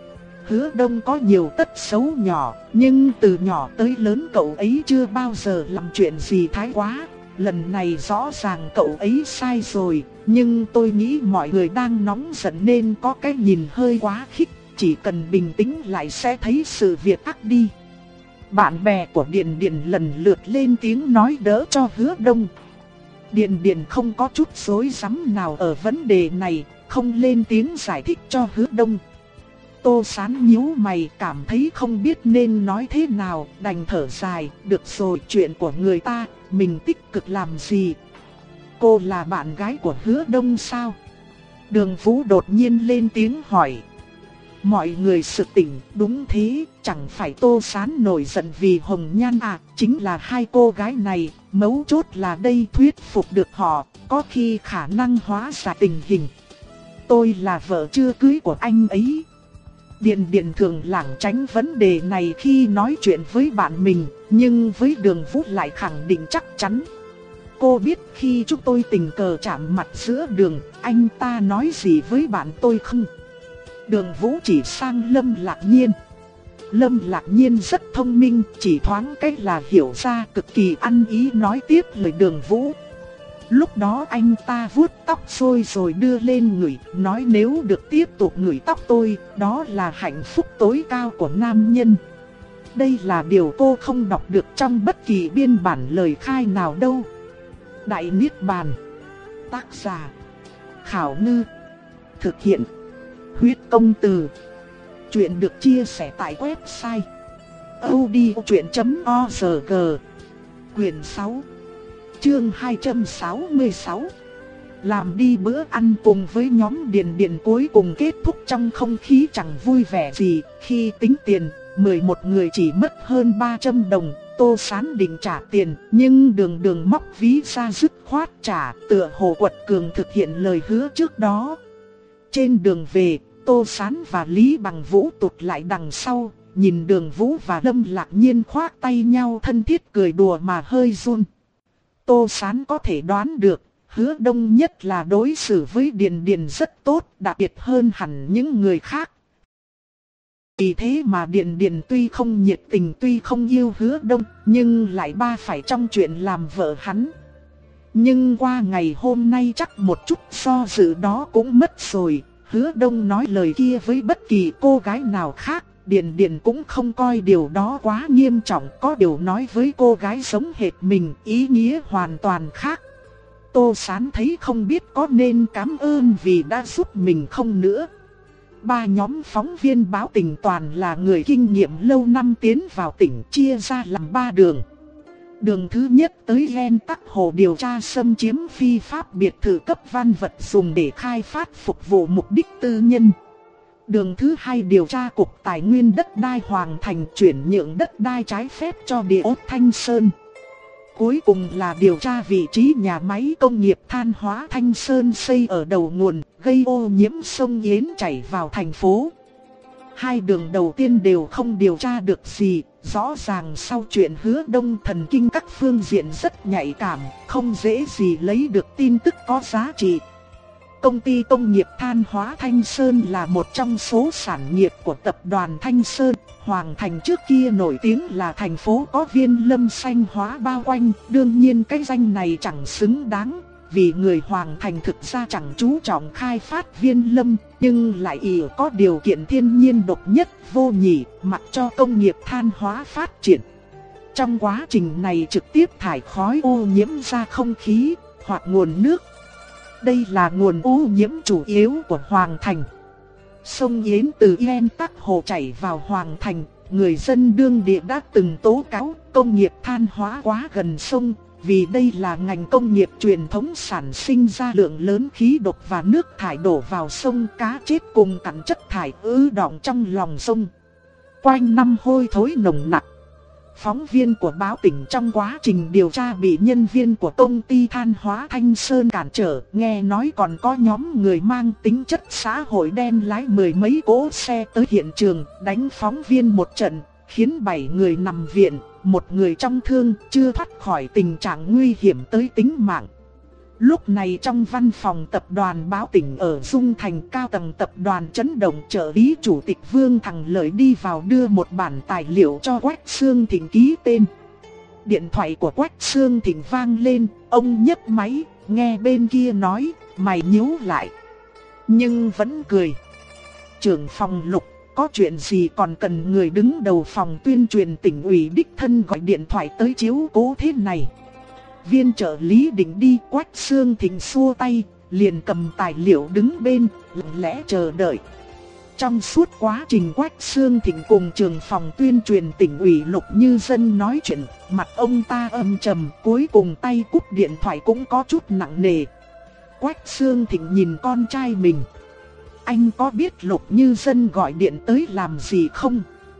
Hứa Đông có nhiều tật xấu nhỏ, nhưng từ nhỏ tới lớn cậu ấy chưa bao giờ làm chuyện gì thái quá. Lần này rõ ràng cậu ấy sai rồi, nhưng tôi nghĩ mọi người đang nóng giận nên có cái nhìn hơi quá khích. Chỉ cần bình tĩnh lại sẽ thấy sự việc ác đi. Bạn bè của Điền Điền lần lượt lên tiếng nói đỡ cho Hứa Đông. Điền Điền không có chút rối rắm nào ở vấn đề này, không lên tiếng giải thích cho Hứa Đông. Tô Sán nhíu mày cảm thấy không biết nên nói thế nào, đành thở dài, được rồi, chuyện của người ta, mình tích cực làm gì? Cô là bạn gái của Hứa Đông sao? Đường Vũ đột nhiên lên tiếng hỏi. Mọi người sực tỉnh, đúng thế, chẳng phải Tô Sán nổi giận vì Hồng Nhan à, chính là hai cô gái này, mấu chốt là đây thuyết phục được họ, có khi khả năng hóa giải tình hình. Tôi là vợ chưa cưới của anh ấy. Điền Điền thường lảng tránh vấn đề này khi nói chuyện với bạn mình, nhưng với Đường Vũ lại khẳng định chắc chắn. Cô biết khi chúng tôi tình cờ chạm mặt giữa đường, anh ta nói gì với bạn tôi không? Đường Vũ chỉ sang Lâm Lạc Nhiên. Lâm Lạc Nhiên rất thông minh, chỉ thoáng cách là hiểu ra, cực kỳ ăn ý nói tiếp lời Đường Vũ. Lúc đó anh ta vuốt tóc tôi rồi đưa lên ngửi, nói nếu được tiếp tục ngửi tóc tôi, đó là hạnh phúc tối cao của nam nhân. Đây là điều cô không đọc được trong bất kỳ biên bản lời khai nào đâu. Đại Niết Bàn. Tác giả Khảo Ngư. Thực hiện Huyết Công Từ. Chuyện được chia sẻ tại website audiochuyện chấm org. Quyền sáu, chương hai trăm sáu mươi sáu. Làm đi bữa ăn cùng với nhóm Điền Điền cuối cùng kết thúc trong không khí chẳng vui vẻ gì. Khi tính tiền, mười một người chỉ mất hơn ba trăm đồng. Tô Sán định trả tiền, nhưng Đường Đường móc ví ra dứt khoát trả, tựa hồ quật cường thực hiện lời hứa trước đó. Trên đường về, Tô Sán và Lý Bằng Vũ tụt lại đằng sau, nhìn Đường Vũ và Lâm Lạc Nhiên khoác tay nhau thân thiết cười đùa mà hơi run. Tô Sán có thể đoán được, Hứa Đông nhất là đối xử với Điền Điền rất tốt, đặc biệt hơn hẳn những người khác. Vì thế mà Điền Điền tuy không nhiệt tình, tuy không yêu Hứa Đông, nhưng lại ba phải trong chuyện làm vợ hắn. Nhưng qua ngày hôm nay chắc một chút do dự đó cũng mất rồi. Hứa Đông nói lời kia với bất kỳ cô gái nào khác, Điền Điền cũng không coi điều đó quá nghiêm trọng. Có điều nói với cô gái giống hệt mình, ý nghĩa hoàn toàn khác. Tô Sán thấy không biết có nên cảm ơn vì đã giúp mình không nữa. Ba nhóm phóng viên báo tình toàn là người kinh nghiệm lâu năm tiến vào tỉnh, chia ra làm ba đường. Đường thứ nhất tới Gen Tắc Hồ điều tra xâm chiếm phi pháp biệt thự cấp văn vật dùng để khai phát phục vụ mục đích tư nhân. Đường thứ hai điều tra cục tài nguyên đất đai Hoàng Thành chuyển nhượng đất đai trái phép cho địa ốt Thanh Sơn. Cuối cùng là điều tra vị trí nhà máy công nghiệp than hóa Thanh Sơn xây ở đầu nguồn, gây ô nhiễm sông Yến chảy vào thành phố. Hai đường đầu tiên đều không điều tra được gì, rõ ràng sau chuyện Hứa Đông thần kinh các phương diện rất nhạy cảm, không dễ gì lấy được tin tức có giá trị. Công ty công nghiệp than hóa Thanh Sơn là một trong số sản nghiệp của tập đoàn Thanh Sơn. Hoàng Thành trước kia nổi tiếng là thành phố có viên lâm xanh hóa bao quanh, đương nhiên cái danh này chẳng xứng đáng, vì người Hoàng Thành thực ra chẳng chú trọng khai phát viên lâm, nhưng lại ỷ có điều kiện thiên nhiên độc nhất vô nhị, mặc cho công nghiệp than hóa phát triển. Trong quá trình này trực tiếp thải khói ô nhiễm ra không khí hoặc nguồn nước. Đây là nguồn ô nhiễm chủ yếu của Hoàng Thành. Sông Yến từ Yên Tắc Hồ chảy vào Hoàng Thành, người dân đương địa đã từng tố cáo công nghiệp than hóa quá gần sông, vì đây là ngành công nghiệp truyền thống sản sinh ra lượng lớn khí độc và nước thải đổ vào sông, cá chết cùng cặn chất thải ứ đọng trong lòng sông. Quanh năm hôi thối nồng nặc. Phóng viên của báo tỉnh trong quá trình điều tra bị nhân viên của công ty than hóa Thanh Sơn cản trở, nghe nói còn có nhóm người mang tính chất xã hội đen lái mười mấy cỗ xe tới hiện trường, đánh phóng viên một trận, khiến bảy người nằm viện, một người trong thương, chưa thoát khỏi tình trạng nguy hiểm tới tính mạng. Lúc này trong văn phòng tập đoàn báo tỉnh ở Dung Thành, cao tầng tập đoàn chấn động, trợ lý chủ tịch Vương Thằng Lợi đi vào đưa một bản tài liệu cho Quách Xương Thịnh ký tên. Điện thoại của Quách Xương Thịnh vang lên, ông nhấc máy, nghe bên kia nói, mày nhíu lại. Nhưng vẫn cười. Trưởng phòng Lục, có chuyện gì còn cần người đứng đầu phòng tuyên truyền tỉnh ủy đích thân gọi điện thoại tới chiếu cố thế này? Viên trợ lý định đi, Quách Xương Thịnh xua tay, liền cầm tài liệu đứng bên, lặng lẽ chờ đợi. Trong suốt quá trình Quách Xương Thịnh cùng trưởng phòng tuyên truyền tỉnh ủy Lục Như Dân nói chuyện, mặt ông ta âm trầm, cuối cùng tay cúp điện thoại cũng có chút nặng nề. Quách Xương Thịnh nhìn con trai mình. Anh có biết Lục Như Dân gọi điện tới làm gì không?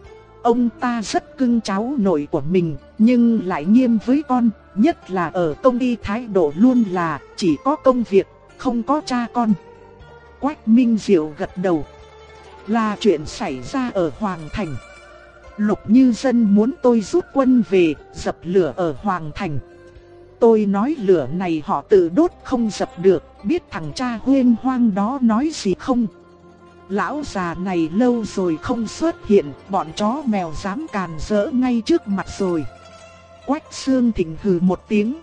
Ông ta rất cưng cháu nội của mình, nhưng lại nghiêm với con, nhất là ở công ty thái độ luôn là chỉ có công việc, không có cha con. Quách Minh Diệu gật đầu. Là chuyện xảy ra ở Hoàng Thành. Lục Như Dân muốn tôi rút quân về, dập lửa ở Hoàng Thành. Tôi nói lửa này họ tự đốt không dập được, biết thằng cha huyên hoang đó nói gì không? Lão già này lâu rồi không xuất hiện, bọn chó mèo dám càn rỡ ngay trước mặt rồi. Quách Xương Thịnh hừ một tiếng.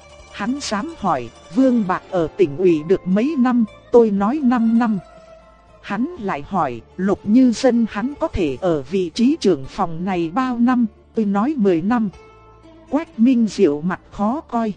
Hắn dám hỏi, Vương Bạc ở tỉnh ủy được mấy năm, tôi nói năm năm. Hắn lại hỏi, Lục Như Dân hắn có thể ở vị trí trưởng phòng này bao năm, tôi nói mười năm. Quách Minh Diệu mặt khó coi.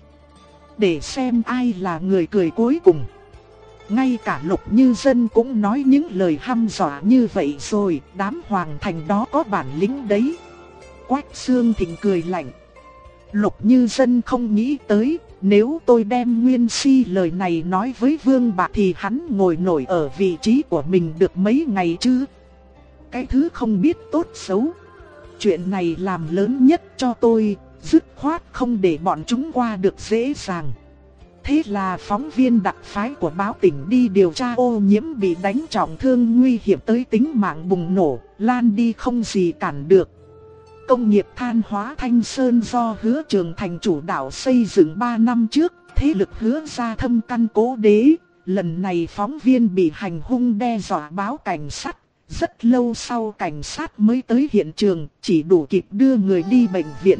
Để xem ai là người cười cuối cùng. Ngay cả Lục Như Dân cũng nói những lời hăm dọa như vậy rồi, đám Hoàng Thành đó có bản lĩnh đấy. Quách Xương Thịnh cười lạnh. Lục Như Dân không nghĩ tới, nếu tôi đem Nguyên Si lời này nói với Vương Bạc thì hắn ngồi nổi ở vị trí của mình được mấy ngày chứ. Cái thứ không biết tốt xấu. Chuyện này làm lớn nhất cho tôi, dứt khoát không để bọn chúng qua được dễ dàng. Thế là phóng viên đặc phái của báo tỉnh đi điều tra ô nhiễm bị đánh trọng thương nguy hiểm tới tính mạng bùng nổ, lan đi không gì cản được. Công nghiệp than hóa Thanh Sơn do Hứa Trường Thành chủ đạo xây dựng ba năm trước, thế lực Hứa gia thâm căn cố đế. Lần này phóng viên bị hành hung đe dọa báo cảnh sát. Rất lâu sau cảnh sát mới tới hiện trường, chỉ đủ kịp đưa người đi bệnh viện.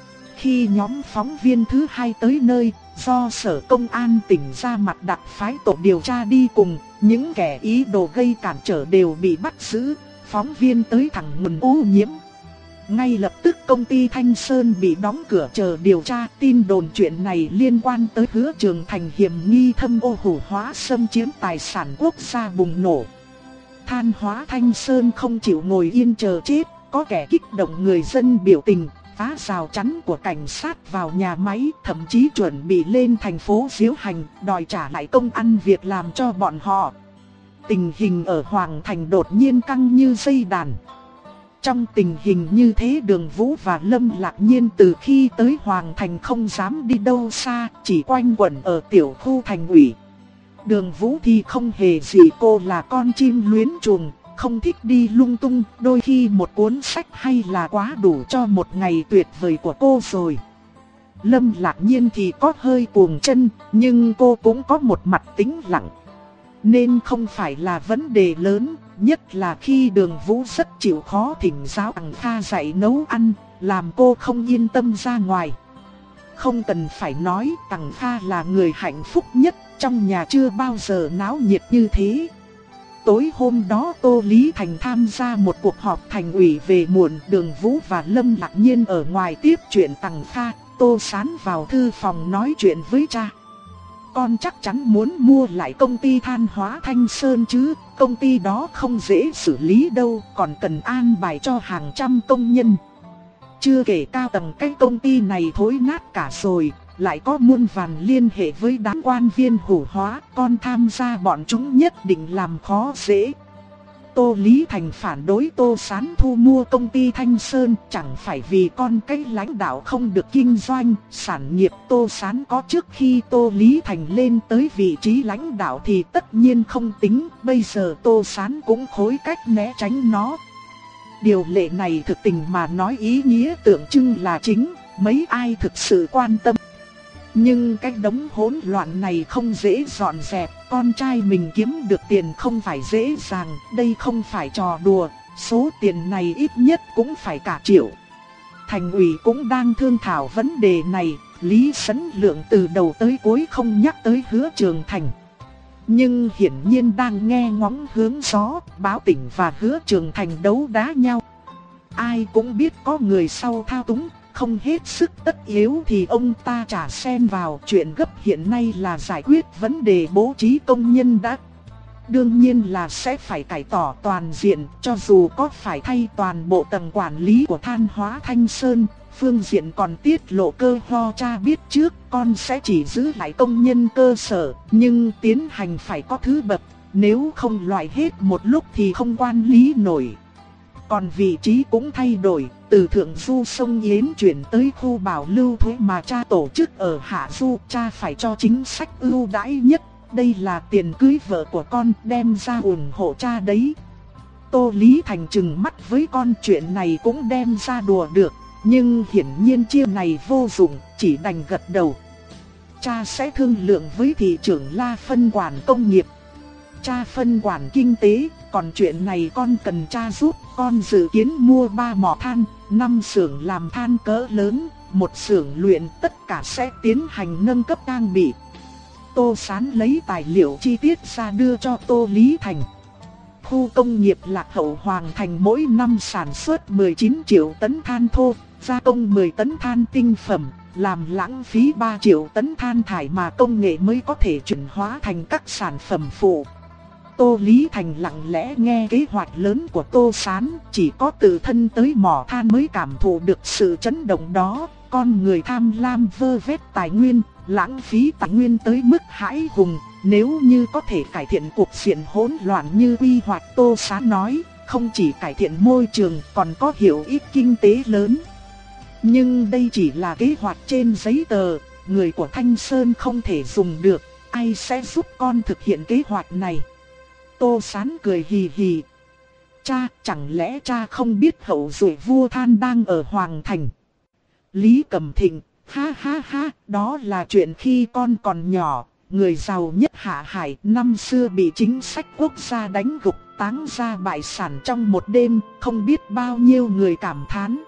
Khi nhóm phóng viên thứ hai tới nơi, do sở công an tỉnh ra mặt đặc phái tổ điều tra đi cùng, những kẻ ý đồ gây cản trở đều bị bắt giữ. Phóng viên tới thẳng nguồn ô nhiễm. Ngay lập tức công ty Thanh Sơn bị đóng cửa chờ điều tra. Tin đồn chuyện này liên quan tới Hứa Trường Thành hiểm nghi thâm ô hủ hóa xâm chiếm tài sản quốc gia bùng nổ. Than hóa Thanh Sơn không chịu ngồi yên chờ chết, có kẻ kích động người dân biểu tình, phá rào chắn của cảnh sát vào nhà máy, thậm chí chuẩn bị lên thành phố diễu hành, đòi trả lại công ăn việc làm cho bọn họ. Tình hình ở Hoàng Thành đột nhiên căng như dây đàn. Trong tình hình như thế, Đường Vũ và Lâm Lạc Nhiên từ khi tới Hoàng Thành không dám đi đâu xa, chỉ quanh quẩn ở tiểu khu thành ủy. Đường Vũ thì không hề gì, cô là con chim luyến chuồng, không thích đi lung tung, đôi khi một cuốn sách hay là quá đủ cho một ngày tuyệt vời của cô rồi. Lâm Lạc Nhiên thì có hơi cuồng chân, nhưng cô cũng có một mặt tĩnh lặng, nên không phải là vấn đề lớn, nhất là khi Đường Vũ rất chịu khó thỉnh giáo Tằng Kha dạy nấu ăn, làm cô không yên tâm ra ngoài. Không cần phải nói, Tằng Kha là người hạnh phúc nhất, trong nhà chưa bao giờ náo nhiệt như thế. Tối hôm đó Tô Lý Thành tham gia một cuộc họp thành ủy về muộn, Đường Vũ và Lâm Lạc Nhiên ở ngoài tiếp chuyện Tằng Kha. Tô Sán vào thư phòng nói chuyện với cha. Con chắc chắn muốn mua lại công ty than hóa Thanh Sơn chứ, công ty đó không dễ xử lý đâu, còn cần an bài cho hàng trăm công nhân. Chưa kể cao tầng cái công ty này thối nát cả rồi, lại có muôn vàn liên hệ với đám quan viên hủ hóa, con tham gia bọn chúng nhất định làm khó dễ. Tô Lý Thành phản đối Tô Sán thu mua công ty Thanh Sơn, chẳng phải vì con cái lãnh đạo không được kinh doanh, sản nghiệp Tô Sán có trước khi Tô Lý Thành lên tới vị trí lãnh đạo thì tất nhiên không tính, bây giờ Tô Sán cũng khối cách né tránh nó. Điều lệ này thực tình mà nói ý nghĩa tượng trưng là chính, mấy ai thực sự quan tâm. Nhưng cái đống hỗn loạn này không dễ dọn dẹp, con trai mình kiếm được tiền không phải dễ dàng, đây không phải trò đùa, số tiền này ít nhất cũng phải cả triệu. Thành ủy cũng đang thương thảo vấn đề này, Lý Sấn Lượng từ đầu tới cuối không nhắc tới Hứa Trường Thành. Nhưng hiển nhiên đang nghe ngóng hướng gió, báo tỉnh và Hứa Trường Thành đấu đá nhau. Ai cũng biết có người sau thao túng. Không hết sức tất yếu thì ông ta chả xen vào, chuyện gấp hiện nay là giải quyết vấn đề bố trí công nhân đã. Đương nhiên là sẽ phải cải tỏ toàn diện, cho dù có phải thay toàn bộ tầng quản lý của than hóa Thanh Sơn. Phương diện còn tiết lộ cơ ho cha biết trước, con sẽ chỉ giữ lại công nhân cơ sở, nhưng tiến hành phải có thứ bậc, nếu không loại hết một lúc thì không quản lý nổi. Còn vị trí cũng thay đổi, từ Thượng Du sông Yến chuyển tới khu bảo lưu thuế mà cha tổ chức ở Hạ Du, cha phải cho chính sách ưu đãi nhất, đây là tiền cưới vợ của con, đem ra ủng hộ cha đấy. Tô Lý Thành trừng mắt với con, chuyện này cũng đem ra đùa được, nhưng hiển nhiên chiêu này vô dụng, chỉ đành gật đầu. Cha sẽ thương lượng với thị trưởng La phân quản công nghiệp. Cha phân quản kinh tế, còn chuyện này con cần cha giúp, con dự kiến mua ba mỏ than, năm xưởng làm than cỡ lớn, một xưởng luyện, tất cả sẽ tiến hành nâng cấp trang bị. Tô Sán lấy tài liệu chi tiết ra đưa cho Tô Lý Thành. Khu công nghiệp Lạc Hậu Hoàng Thành mỗi năm sản xuất mười chín triệu tấn than thô, gia công mười tấn than tinh phẩm, làm lãng phí ba triệu tấn than thải mà công nghệ mới có thể chuyển hóa thành các sản phẩm phụ. Tô Lý Thành lặng lẽ nghe kế hoạch lớn của Tô Sán, chỉ có tự thân tới mỏ than mới cảm thụ được sự chấn động đó. Con người tham lam vơ vét tài nguyên, lãng phí tài nguyên tới mức hãi hùng. Nếu như có thể cải thiện cuộc diện hỗn loạn như quy hoạch Tô Sán nói, không chỉ cải thiện môi trường còn có hiệu ích kinh tế lớn. Nhưng đây chỉ là kế hoạch trên giấy tờ, người của Thanh Sơn không thể dùng được, ai sẽ giúp con thực hiện kế hoạch này? Tô Sán cười hì hì. Cha, chẳng lẽ cha không biết hậu duệ vua Than đang ở Hoàng Thành? Lý Cẩm Thịnh, ha ha ha, đó là chuyện khi con còn nhỏ. Người giàu nhất Hạ Hải năm xưa bị chính sách quốc gia đánh gục, táng ra bại sản trong một đêm, không biết bao nhiêu người cảm thán.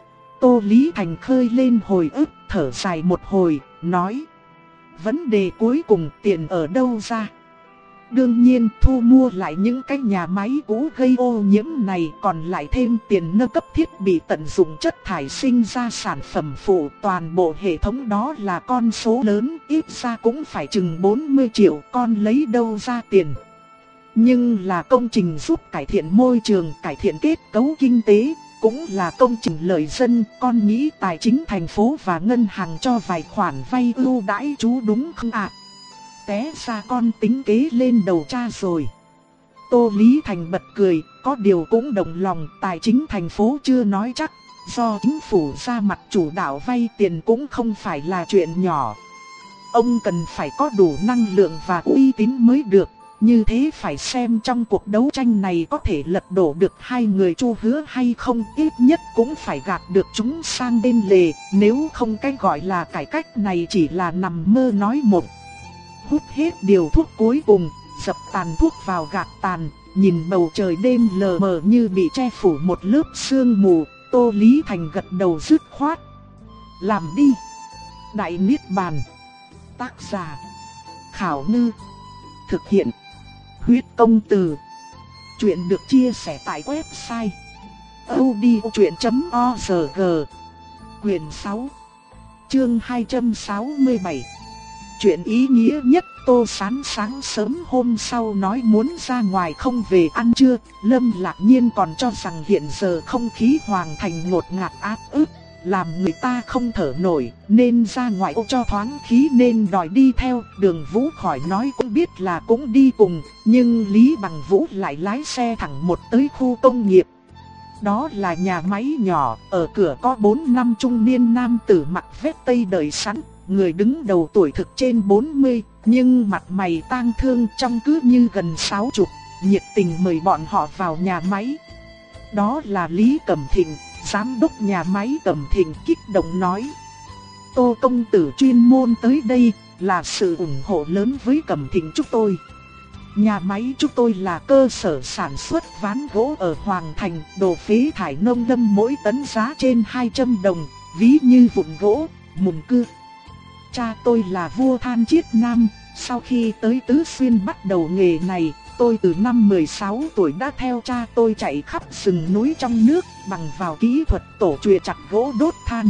Tô Lý Thành khơi lên hồi ức, thở dài một hồi, nói: vấn đề cuối cùng tiền ở đâu ra? Đương nhiên thu mua lại những cái nhà máy cũ gây ô nhiễm này, còn lại thêm tiền nâng cấp thiết bị tận dụng chất thải sinh ra sản phẩm phụ. Toàn bộ hệ thống đó là con số lớn, ít ra cũng phải chừng bốn mươi triệu, con lấy đâu ra tiền? Nhưng là công trình giúp cải thiện môi trường, cải thiện kết cấu kinh tế, cũng là công trình lợi dân. Con nghĩ tài chính thành phố và ngân hàng cho vài khoản vay ưu đãi chú đúng không ạ? Té ra con tính kế lên đầu cha rồi. Tô Lý Thành bật cười, có điều cũng đồng lòng, tài chính thành phố chưa nói chắc, do chính phủ ra mặt chủ đạo vay tiền cũng không phải là chuyện nhỏ. Ông cần phải có đủ năng lượng và uy tín mới được, như thế phải xem trong cuộc đấu tranh này có thể lật đổ được hai người Chu Hứa hay không, ít nhất cũng phải gạt được chúng sang bên lề, nếu không cái gọi là cải cách này chỉ là nằm mơ nói một. Hút hết điều thuốc cuối cùng, dập tàn thuốc vào gạt tàn, nhìn bầu trời đêm lờ mờ như bị che phủ một lớp sương mù, Tô Lý Thành gật đầu dứt khoát. Làm đi. Đại Niết Bàn. Tác giả: Khảo Ngư. Thực hiện: Huyết Công Từ. Chuyện được chia sẻ tại website audiochuyện chấm org. Quyền sáu, chương hai trăm sáu mươi bảy. Chuyện ý nghĩa nhất. Tô Sán sáng sớm hôm sau nói muốn ra ngoài không về ăn trưa. Lâm Lạc Nhiên còn cho rằng hiện giờ không khí Hoàng Thành ngột ngạt áp ức, làm người ta không thở nổi, nên ra ngoài ô cho thoáng khí nên đòi đi theo. Đường Vũ khỏi nói cũng biết là cũng đi cùng, nhưng Lý Bằng Vũ lại lái xe thẳng một tới khu công nghiệp. Đó là nhà máy nhỏ, ở cửa có bốn năm trung niên nam tử mặc vest tây đợi sẵn. Người đứng đầu tuổi thực trên bốn mươi, nhưng mặt mày tang thương trông cứ như gần sáu chục, nhiệt tình mời bọn họ vào nhà máy. Đó là Lý Cẩm Thịnh, giám đốc nhà máy Cẩm Thịnh, kích động nói: Tô công tử chuyên môn tới đây là sự ủng hộ lớn với Cẩm Thịnh chúng tôi. Nhà máy chúng tôi là cơ sở sản xuất ván gỗ ở Hoàng Thành, đồ phế thải nông lâm mỗi tấn giá trên hai trăm đồng, ví như vụn gỗ, mùn cưa. Cha tôi là vua Than Chiết Nam, sau khi tới Tứ Xuyên bắt đầu nghề này, tôi từ năm mười sáu tuổi đã theo cha tôi chạy khắp rừng núi trong nước, bằng vào kỹ thuật tổ chuyền chặt gỗ đốt than.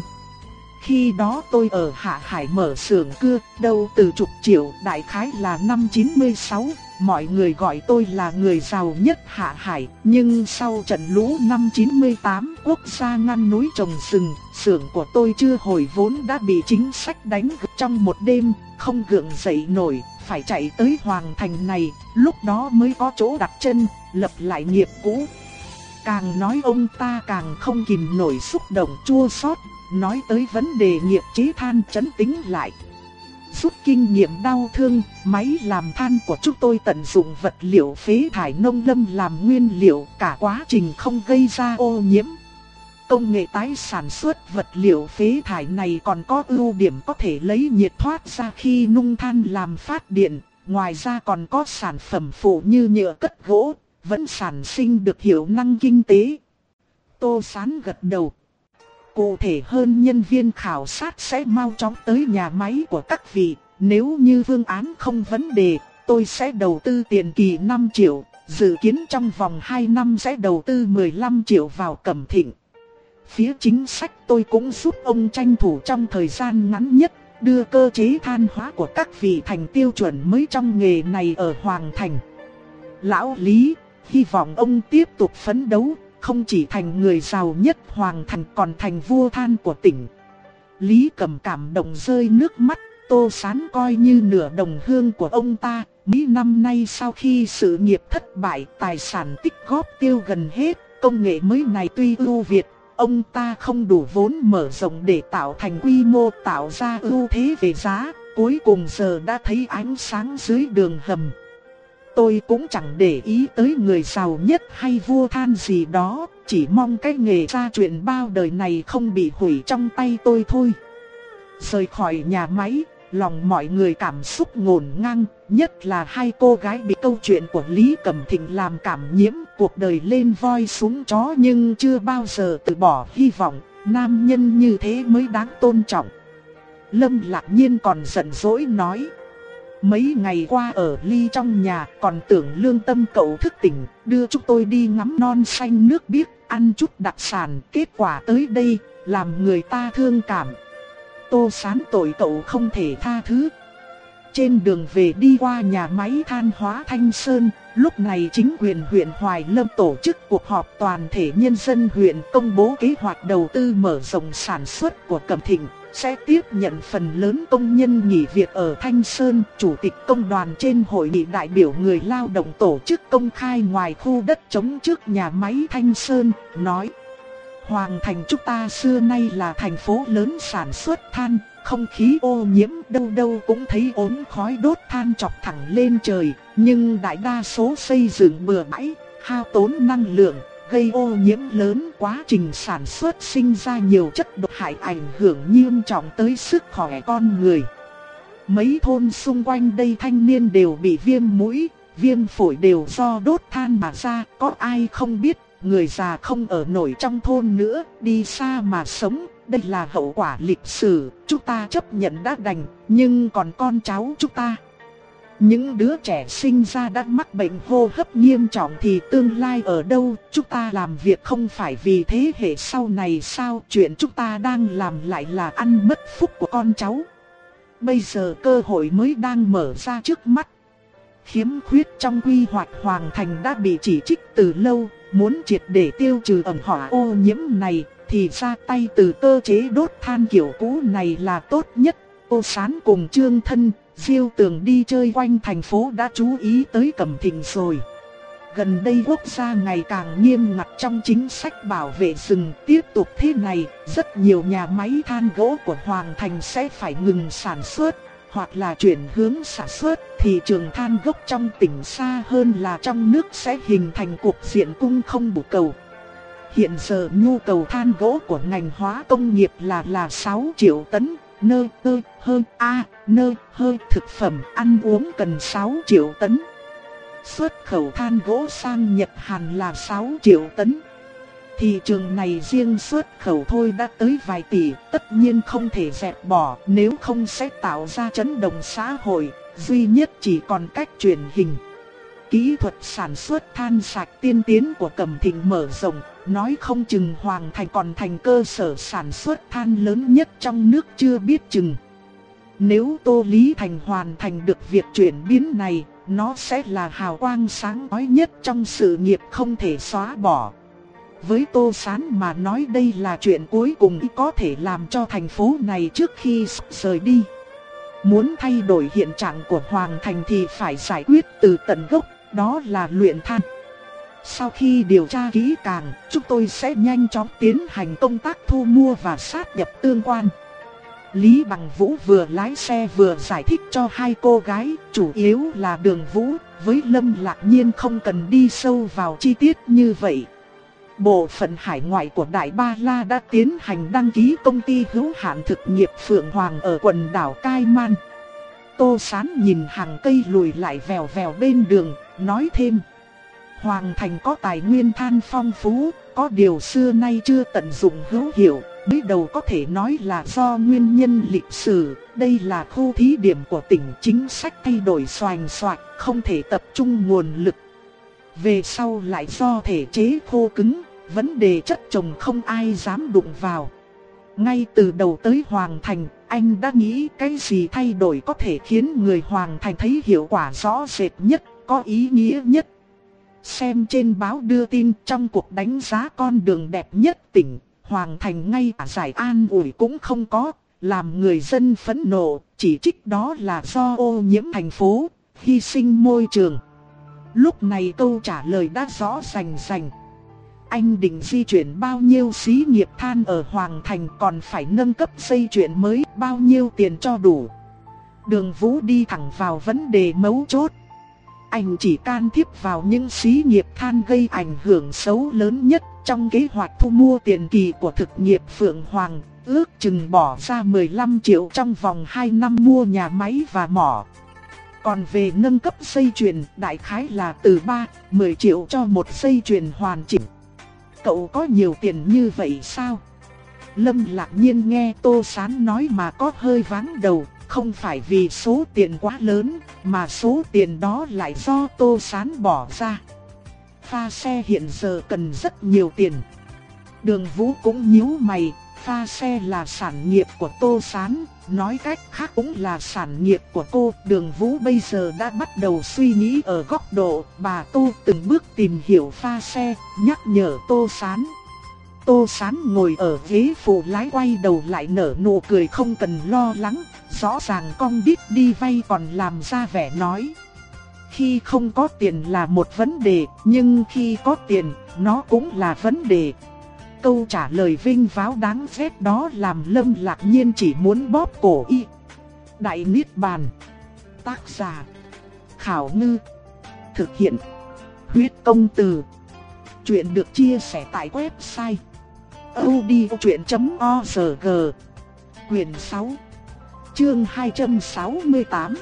Khi đó tôi ở Hạ Hải mở xưởng cưa, đâu từ chục triệu, đại khái là năm chín mươi sáu, mọi người gọi tôi là người giàu nhất Hạ Hải. Nhưng sau trận lũ năm chín mươi tám, quốc gia ngăn núi trồng rừng, xưởng của tôi chưa hồi vốn đã bị chính sách đánh gục trong một đêm, không gượng dậy nổi, phải chạy tới Hoàng Thành này, lúc đó mới có chỗ đặt chân, lập lại nghiệp cũ. Càng nói ông ta càng không kìm nổi xúc động chua xót. Nói tới vấn đề nghiệp chế than trấn tĩnh lại. Rút kinh nghiệm đau thương, máy làm than của chúng tôi tận dụng vật liệu phế thải nông lâm làm nguyên liệu, cả quá trình không gây ra ô nhiễm. Công nghệ tái sản xuất vật liệu phế thải này còn có ưu điểm có thể lấy nhiệt thoát ra khi nung than làm phát điện. Ngoài ra còn có sản phẩm phụ như nhựa cất gỗ, vẫn sản sinh được hiệu năng kinh tế. Tô Sán gật đầu. Cụ thể hơn, nhân viên khảo sát sẽ mau chóng tới nhà máy của các vị. Nếu như phương án không vấn đề, tôi sẽ đầu tư tiền kỳ năm triệu, dự kiến trong vòng hai năm sẽ đầu tư mười lăm triệu vào Cẩm Thịnh. Phía chính sách tôi cũng giúp ông tranh thủ trong thời gian ngắn nhất, đưa cơ chế than hóa của các vị thành tiêu chuẩn mới trong nghề này ở Hoàng Thành. Lão Lý, hy vọng ông tiếp tục phấn đấu, không chỉ thành người giàu nhất Hoàng Thành còn thành vua than của tỉnh. Lý Cẩm cảm động rơi nước mắt, Tô Sán coi như nửa đồng hương của ông ta. Mấy năm nay sau khi sự nghiệp thất bại, tài sản tích góp tiêu gần hết, công nghệ mới này tuy ưu việt, ông ta không đủ vốn mở rộng để tạo thành quy mô, tạo ra ưu thế về giá, cuối cùng giờ đã thấy ánh sáng dưới đường hầm. Tôi cũng chẳng để ý tới người giàu nhất hay vua than gì đó, chỉ mong cái nghề ra chuyện bao đời này không bị hủy trong tay tôi thôi. Rời khỏi nhà máy, lòng mọi người cảm xúc ngổn ngang, nhất là hai cô gái bị câu chuyện của Lý Cẩm Thịnh làm cảm nhiễm, cuộc đời lên voi xuống chó nhưng chưa bao giờ từ bỏ hy vọng, nam nhân như thế mới đáng tôn trọng. Lâm Lạc Nhiên còn giận dỗi nói: mấy ngày qua ở ly trong nhà còn tưởng lương tâm cậu thức tỉnh, đưa chúng tôi đi ngắm non xanh nước biếc, ăn chút đặc sản, kết quả tới đây, làm người ta thương cảm. Tô Sán tội cậu không thể tha thứ. Trên đường về đi qua nhà máy than hóa Thanh Sơn, lúc này chính quyền huyện Hoài Lâm tổ chức cuộc họp toàn thể nhân dân huyện công bố kế hoạch đầu tư mở rộng sản xuất của Cẩm Thịnh, sẽ tiếp nhận phần lớn công nhân nghỉ việc ở Thanh Sơn. Chủ tịch công đoàn trên hội nghị đại biểu người lao động tổ chức công khai ngoài khu đất trống trước nhà máy Thanh Sơn, nói: Hoàng Thành chúng ta xưa nay là thành phố lớn sản xuất than, không khí ô nhiễm đâu đâu cũng thấy ốm khói đốt than chọc thẳng lên trời, nhưng đại đa số xây dựng bừa bãi, hao tốn năng lượng, gây ô nhiễm lớn. Quá trình sản xuất sinh ra nhiều chất độc hại ảnh hưởng nghiêm trọng tới sức khỏe con người. Mấy thôn xung quanh đây thanh niên đều bị viêm mũi, viêm phổi đều do đốt than mà ra, có ai không biết. Người già không ở nổi trong thôn nữa, đi xa mà sống, đây là hậu quả lịch sử, chúng ta chấp nhận đã đành, nhưng còn con cháu chúng ta. Những đứa trẻ sinh ra đã mắc bệnh hô hấp nghiêm trọng thì tương lai ở đâu, chúng ta làm việc không phải vì thế hệ sau này sao, chuyện chúng ta đang làm lại là ăn mất phúc của con cháu. Bây giờ cơ hội mới đang mở ra trước mắt. Khiếm khuyết trong quy hoạch Hoàng Thành đã bị chỉ trích từ lâu. Muốn triệt để tiêu trừ ẩm hỏa ô nhiễm này thì ra tay từ cơ chế đốt than kiểu cũ này là tốt nhất. Tô Sán cùng Trương Thân, Diêu Tường đi chơi quanh thành phố đã chú ý tới Cẩm Thịnh rồi. Gần đây quốc gia ngày càng nghiêm ngặt trong chính sách bảo vệ rừng, tiếp tục thế này, rất nhiều nhà máy than gỗ của Hoàng Thành sẽ phải ngừng sản xuất, hoặc là chuyển hướng sản xuất. Thị trường than gốc trong tỉnh xa hơn là trong nước sẽ hình thành cục diện cung không đủ cầu. Hiện giờ nhu cầu than gỗ của ngành hóa công nghiệp là là sáu triệu tấn, nơ tơ hơn a nơ hơi thực phẩm ăn uống cần sáu triệu tấn. Xuất khẩu than gỗ sang Nhật Hàn là sáu triệu tấn. Thị trường này riêng xuất khẩu thôi đã tới vài tỷ, tất nhiên không thể dẹp bỏ, nếu không sẽ tạo ra chấn động xã hội, duy nhất chỉ còn cách truyền hình. Kỹ thuật sản xuất than sạch tiên tiến của Cẩm Thịnh mở rộng, nói không chừng Hoàng Thành còn thành cơ sở sản xuất than lớn nhất trong nước chưa biết chừng. Nếu Tô Lý Thành hoàn thành được việc chuyển biến này, nó sẽ là hào quang sáng chói nhất trong sự nghiệp không thể xóa bỏ. Với Tô Sán mà nói đây là chuyện cuối cùng có thể làm cho thành phố này trước khi rời đi. Muốn thay đổi hiện trạng của Hoàng Thành thì phải giải quyết từ tận gốc, đó là luyện than. Sau khi điều tra kỹ càng, chúng tôi sẽ nhanh chóng tiến hành công tác thu mua và sát nhập tương quan. Lý Bằng Vũ vừa lái xe vừa giải thích cho hai cô gái, chủ yếu là Đường Vũ, với Lâm Lạc Nhiên không cần đi sâu vào chi tiết như vậy. Bộ phận hải ngoại của Đại Ba La đã tiến hành đăng ký công ty hữu hạn thực nghiệp Phượng Hoàng ở quần đảo Cayman. Tô Sán nhìn hàng cây lùi lại vèo vèo bên đường, nói thêm: Hoàng Thành có tài nguyên than phong phú, có điều xưa nay chưa tận dụng hữu hiệu, mới đầu có thể nói là do nguyên nhân lịch sử. Đây là khu thí điểm của tỉnh, chính sách thay đổi xoành xoạch, không thể tập trung nguồn lực. Về sau lại do thể chế khô cứng, vấn đề chất trồng không ai dám đụng vào. Ngay từ đầu tới Hoàng Thành, anh đã nghĩ cái gì thay đổi có thể khiến người Hoàng Thành thấy hiệu quả rõ rệt nhất, có ý nghĩa nhất. Xem trên báo đưa tin trong cuộc đánh giá con đường đẹp nhất tỉnh, Hoàng Thành ngay cả giải an ủi cũng không có, làm người dân phẫn nộ, chỉ trích đó là do ô nhiễm thành phố, hy sinh môi trường. Lúc này câu trả lời đã rõ rành rành. Anh định di chuyển bao nhiêu xí nghiệp than ở Hoàng Thành, còn phải nâng cấp xây chuyện mới, bao nhiêu tiền cho đủ. Đường Vũ đi thẳng vào vấn đề mấu chốt. Anh chỉ can thiệp vào những xí nghiệp than gây ảnh hưởng xấu lớn nhất trong kế hoạch thu mua tiền kỳ của thực nghiệp Phượng Hoàng, ước chừng bỏ ra mười lăm triệu trong vòng hai năm mua nhà máy và mỏ. Còn về nâng cấp dây chuyền, đại khái là từ ba đến mười triệu cho một dây chuyền hoàn chỉnh. Cậu có nhiều tiền như vậy sao? Lâm Lạc Nhiên nghe Tô Sán nói mà có hơi váng đầu. Không phải vì số tiền quá lớn, mà số tiền đó lại do Tô Sán bỏ ra. Pha xe hiện giờ cần rất nhiều tiền. Đường Vũ cũng nhíu mày, pha xe là sản nghiệp của Tô Sán, nói cách khác cũng là sản nghiệp của cô. Đường Vũ bây giờ đã bắt đầu suy nghĩ ở góc độ bà Tô, từng bước tìm hiểu pha xe, nhắc nhở Tô Sán. Tô Sán ngồi ở ghế phụ lái quay đầu lại nở nụ cười không cần lo lắng, rõ ràng con đít đi vay còn làm ra vẻ nói. Khi không có tiền là một vấn đề, nhưng khi có tiền, nó cũng là vấn đề. Câu trả lời vinh váo đáng ghét đó làm Lâm Lạc Nhiên chỉ muốn bóp cổ y. Đại Niết Bàn. Tác giả: Khảo Ngư. Thực hiện: Huyết Công Từ. Chuyện được chia sẻ tại website audiochuyện chấm org. Quyển sáu, chương hai trăm sáu mươi tám.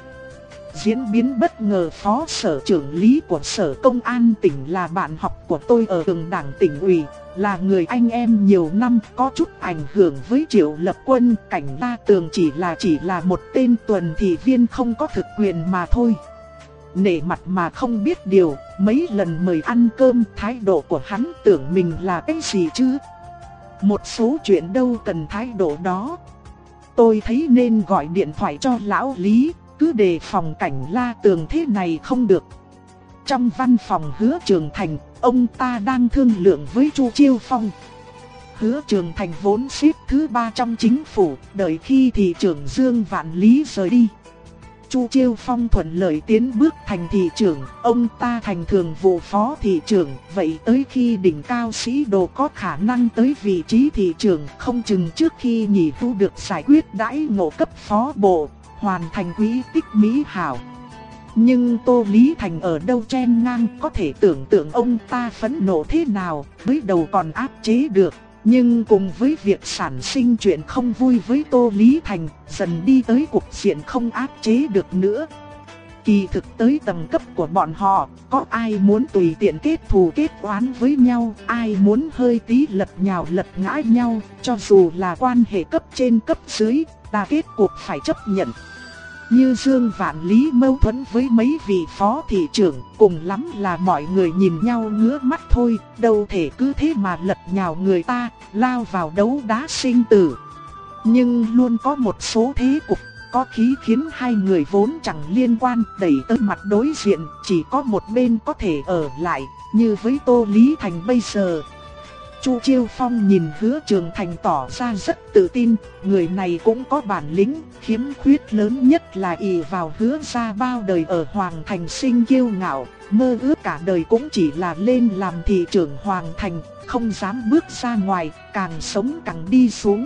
Diễn biến bất ngờ. Phó sở trưởng lý của Sở Công an tỉnh là bạn học của tôi ở Thường Đảng tỉnh ủy, là người anh em nhiều năm, có chút ảnh hưởng với Triệu Lập Quân. Cảnh La Tường chỉ là chỉ là một tên tuần thị viên không có thực quyền mà thôi. Nể mặt mà không biết điều, mấy lần mời ăn cơm, thái độ của hắn tưởng mình là cái gì chứ? Một số chuyện đâu cần thái độ đó. Tôi thấy nên gọi điện thoại cho lão Lý, cứ đề phòng Cảnh La Tường thế này không được. Trong văn phòng Hứa Trường Thành, ông ta đang thương lượng với Chu Chiêu Phong. Hứa Trường Thành vốn xếp thứ ba trong chính phủ, đợi khi thị trưởng Dương Vạn Lý rời đi, Chu Chiêu Phong thuận lợi tiến bước thành thị trưởng, ông ta thành thường vụ phó thị trưởng. Vậy tới khi đỉnh cao sĩ đồ có khả năng tới vị trí thị trưởng, không chừng trước khi nghỉ hưu được giải quyết đãi ngộ cấp phó bộ, hoàn thành quỹ tích mỹ hảo. Nhưng Tô Lý Thành ở đâu chen ngang, có thể tưởng tượng ông ta phẫn nộ thế nào, mới đầu còn áp chế được. Nhưng cùng với việc sản sinh chuyện không vui với Tô Lý Thành, dần đi tới cuộc diện không áp chế được nữa. Kỳ thực tới tầng cấp của bọn họ, có ai muốn tùy tiện kết thù kết oán với nhau, ai muốn hơi tí lật nhào lật ngã nhau, cho dù là quan hệ cấp trên cấp dưới, ta kết cuộc phải chấp nhận. Như Dương Vạn Lý mâu thuẫn với mấy vị phó thị trưởng, cùng lắm là mọi người nhìn nhau ngứa mắt thôi, đâu thể cứ thế mà lật nhào người ta, lao vào đấu đá sinh tử. Nhưng luôn có một số thế cục, có khí khiến hai người vốn chẳng liên quan đẩy tới mặt đối diện, chỉ có một bên có thể ở lại, như với Tô Lý Thành bây giờ. Chu Chiêu Phong nhìn Hứa Trường Thành tỏ ra rất tự tin, người này cũng có bản lĩnh, khiếm khuyết lớn nhất là ỷ vào Hứa gia bao đời ở Hoàng Thành sinh kiêu ngạo, mơ ước cả đời cũng chỉ là lên làm thị trưởng Hoàng Thành, không dám bước ra ngoài, càng sống càng đi xuống.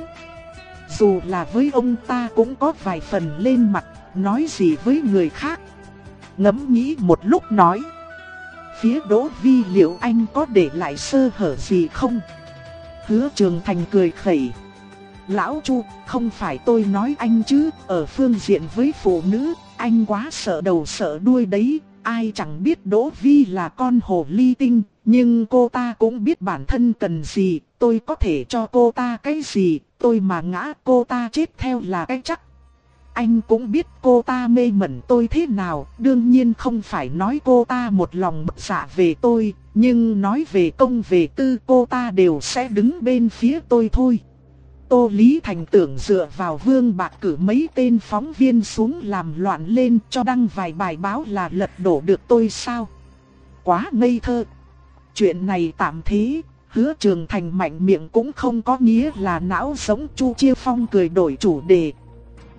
Dù là với ông ta cũng có vài phần lên mặt, nói gì với người khác. Ngẫm nghĩ một lúc nói: Phía Đỗ Vi liệu anh có để lại sơ hở gì không? Hứa Trường Thành cười khẩy: Lão Chu, không phải tôi nói anh chứ, ở phương diện với phụ nữ, anh quá sợ đầu sợ đuôi đấy. Ai chẳng biết Đỗ Vi là con hồ ly tinh, nhưng cô ta cũng biết bản thân cần gì, tôi có thể cho cô ta cái gì, tôi mà ngã cô ta chết theo là cái chắc. Anh cũng biết cô ta mê mẩn tôi thế nào, đương nhiên không phải nói cô ta một lòng bực dạ về tôi, nhưng nói về công về tư cô ta đều sẽ đứng bên phía tôi thôi. Tô Lý Thành tưởng dựa vào Vương Bạc cử mấy tên phóng viên xuống làm loạn lên cho đăng vài bài báo là lật đổ được tôi sao? Quá ngây thơ. Chuyện này tạm thế. Hứa Trường Thành mạnh miệng cũng không có nghĩa là não giống. Chu Chiêu Phong cười đổi chủ đề: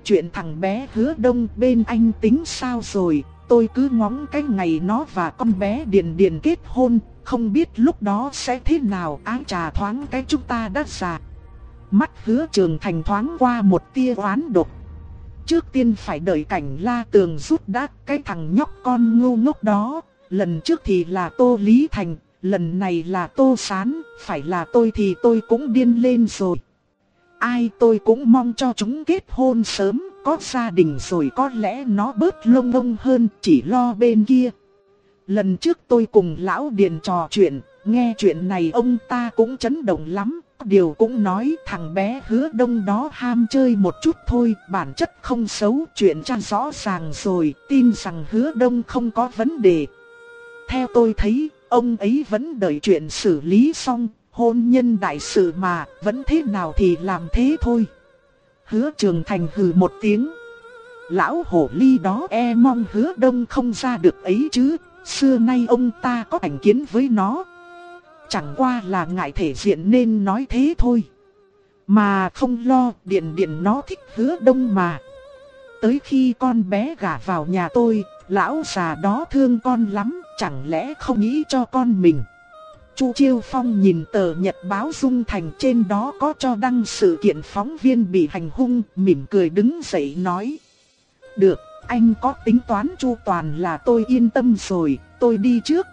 chuyện thằng bé Hứa Đông bên anh tính sao rồi? Tôi cứ ngóng cái ngày nó và con bé Điền Điền kết hôn, không biết lúc đó sẽ thế nào. Ái trà thoáng cái chúng ta đã già. Mắt Hứa Trường Thành thoáng qua một tia oán độc. Trước tiên phải đợi Cảnh La Tường rút đã, cái thằng nhóc con ngu ngốc đó. Lần trước thì là Tô Lý Thành, lần này là Tô Sán, phải là tôi thì tôi cũng điên lên rồi. Ai tôi cũng mong cho chúng kết hôn sớm, có gia đình rồi có lẽ nó bớt lông bông hơn, chỉ lo bên kia. Lần trước tôi cùng lão Điền trò chuyện, nghe chuyện này ông ta cũng chấn động lắm. Điều cũng nói thằng bé Hứa Đông đó ham chơi một chút thôi, bản chất không xấu, chuyện cha rõ ràng rồi, tin rằng Hứa Đông không có vấn đề. Theo tôi thấy, ông ấy vẫn đợi chuyện xử lý xong, hôn nhân đại sự mà, vẫn thế nào thì làm thế thôi. Hứa Trường Thành hừ một tiếng. Lão hổ ly đó e mong Hứa Đông không ra được ấy chứ, xưa nay ông ta có thành kiến với nó. Chẳng qua là ngại thể diện nên nói thế thôi. Mà không lo, Điền Điền nó thích Hứa Đông mà. Tới khi con bé gả vào nhà tôi, lão già đó thương con lắm, chẳng lẽ không nghĩ cho con mình. Chu Chiêu Phong nhìn tờ nhật báo Dung Thành, trên đó có cho đăng sự kiện phóng viên bị hành hung, mỉm cười đứng dậy nói. Được, anh có tính toán chu toàn là tôi yên tâm rồi, tôi đi trước.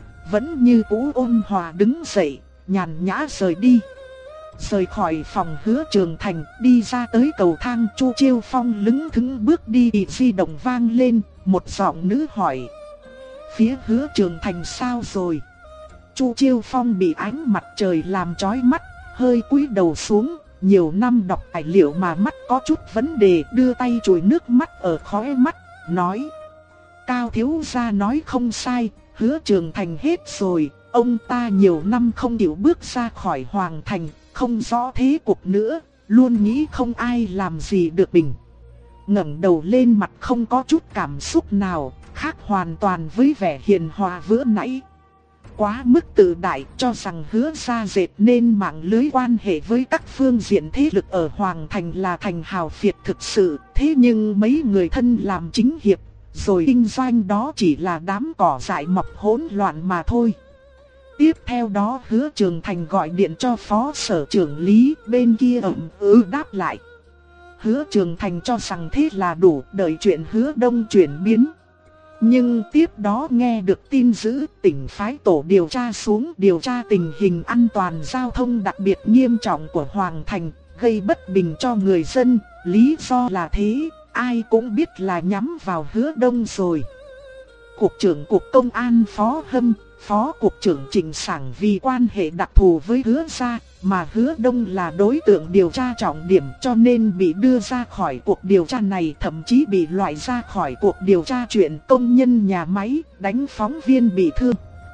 Vẫn như cũ ôn hòa đứng dậy, nhàn nhã rời đi. Rời khỏi phòng Hứa Trường Thành, đi ra tới cầu thang, Chu Chiêu Phong lững thững bước đi, di động vang lên, một giọng nữ hỏi. Phía Hứa Trường Thành sao rồi? Chu Chiêu Phong bị ánh mặt trời làm chói mắt, hơi cúi đầu xuống, nhiều năm đọc tài liệu mà mắt có chút vấn đề, đưa tay chùi nước mắt ở khóe mắt, nói. Cao thiếu gia nói không sai, Hứa Trường Thành hết rồi, ông ta nhiều năm không chịu bước ra khỏi Hoàng Thành, không rõ thế cục nữa, luôn nghĩ không ai làm gì được mình. Ngẩng đầu lên mặt không có chút cảm xúc nào, khác hoàn toàn với vẻ hiền hòa vừa nãy. Quá mức tự đại, cho rằng Hứa gia dệt nên mạng lưới quan hệ với các phương diện thế lực ở Hoàng Thành là thành hào phiệt thực sự. Thế nhưng mấy người thân làm chính hiệp, rồi kinh doanh đó chỉ là đám cỏ dại mọc hỗn loạn mà thôi. Tiếp theo đó Hứa Trường Thành gọi điện cho phó sở trưởng Lý, bên kia ậm ừ đáp lại. Hứa Trường Thành cho rằng thế là đủ, đợi chuyện Hứa Đông chuyển biến. Nhưng tiếp đó nghe được tin dữ, tỉnh phái tổ điều tra xuống điều tra tình hình an toàn giao thông đặc biệt nghiêm trọng của Hoàng Thành, gây bất bình cho người dân. Lý do là thế, ai cũng biết là nhắm vào Hứa Đông rồi. Cục trưởng Cục Công an Phó Hâm, Phó Cục trưởng Trịnh Sảng vì quan hệ đặc thù với Hứa gia, mà Hứa Đông là đối tượng điều tra trọng điểm cho nên bị đưa ra khỏi cuộc điều tra này, thậm chí bị loại ra khỏi cuộc điều tra chuyện công nhân nhà máy, đánh phóng viên bị thương.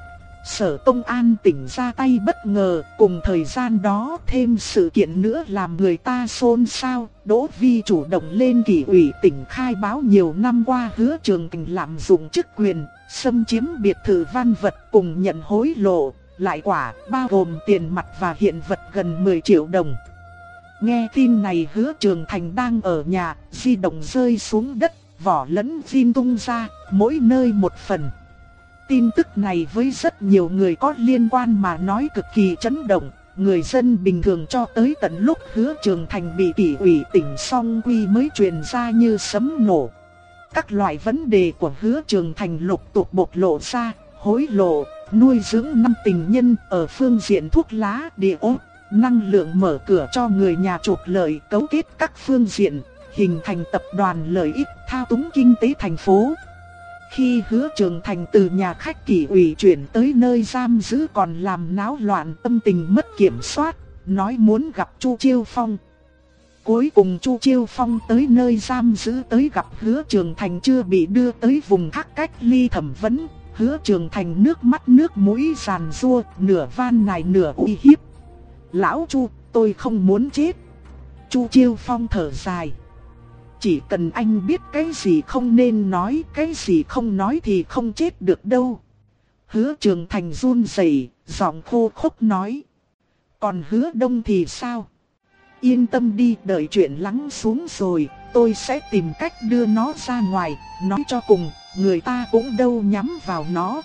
Sở Công an tỉnh ra tay bất ngờ, cùng thời gian đó thêm sự kiện nữa làm người ta xôn xao. Đỗ Vi chủ động lên kỷ ủy tỉnh khai báo nhiều năm qua Hứa Trường Thành lạm dụng chức quyền, xâm chiếm biệt thự văn vật cùng nhận hối lộ, lại quả bao gồm tiền mặt và hiện vật gần mười triệu đồng. Nghe tin này Hứa Trường Thành đang ở nhà, di động rơi xuống đất, vỏ lẫn zin tung ra, mỗi nơi một phần. Tin tức này với rất nhiều người có liên quan mà nói cực kỳ chấn động. Người dân bình thường cho tới tận lúc Hứa Trường Thành bị kỷ ủy tỉnh song quy mới truyền ra như sấm nổ. Các loại vấn đề của Hứa Trường Thành lục tục bộc lộ ra, hối lộ, nuôi dưỡng năm tình nhân ở phương diện thuốc lá, địa ốt, năng lượng mở cửa cho người nhà trục lợi, cấu kết các phương diện, hình thành tập đoàn lợi ích thao túng kinh tế thành phố. Khi Hứa Trường Thành từ nhà khách kỷ ủy chuyển tới nơi giam giữ còn làm náo loạn, tâm tình mất kiểm soát, nói muốn gặp Chu Chiêu Phong. Cuối cùng Chu Chiêu Phong tới nơi giam giữ tới gặp Hứa Trường Thành chưa bị đưa tới vùng khác cách ly thẩm vấn. Hứa Trường Thành nước mắt nước mũi giàn giụa, nửa van nài nửa uy hiếp. Lão Chu, tôi không muốn chết. Chu Chiêu Phong thở dài. Chỉ cần anh biết cái gì không nên nói, cái gì không nói thì không chết được đâu. Hứa Trường Thành run rẩy, giọng khô khốc nói. Còn Hứa Đông thì sao? Yên tâm đi, đợi chuyện lắng xuống rồi, tôi sẽ tìm cách đưa nó ra ngoài, nói cho cùng, người ta cũng đâu nhắm vào nó.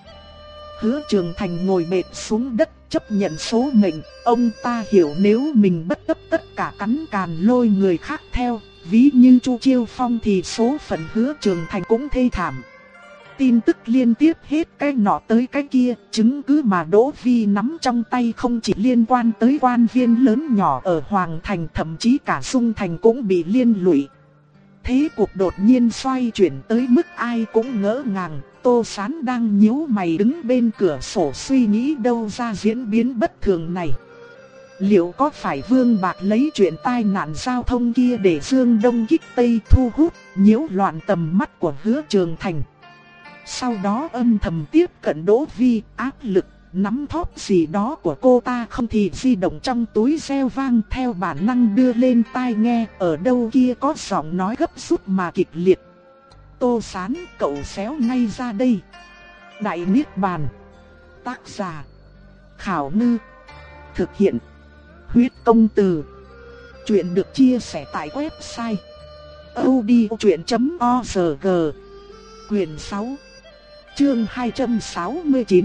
Hứa Trường Thành ngồi bệt xuống đất, chấp nhận số mệnh. Ông ta hiểu nếu mình bất chấp tất cả cắn càn lôi người khác theo, ví như Chu Chiêu Phong thì số phận Hứa Trường Thành cũng thê thảm. Tin tức liên tiếp hết cái nọ tới cái kia, chứng cứ mà Đỗ Vi nắm trong tay không chỉ liên quan tới quan viên lớn nhỏ ở Hoàng Thành, thậm chí cả Dung Thành cũng bị liên lụy. Thế cuộc đột nhiên xoay chuyển tới mức ai cũng ngỡ ngàng. Tô Sán đang nhíu mày đứng bên cửa sổ suy nghĩ đâu ra diễn biến bất thường này. Liệu có phải Vương Bạc lấy chuyện tai nạn giao thông kia để dương đông kích tây, thu hút, nhiễu loạn tầm mắt của Hứa Trường Thành? Sau đó âm thầm tiếp cận Đỗ Vi, áp lực, nắm thóp gì đó của cô ta, không thì di động trong túi reo vang theo bản năng đưa lên tai nghe, ở đâu kia có giọng nói gấp rút mà kịch liệt. Tô Sán, cậu xéo ngay ra đây. Đại Niết Bàn. Tác giả Khảo Ngư. Thực hiện Huyết Công Từ. Chuyện được chia sẻ tại website audiochuyện chấm org. Quyền sáu, chương hai trăm sáu mươi chín.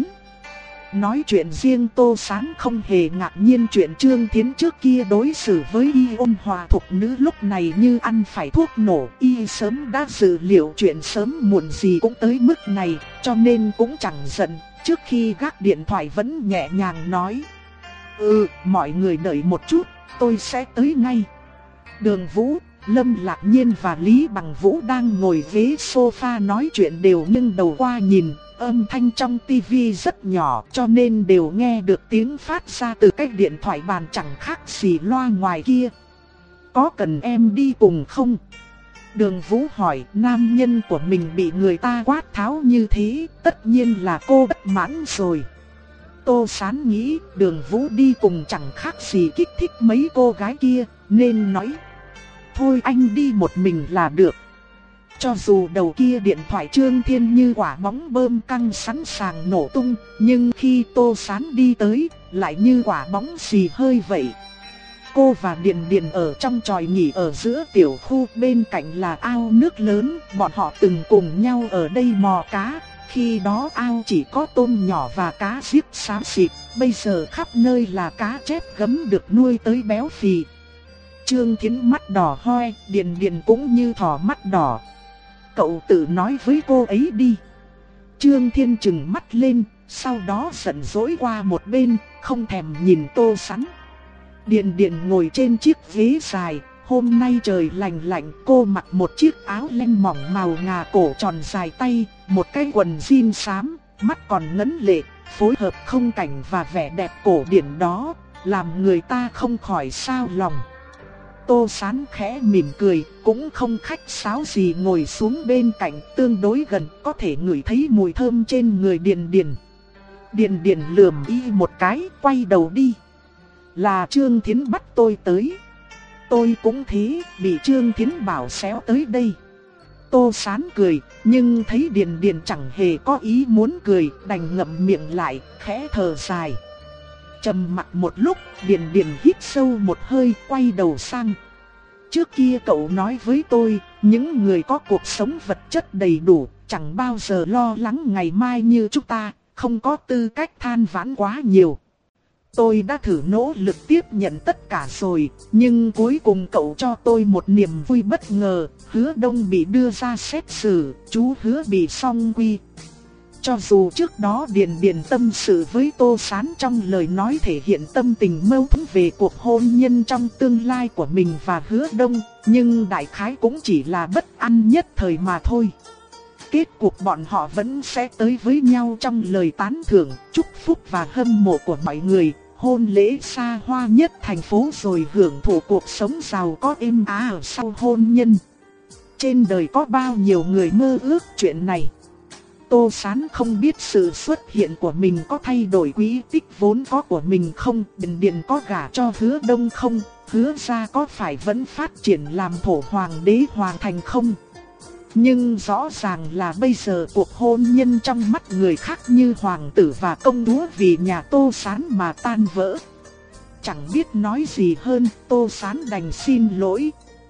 Nói chuyện riêng, Tô Sán không hề ngạc nhiên chuyện Trương Thiến trước kia đối xử với y ôn hòa thục nữ lúc này như ăn phải thuốc nổ. Y sớm đã dự liệu chuyện sớm muộn gì cũng tới mức này, cho nên cũng chẳng giận. Trước khi gác điện thoại vẫn nhẹ nhàng nói: Ừ, mọi người đợi một chút, tôi sẽ tới ngay. Đường Vũ, Lâm Lạc Nhiên và Lý Bằng Vũ đang ngồi ghế sofa nói chuyện đều nghiêng đầu qua nhìn. Âm thanh trong tivi rất nhỏ cho nên đều nghe được tiếng phát ra từ cái điện thoại bàn chẳng khác gì loa ngoài kia. Có cần em đi cùng không? Đường Vũ hỏi. Nam nhân của mình bị người ta quát tháo như thế, tất nhiên là cô bất mãn rồi. Tô Sán nghĩ Đường Vũ đi cùng chẳng khác gì kích thích mấy cô gái kia, nên nói: Thôi anh đi một mình là được. Cho dù đầu kia điện thoại Trương Thiên như quả bóng bơm căng sẵn sàng nổ tung, nhưng khi Tô Sán đi tới, lại như quả bóng xì hơi vậy. Cô và Điền Điền ở trong chòi nghỉ ở giữa tiểu khu, bên cạnh là ao nước lớn, bọn họ từng cùng nhau ở đây mò cá. Khi đó ao chỉ có tôm nhỏ và cá giết xám xịt, bây giờ khắp nơi là cá chép gấm được nuôi tới béo phì. Trương Thiến mắt đỏ hoe, Điền Điền cũng như thỏ mắt đỏ. Cậu tự nói với cô ấy đi. Trương Thiên trừng mắt lên, sau đó giận dỗi qua một bên, không thèm nhìn Tô Sán. Điền Điền ngồi trên chiếc ghế dài, hôm nay trời lạnh lạnh, cô mặc một chiếc áo len mỏng màu ngà cổ tròn dài tay, một cái quần jean xám, mắt còn ngấn lệ, phối hợp không cảnh và vẻ đẹp cổ điển đó, làm người ta không khỏi xao lòng. Tô Sán khẽ mỉm cười, cũng không khách sáo gì ngồi xuống bên cạnh, tương đối gần, có thể ngửi thấy mùi thơm trên người Điền Điền. Điền Điền lườm y một cái, quay đầu đi. Là Trương Thiến bắt tôi tới. Tôi cũng thế, bị Trương Thiến bảo xéo tới đây. Tô Sán cười, nhưng thấy Điền Điền chẳng hề có ý muốn cười, đành ngậm miệng lại, khẽ thở dài. Trầm mặc một lúc, Điền Điền hít sâu một hơi, quay đầu sang. Trước kia cậu nói với tôi, những người có cuộc sống vật chất đầy đủ, chẳng bao giờ lo lắng ngày mai như chúng ta, không có tư cách than vãn quá nhiều. Tôi đã thử nỗ lực tiếp nhận tất cả rồi, nhưng cuối cùng cậu cho tôi một niềm vui bất ngờ, Hứa Đông bị đưa ra xét xử, chú Hứa bị song quy. Cho dù trước đó Điền Điền tâm sự với Tô Sán trong lời nói thể hiện tâm tình mâu thuẫn về cuộc hôn nhân trong tương lai của mình và Hứa Đông, nhưng đại khái cũng chỉ là bất an nhất thời mà thôi. Kết cuộc bọn họ vẫn sẽ tới với nhau trong lời tán thưởng, chúc phúc và hâm mộ của mọi người, hôn lễ xa hoa nhất thành phố rồi hưởng thụ cuộc sống giàu có êm ả ở sau hôn nhân. Trên đời có bao nhiêu người mơ ước chuyện này. Tô Sán không biết sự xuất hiện của mình có thay đổi quỹ tích vốn có của mình không, Điền Điền có gả cho Hứa Đông không, Hứa gia có phải vẫn phát triển làm thổ hoàng đế hoàng thành không. Nhưng rõ ràng là bây giờ cuộc hôn nhân trong mắt người khác như hoàng tử và công chúa vì nhà Tô Sán mà tan vỡ. Chẳng biết nói gì hơn, Tô Sán đành xin lỗi.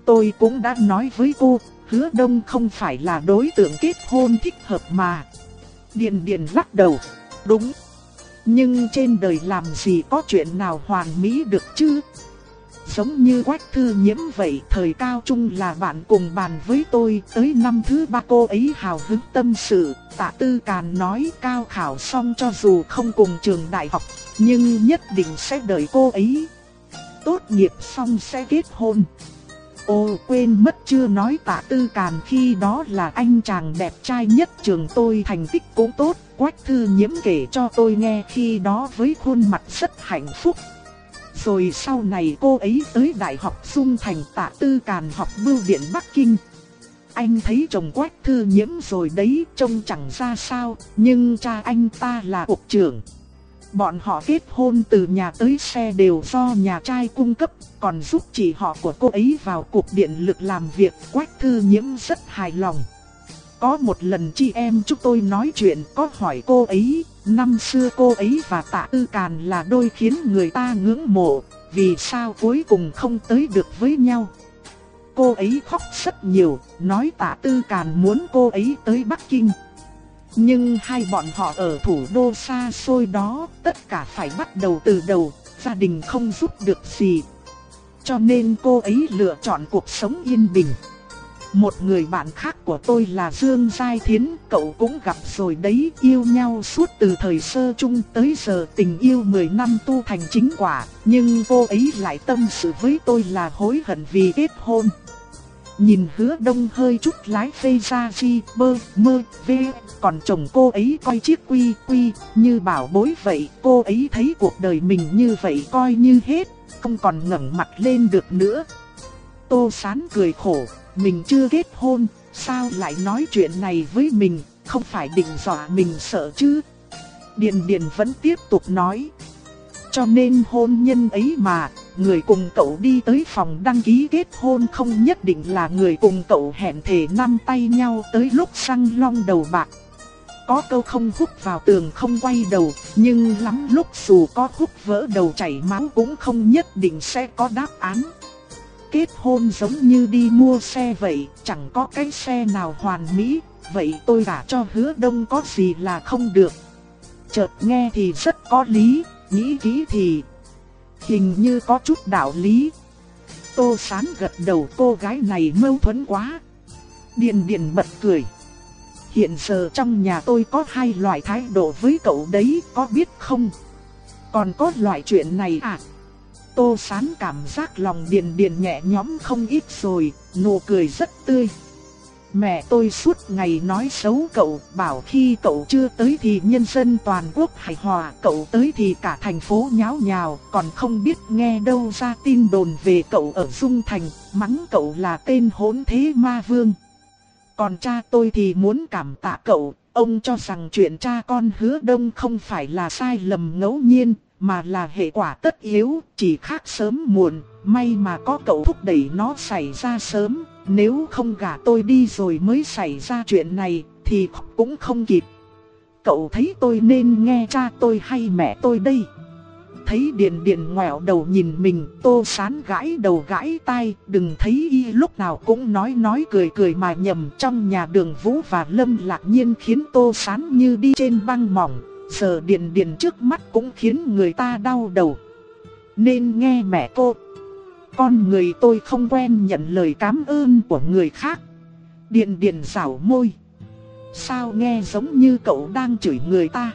tôi cũng đã nói với cô, Hứa Đông không phải là đối tượng kết hôn thích hợp mà. Điền Điền lắc đầu. Đúng. Nhưng trên đời làm gì có chuyện nào hoàn mỹ được chứ? Giống như Quách Thư Nhiễm vậy, thời cao trung là bạn cùng bàn với tôi, tới năm thứ ba cô ấy hào hứng tâm sự. Tạ Tư Càn nói cao khảo xong cho dù không cùng trường đại học, nhưng nhất định sẽ đợi cô ấy. Tốt nghiệp xong sẽ kết hôn. Ồ, quên mất chưa nói Tạ Tư Càn khi đó là anh chàng đẹp trai nhất trường tôi, thành tích cũng tốt. Quách Thư Nhiễm kể cho tôi nghe khi đó với khuôn mặt rất hạnh phúc. Rồi sau này cô ấy tới Đại học Dung Thành, Tạ Tư Càn học Bưu điện Bắc Kinh. Anh thấy chồng Quách Thư Nhiễm rồi đấy, trông chẳng ra sao, nhưng cha anh ta là cục trưởng. Bọn họ kết hôn từ nhà tới xe đều do nhà trai cung cấp, còn giúp chị họ của cô ấy vào cục điện lực làm việc. Quách Thư Nhiễm rất hài lòng. Có một lần chị em chúng tôi nói chuyện, có hỏi cô ấy, năm xưa cô ấy và Tạ Tư Càn là đôi khiến người ta ngưỡng mộ, vì sao cuối cùng không tới được với nhau. Cô ấy khóc rất nhiều, nói Tạ Tư Càn muốn cô ấy tới Bắc Kinh. Nhưng hai bọn họ ở thủ đô xa xôi đó, tất cả phải bắt đầu từ đầu, gia đình không giúp được gì. Cho nên cô ấy lựa chọn cuộc sống yên bình. Một người bạn khác của tôi là Dương Giai Thiến, cậu cũng gặp rồi đấy, yêu nhau suốt từ thời sơ chung tới giờ, tình yêu mười năm tu thành chính quả, nhưng cô ấy lại tâm sự với tôi là hối hận vì kết hôn. Nhìn Hứa Đông hơi chút lái phê ra gì, bơ, mơ, vê, còn chồng cô ấy coi chiếc quy, quy, như bảo bối vậy, cô ấy thấy cuộc đời mình như vậy coi như hết, không còn ngẩng mặt lên được nữa. Tô Sán cười khổ, mình chưa kết hôn, sao lại nói chuyện này với mình, không phải định dọa mình sợ chứ. Điền Điền vẫn tiếp tục nói. Cho nên hôn nhân ấy mà, người cùng cậu đi tới phòng đăng ký kết hôn không nhất định là người cùng cậu hẹn thề nắm tay nhau tới lúc răng long đầu bạc. Có câu không húc vào tường không quay đầu, nhưng lắm lúc dù có húc vỡ đầu chảy máu cũng không nhất định sẽ có đáp án. Kết hôn giống như đi mua xe vậy, chẳng có cái xe nào hoàn mỹ, vậy tôi gả cho Hứa Đông có gì là không được. Chợt nghe thì rất có lý, nghĩ kỹ thì hình như có chút đạo lý. Tô Sán gật đầu, cô gái này mâu thuẫn quá. Điền Điền bật cười. Hiện giờ trong nhà tôi có hai loại thái độ với cậu đấy, có biết không? Còn có loại chuyện này à? Tô Sán cảm giác lòng Điền Điền nhẹ nhõm không ít rồi, nụ cười rất tươi. Mẹ tôi suốt ngày nói xấu cậu, bảo khi cậu chưa tới thì nhân dân toàn quốc hài hòa, cậu tới thì cả thành phố nháo nhào, còn không biết nghe đâu ra tin đồn về cậu ở Dung Thành, mắng cậu là tên hỗn thế ma vương. Còn cha tôi thì muốn cảm tạ cậu, ông cho rằng chuyện cha con Hứa Đông không phải là sai lầm ngẫu nhiên, mà là hệ quả tất yếu, chỉ khác sớm muộn, may mà có cậu thúc đẩy nó xảy ra sớm, nếu không gả tôi đi rồi mới xảy ra chuyện này, thì cũng không kịp. Cậu thấy tôi nên nghe cha tôi hay mẹ tôi đây? Thấy Điền Điền ngoẹo đầu nhìn mình, Tô Sán gãi đầu gãi tai, đừng thấy y lúc nào cũng nói nói cười cười mà nhầm. Trong nhà Đường Vũ và Lâm Lạc Nhiên khiến Tô Sán như đi trên băng mỏng, giờ Điền Điền trước mắt cũng khiến người ta đau đầu. Nên nghe mẹ cô. Con người tôi không quen nhận lời cảm ơn của người khác. Điền Điền rảo môi. Sao nghe giống như cậu đang chửi người ta?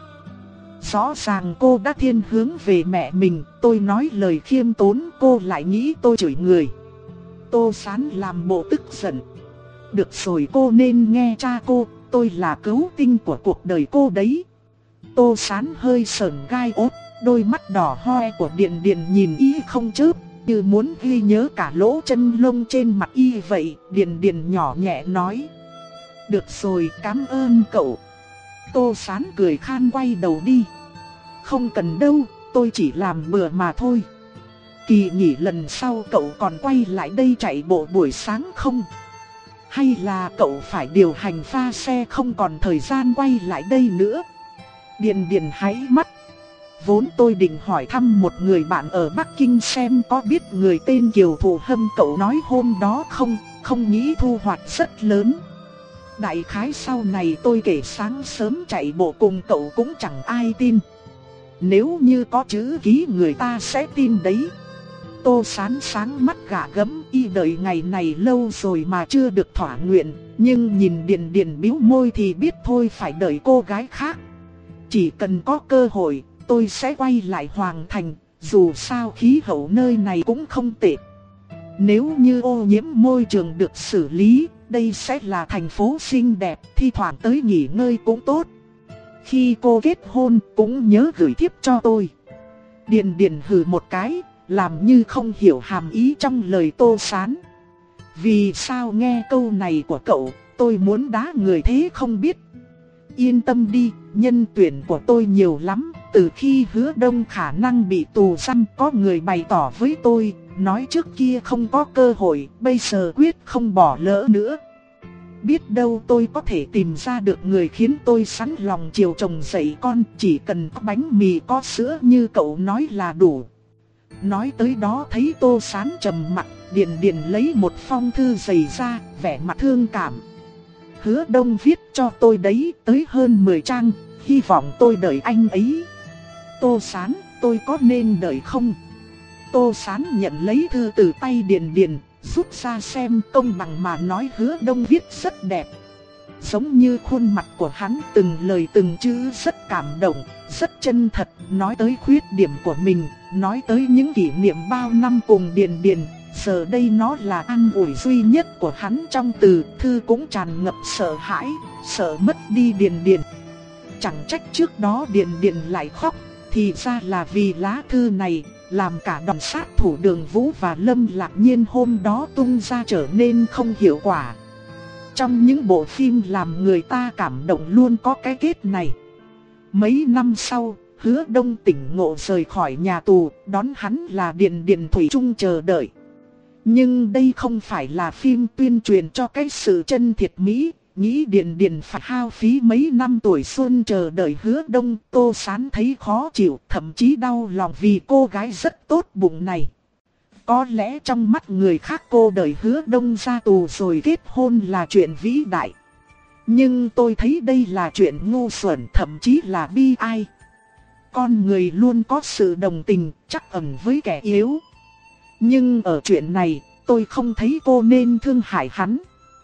Rõ ràng cô đã thiên hướng về mẹ mình, tôi nói lời khiêm tốn cô lại nghĩ tôi chửi người. Tô Sán làm bộ tức giận. Được rồi, cô nên nghe cha cô, tôi là cứu tinh của cuộc đời cô đấy. Tô Sán hơi sởn gai ốt, đôi mắt đỏ hoe của Điền Điền nhìn y không chớp, như muốn ghi nhớ cả lỗ chân lông trên mặt y vậy. Điền Điền nhỏ nhẹ nói. Được rồi, cảm ơn cậu. Tô Sán cười khan quay đầu đi. Không cần đâu, tôi chỉ làm bừa mà thôi. Kỳ nghỉ lần sau cậu còn quay lại đây chạy bộ buổi sáng không? Hay là cậu phải điều hành pha xe không còn thời gian quay lại đây nữa? Điền Điền háy mắt. Vốn tôi định hỏi thăm một người bạn ở Bắc Kinh xem có biết người tên Kiều Thụ Hâm cậu nói hôm đó không, không nghĩ thu hoạch rất lớn. Đại khái sau này tôi kể sáng sớm chạy bộ cùng cậu cũng chẳng ai tin. Nếu như có chữ ký người ta sẽ tin đấy. Tô Sán sáng mắt gà gẫm, y đợi ngày này lâu rồi mà chưa được thỏa nguyện. Nhưng nhìn Điền Điền bĩu môi thì biết thôi phải đợi cô gái khác. Chỉ cần có cơ hội, tôi sẽ quay lại Hoàng Thành. Dù sao khí hậu nơi này cũng không tệ. Nếu như ô nhiễm môi trường được xử lý, đây sẽ là thành phố xinh đẹp, thi thoảng tới nghỉ ngơi cũng tốt. Khi cô kết hôn cũng nhớ gửi thiếp cho tôi. Điền Điền hừ một cái, làm như không hiểu hàm ý trong lời Tô Sán. Vì sao nghe câu này của cậu, tôi muốn đá người thế không biết. Yên tâm đi, nhân tuyển của tôi nhiều lắm. Từ khi Hứa Đông khả năng bị tù giam, có người bày tỏ với tôi, nói trước kia không có cơ hội, bây giờ quyết không bỏ lỡ nữa. Biết đâu tôi có thể tìm ra được người khiến tôi sẵn lòng chiều chồng dạy con, chỉ cần có bánh mì có sữa như cậu nói là đủ. Nói tới đó thấy Tô Sán trầm mặt, Điền Điền lấy một phong thư dày ra, vẻ mặt thương cảm. Hứa Đông viết cho tôi đấy, tới hơn mười trang, hy vọng tôi đợi anh ấy. Tô Sán, tôi có nên đợi không? Tô Sán nhận lấy thư từ tay Điền Điền, rút ra xem, công bằng mà nói Hứa Đông viết rất đẹp. Giống như khuôn mặt của hắn, từng lời từng chữ rất cảm động, rất chân thật, nói tới khuyết điểm của mình, nói tới những kỷ niệm bao năm cùng Điền Điền. Giờ đây nó là an ủi duy nhất của hắn. Trong từ thư cũng tràn ngập sợ hãi, sợ mất đi Điền Điền. Chẳng trách trước đó Điền Điền lại khóc, thì ra là vì lá thư này, làm cả đòn sát thủ Đường Vũ và Lâm Lạc Nhiên hôm đó tung ra trở nên không hiệu quả. Trong những bộ phim làm người ta cảm động luôn có cái kết này. Mấy năm sau, Hứa Đông tỉnh ngộ rời khỏi nhà tù, đón hắn là Điền Điền thủy chung chờ đợi. Nhưng đây không phải là phim tuyên truyền cho cái sự chân thiệt mỹ, nghĩ Điền Điền phải hao phí mấy năm tuổi xuân chờ đợi Hứa Đông. Tô Sán thấy khó chịu, thậm chí đau lòng vì cô gái rất tốt bụng này. Có lẽ trong mắt người khác cô đợi Hứa Đông ra tù rồi kết hôn là chuyện vĩ đại. Nhưng tôi thấy đây là chuyện ngu xuẩn, thậm chí là bi ai. Con người luôn có sự đồng tình, trắc ẩn với kẻ yếu. Nhưng ở chuyện này, tôi không thấy cô nên thương hại hắn.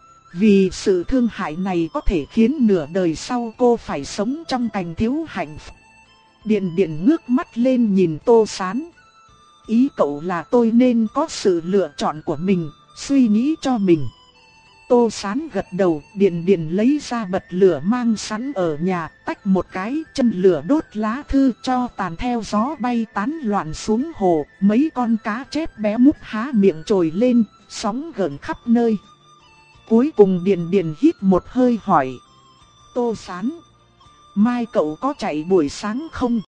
Vì sự thương hại này có thể khiến nửa đời sau cô phải sống trong cảnh thiếu hạnh phúc. Điền Điền ngước mắt lên nhìn Tô Sán. Ý cậu là tôi nên có sự lựa chọn của mình, suy nghĩ cho mình. Tô Sán gật đầu, Điền Điền lấy ra bật lửa mang sẵn ở nhà, tách một cái, chân lửa đốt lá thư cho tàn theo gió bay tán loạn xuống hồ. Mấy con cá chép bé mút há miệng trồi lên, sóng gợn khắp nơi. Cuối cùng Điền Điền hít một hơi hỏi. Tô Sán, mai cậu có chạy buổi sáng không?